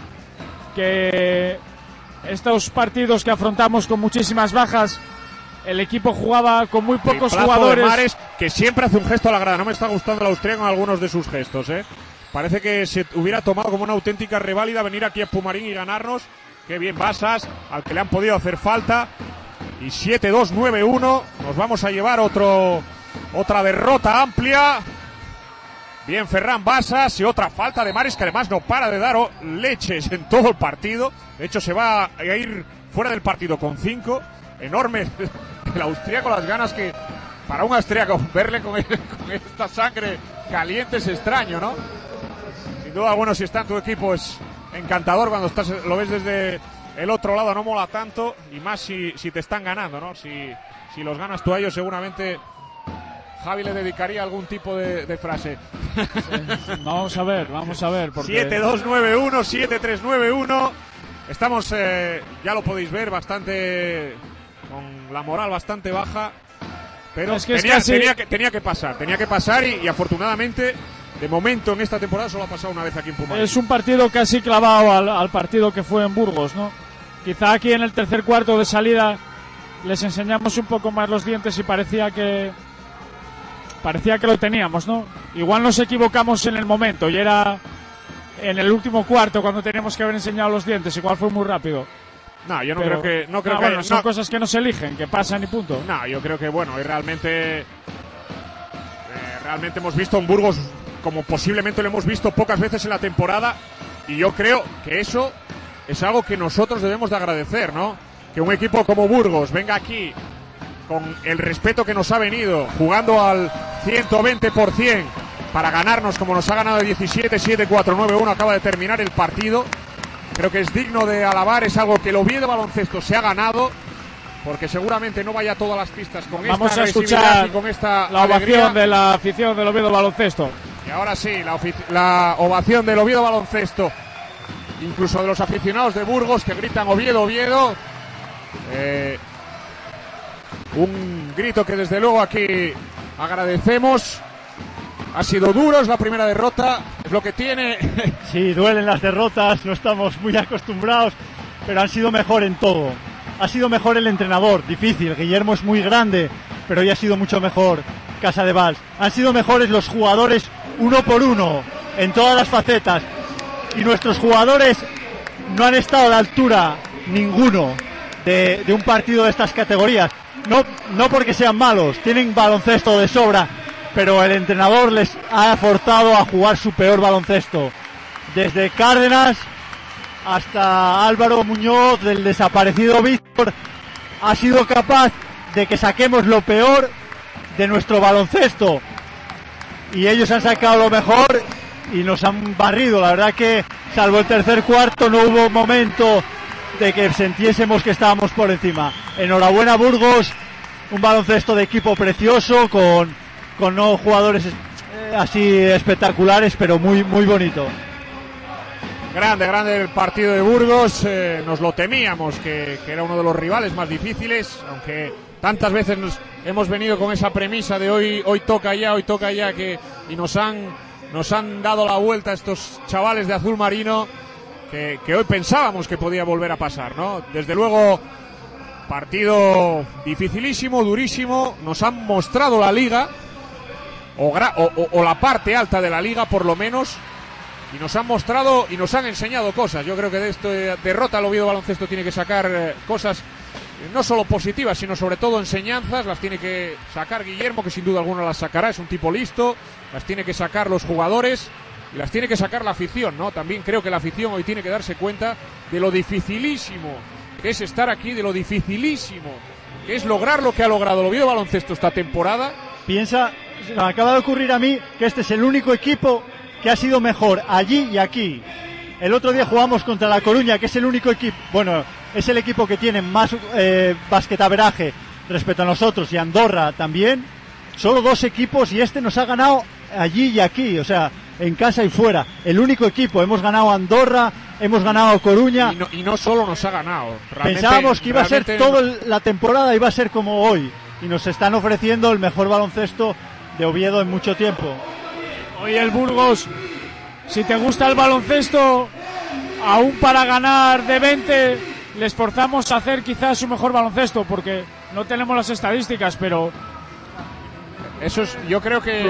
que estos partidos que afrontamos con muchísimas bajas, el equipo jugaba con muy pocos jugadores. De Mares, que siempre hace un gesto a la grada. No me está gustando el austríaco en algunos de sus gestos, ¿eh? Parece que se hubiera tomado como una auténtica reválida venir aquí a Pumarín y ganarnos. Qué bien Basas, al que le han podido hacer falta. Y siete dos nueve uno. Nos vamos a llevar otro otra derrota amplia. Bien Ferran Basas, y otra falta de Mares, que además no para de dar leches en todo el partido. De hecho se va a ir fuera del partido con cinco. Enorme el austríaco, las ganas que para un austríaco verle con, el, con esta sangre caliente es extraño, ¿no? Sin duda, bueno, si está en tu equipo es encantador. Cuando estás lo ves desde el otro lado no mola tanto, y más si, si te están ganando, ¿no? Si, si los ganas tú a ellos, seguramente Javi le dedicaría algún tipo de, de frase. Sí, vamos a ver, vamos a ver. Porque... siete dos nueve uno, siete tres nueve uno. Estamos, eh, ya lo podéis ver, bastante con la moral bastante baja. Pero es que tenía, es casi... tenía, que, tenía que pasar, tenía que pasar y, y afortunadamente, de momento en esta temporada solo ha pasado una vez aquí en Pumarín. Es un partido casi clavado al, al partido que fue en Burgos, ¿no? Quizá aquí en el tercer cuarto de salida les enseñamos un poco más los dientes y parecía que parecía que lo teníamos, ¿no? Igual nos equivocamos en el momento y era en el último cuarto cuando teníamos que haber enseñado los dientes, igual fue muy rápido. No, yo no Pero, creo que no creo no, que bueno, son no. cosas que no se eligen, que pasan y punto. No, yo creo que bueno, y realmente eh, realmente hemos visto un Burgos como posiblemente lo hemos visto pocas veces en la temporada, y yo creo que eso es algo que nosotros debemos de agradecer, ¿no? Que un equipo como Burgos venga aquí con el respeto que nos ha venido, jugando al ciento veinte por ciento para ganarnos como nos ha ganado diecisiete siete cuatro nueve uno, acaba de terminar el partido. Creo que es digno de alabar, es algo que el Oviedo Baloncesto se ha ganado, porque seguramente no vaya a todas las pistas con esta Vamos a agresividad escuchar y con esta la alegría. ovación de la afición del Oviedo Baloncesto. Y ahora sí, la, la ovación del Oviedo Baloncesto, incluso de los aficionados de Burgos que gritan Oviedo, Oviedo. Eh, un grito que desde luego aquí agradecemos. Ha sido duro, es la primera derrota, es lo que tiene. Sí, duelen las derrotas, no estamos muy acostumbrados, pero han sido mejor en todo. Ha sido mejor el entrenador, difícil, Guillermo es muy grande, pero hoy ha sido mucho mejor Casadevall. Han sido mejores los jugadores uno por uno, en todas las facetas. Y nuestros jugadores no han estado a la altura, ninguno, de, de un partido de estas categorías. No, no porque sean malos, tienen baloncesto de sobra, pero el entrenador les ha forzado a jugar su peor baloncesto. Desde Cárdenas hasta Álvaro Muñoz, del desaparecido Víctor, ha sido capaz de que saquemos lo peor de nuestro baloncesto. Y ellos han sacado lo mejor y nos han barrido. La verdad que, salvo el tercer cuarto, no hubo momento de que sintiésemos que estábamos por encima. Enhorabuena, Burgos, un baloncesto de equipo precioso, con... con no jugadores eh, así espectaculares, pero muy muy bonito. Grande, grande el partido de Burgos. Eh, nos lo temíamos, que, que era uno de los rivales más difíciles, aunque tantas veces nos hemos venido con esa premisa de hoy hoy toca ya, hoy toca ya, que y nos han nos han dado la vuelta estos chavales de azul marino, que, que hoy pensábamos que podía volver a pasar, ¿no? Desde luego, partido dificilísimo, durísimo. Nos han mostrado la liga, O, gra- o, o, o la parte alta de la liga por lo menos, y nos han mostrado y nos han enseñado cosas. Yo creo que de esta derrota el Oviedo Baloncesto tiene que sacar eh, cosas eh, no solo positivas, sino sobre todo enseñanzas. Las tiene que sacar Guillermo, que sin duda alguna las sacará, es un tipo listo. Las tiene que sacar los jugadores y las tiene que sacar la afición, ¿no? También creo que la afición hoy tiene que darse cuenta de lo dificilísimo que es estar aquí, de lo dificilísimo que es lograr lo que ha logrado el Oviedo Baloncesto esta temporada. Piensa, me acaba de ocurrir a mí que este es el único equipo que ha sido mejor allí y aquí. El otro día jugamos contra La Coruña, que es el único equipo, bueno, es el equipo que tiene más eh, basquetaveraje respecto a nosotros, y Andorra también. Solo dos equipos, y este nos ha ganado allí y aquí, o sea, en casa y fuera. El único equipo, hemos ganado a Andorra, hemos ganado a Coruña. Y no, y no solo nos ha ganado. Realmente, pensábamos que iba a ser realmente... toda la temporada, iba a ser como hoy, y nos están ofreciendo el mejor baloncesto de Oviedo en mucho tiempo. Hoy el Burgos, si te gusta el baloncesto, aún para ganar de veinte, les forzamos a hacer quizás su mejor baloncesto, porque no tenemos las estadísticas, pero eso es, yo creo que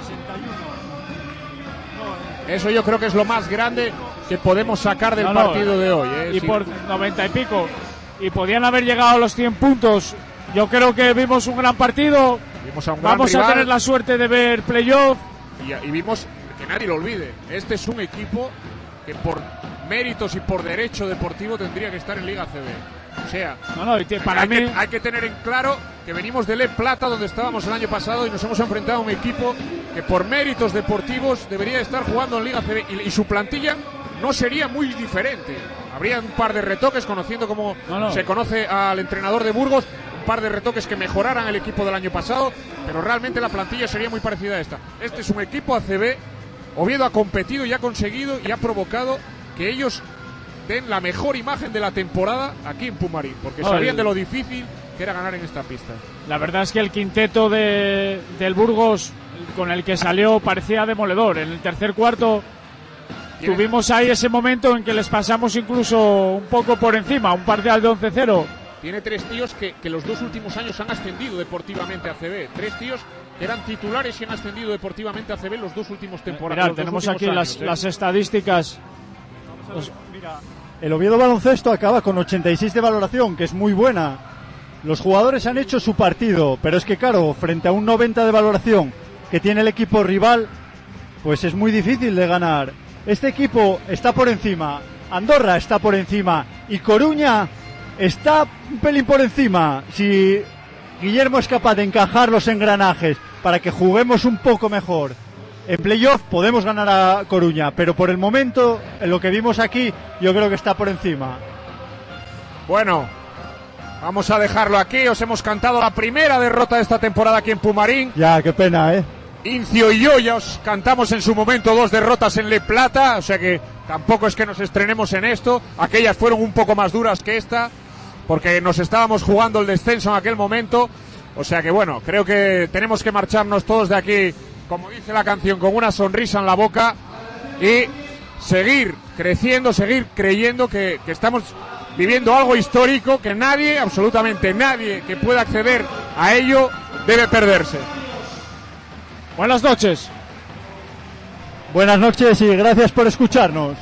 eso yo creo que es lo más grande que podemos sacar del no, no, partido de hoy, ¿eh? Y sí. por noventa y pico, y podían haber llegado a los cien puntos. Yo creo que vimos un gran partido. Vimos a un gran Vamos rival, a tener la suerte de ver playoff. y, y vimos, que nadie lo olvide, este es un equipo que por méritos y por derecho deportivo tendría que estar en Liga C B. O sea, No, no, y te- para hay, mí, que, hay que tener en claro que venimos del E Plata, donde estábamos el año pasado, y nos hemos enfrentado a un equipo que por méritos deportivos debería estar jugando en Liga C B, y, y su plantilla no sería muy diferente. Habría un par de retoques, conociendo como No, no. se conoce al entrenador de Burgos, un par de retoques que mejoraran el equipo del año pasado, pero realmente la plantilla sería muy parecida a esta. Este es un equipo A C B. Oviedo ha competido y ha conseguido y ha provocado que ellos den la mejor imagen de la temporada aquí en Pumarín, porque No, sabían el- de lo difícil que era ganar en esta pista. la verdad es que el quinteto de, del Burgos con el que salió parecía demoledor. En el tercer cuarto Tienen- tuvimos ahí ese momento en que les pasamos incluso un poco por encima, un parcial de once cero. tiene tres tíos que, que los dos últimos años han ascendido deportivamente a C B. Tres tíos que eran titulares y han ascendido deportivamente a C B los dos últimos temporadas. Mirad, tenemos aquí años, las, ¿eh? las estadísticas. Los... Mira, el Oviedo Baloncesto acaba con ochenta y seis de valoración, que es muy buena. Los jugadores han hecho su partido, pero es que claro, frente a un noventa de valoración que tiene el equipo rival, pues es muy difícil de ganar. Este equipo está por encima, Andorra está por encima y Coruña está un pelín por encima. Si Guillermo es capaz de encajar los engranajes para que juguemos un poco mejor en playoff, podemos ganar a Coruña, pero por el momento, en lo que vimos aquí, yo creo que está por encima. Bueno, vamos a dejarlo aquí. Os hemos cantado la primera derrota de esta temporada aquí en Pumarín. Ya, qué pena, ¿eh? Incio y yo ya os cantamos en su momento dos derrotas en Le Plata, o sea que tampoco es que nos estrenemos en esto. Aquellas fueron un poco más duras que esta, porque nos estábamos jugando el descenso en aquel momento. O sea que bueno, creo que tenemos que marcharnos todos de aquí, como dice la canción, con una sonrisa en la boca y seguir creciendo, seguir creyendo que, que estamos viviendo algo histórico, que nadie, absolutamente nadie que pueda acceder a ello debe perderse. Buenas noches. Buenas noches y gracias por escucharnos.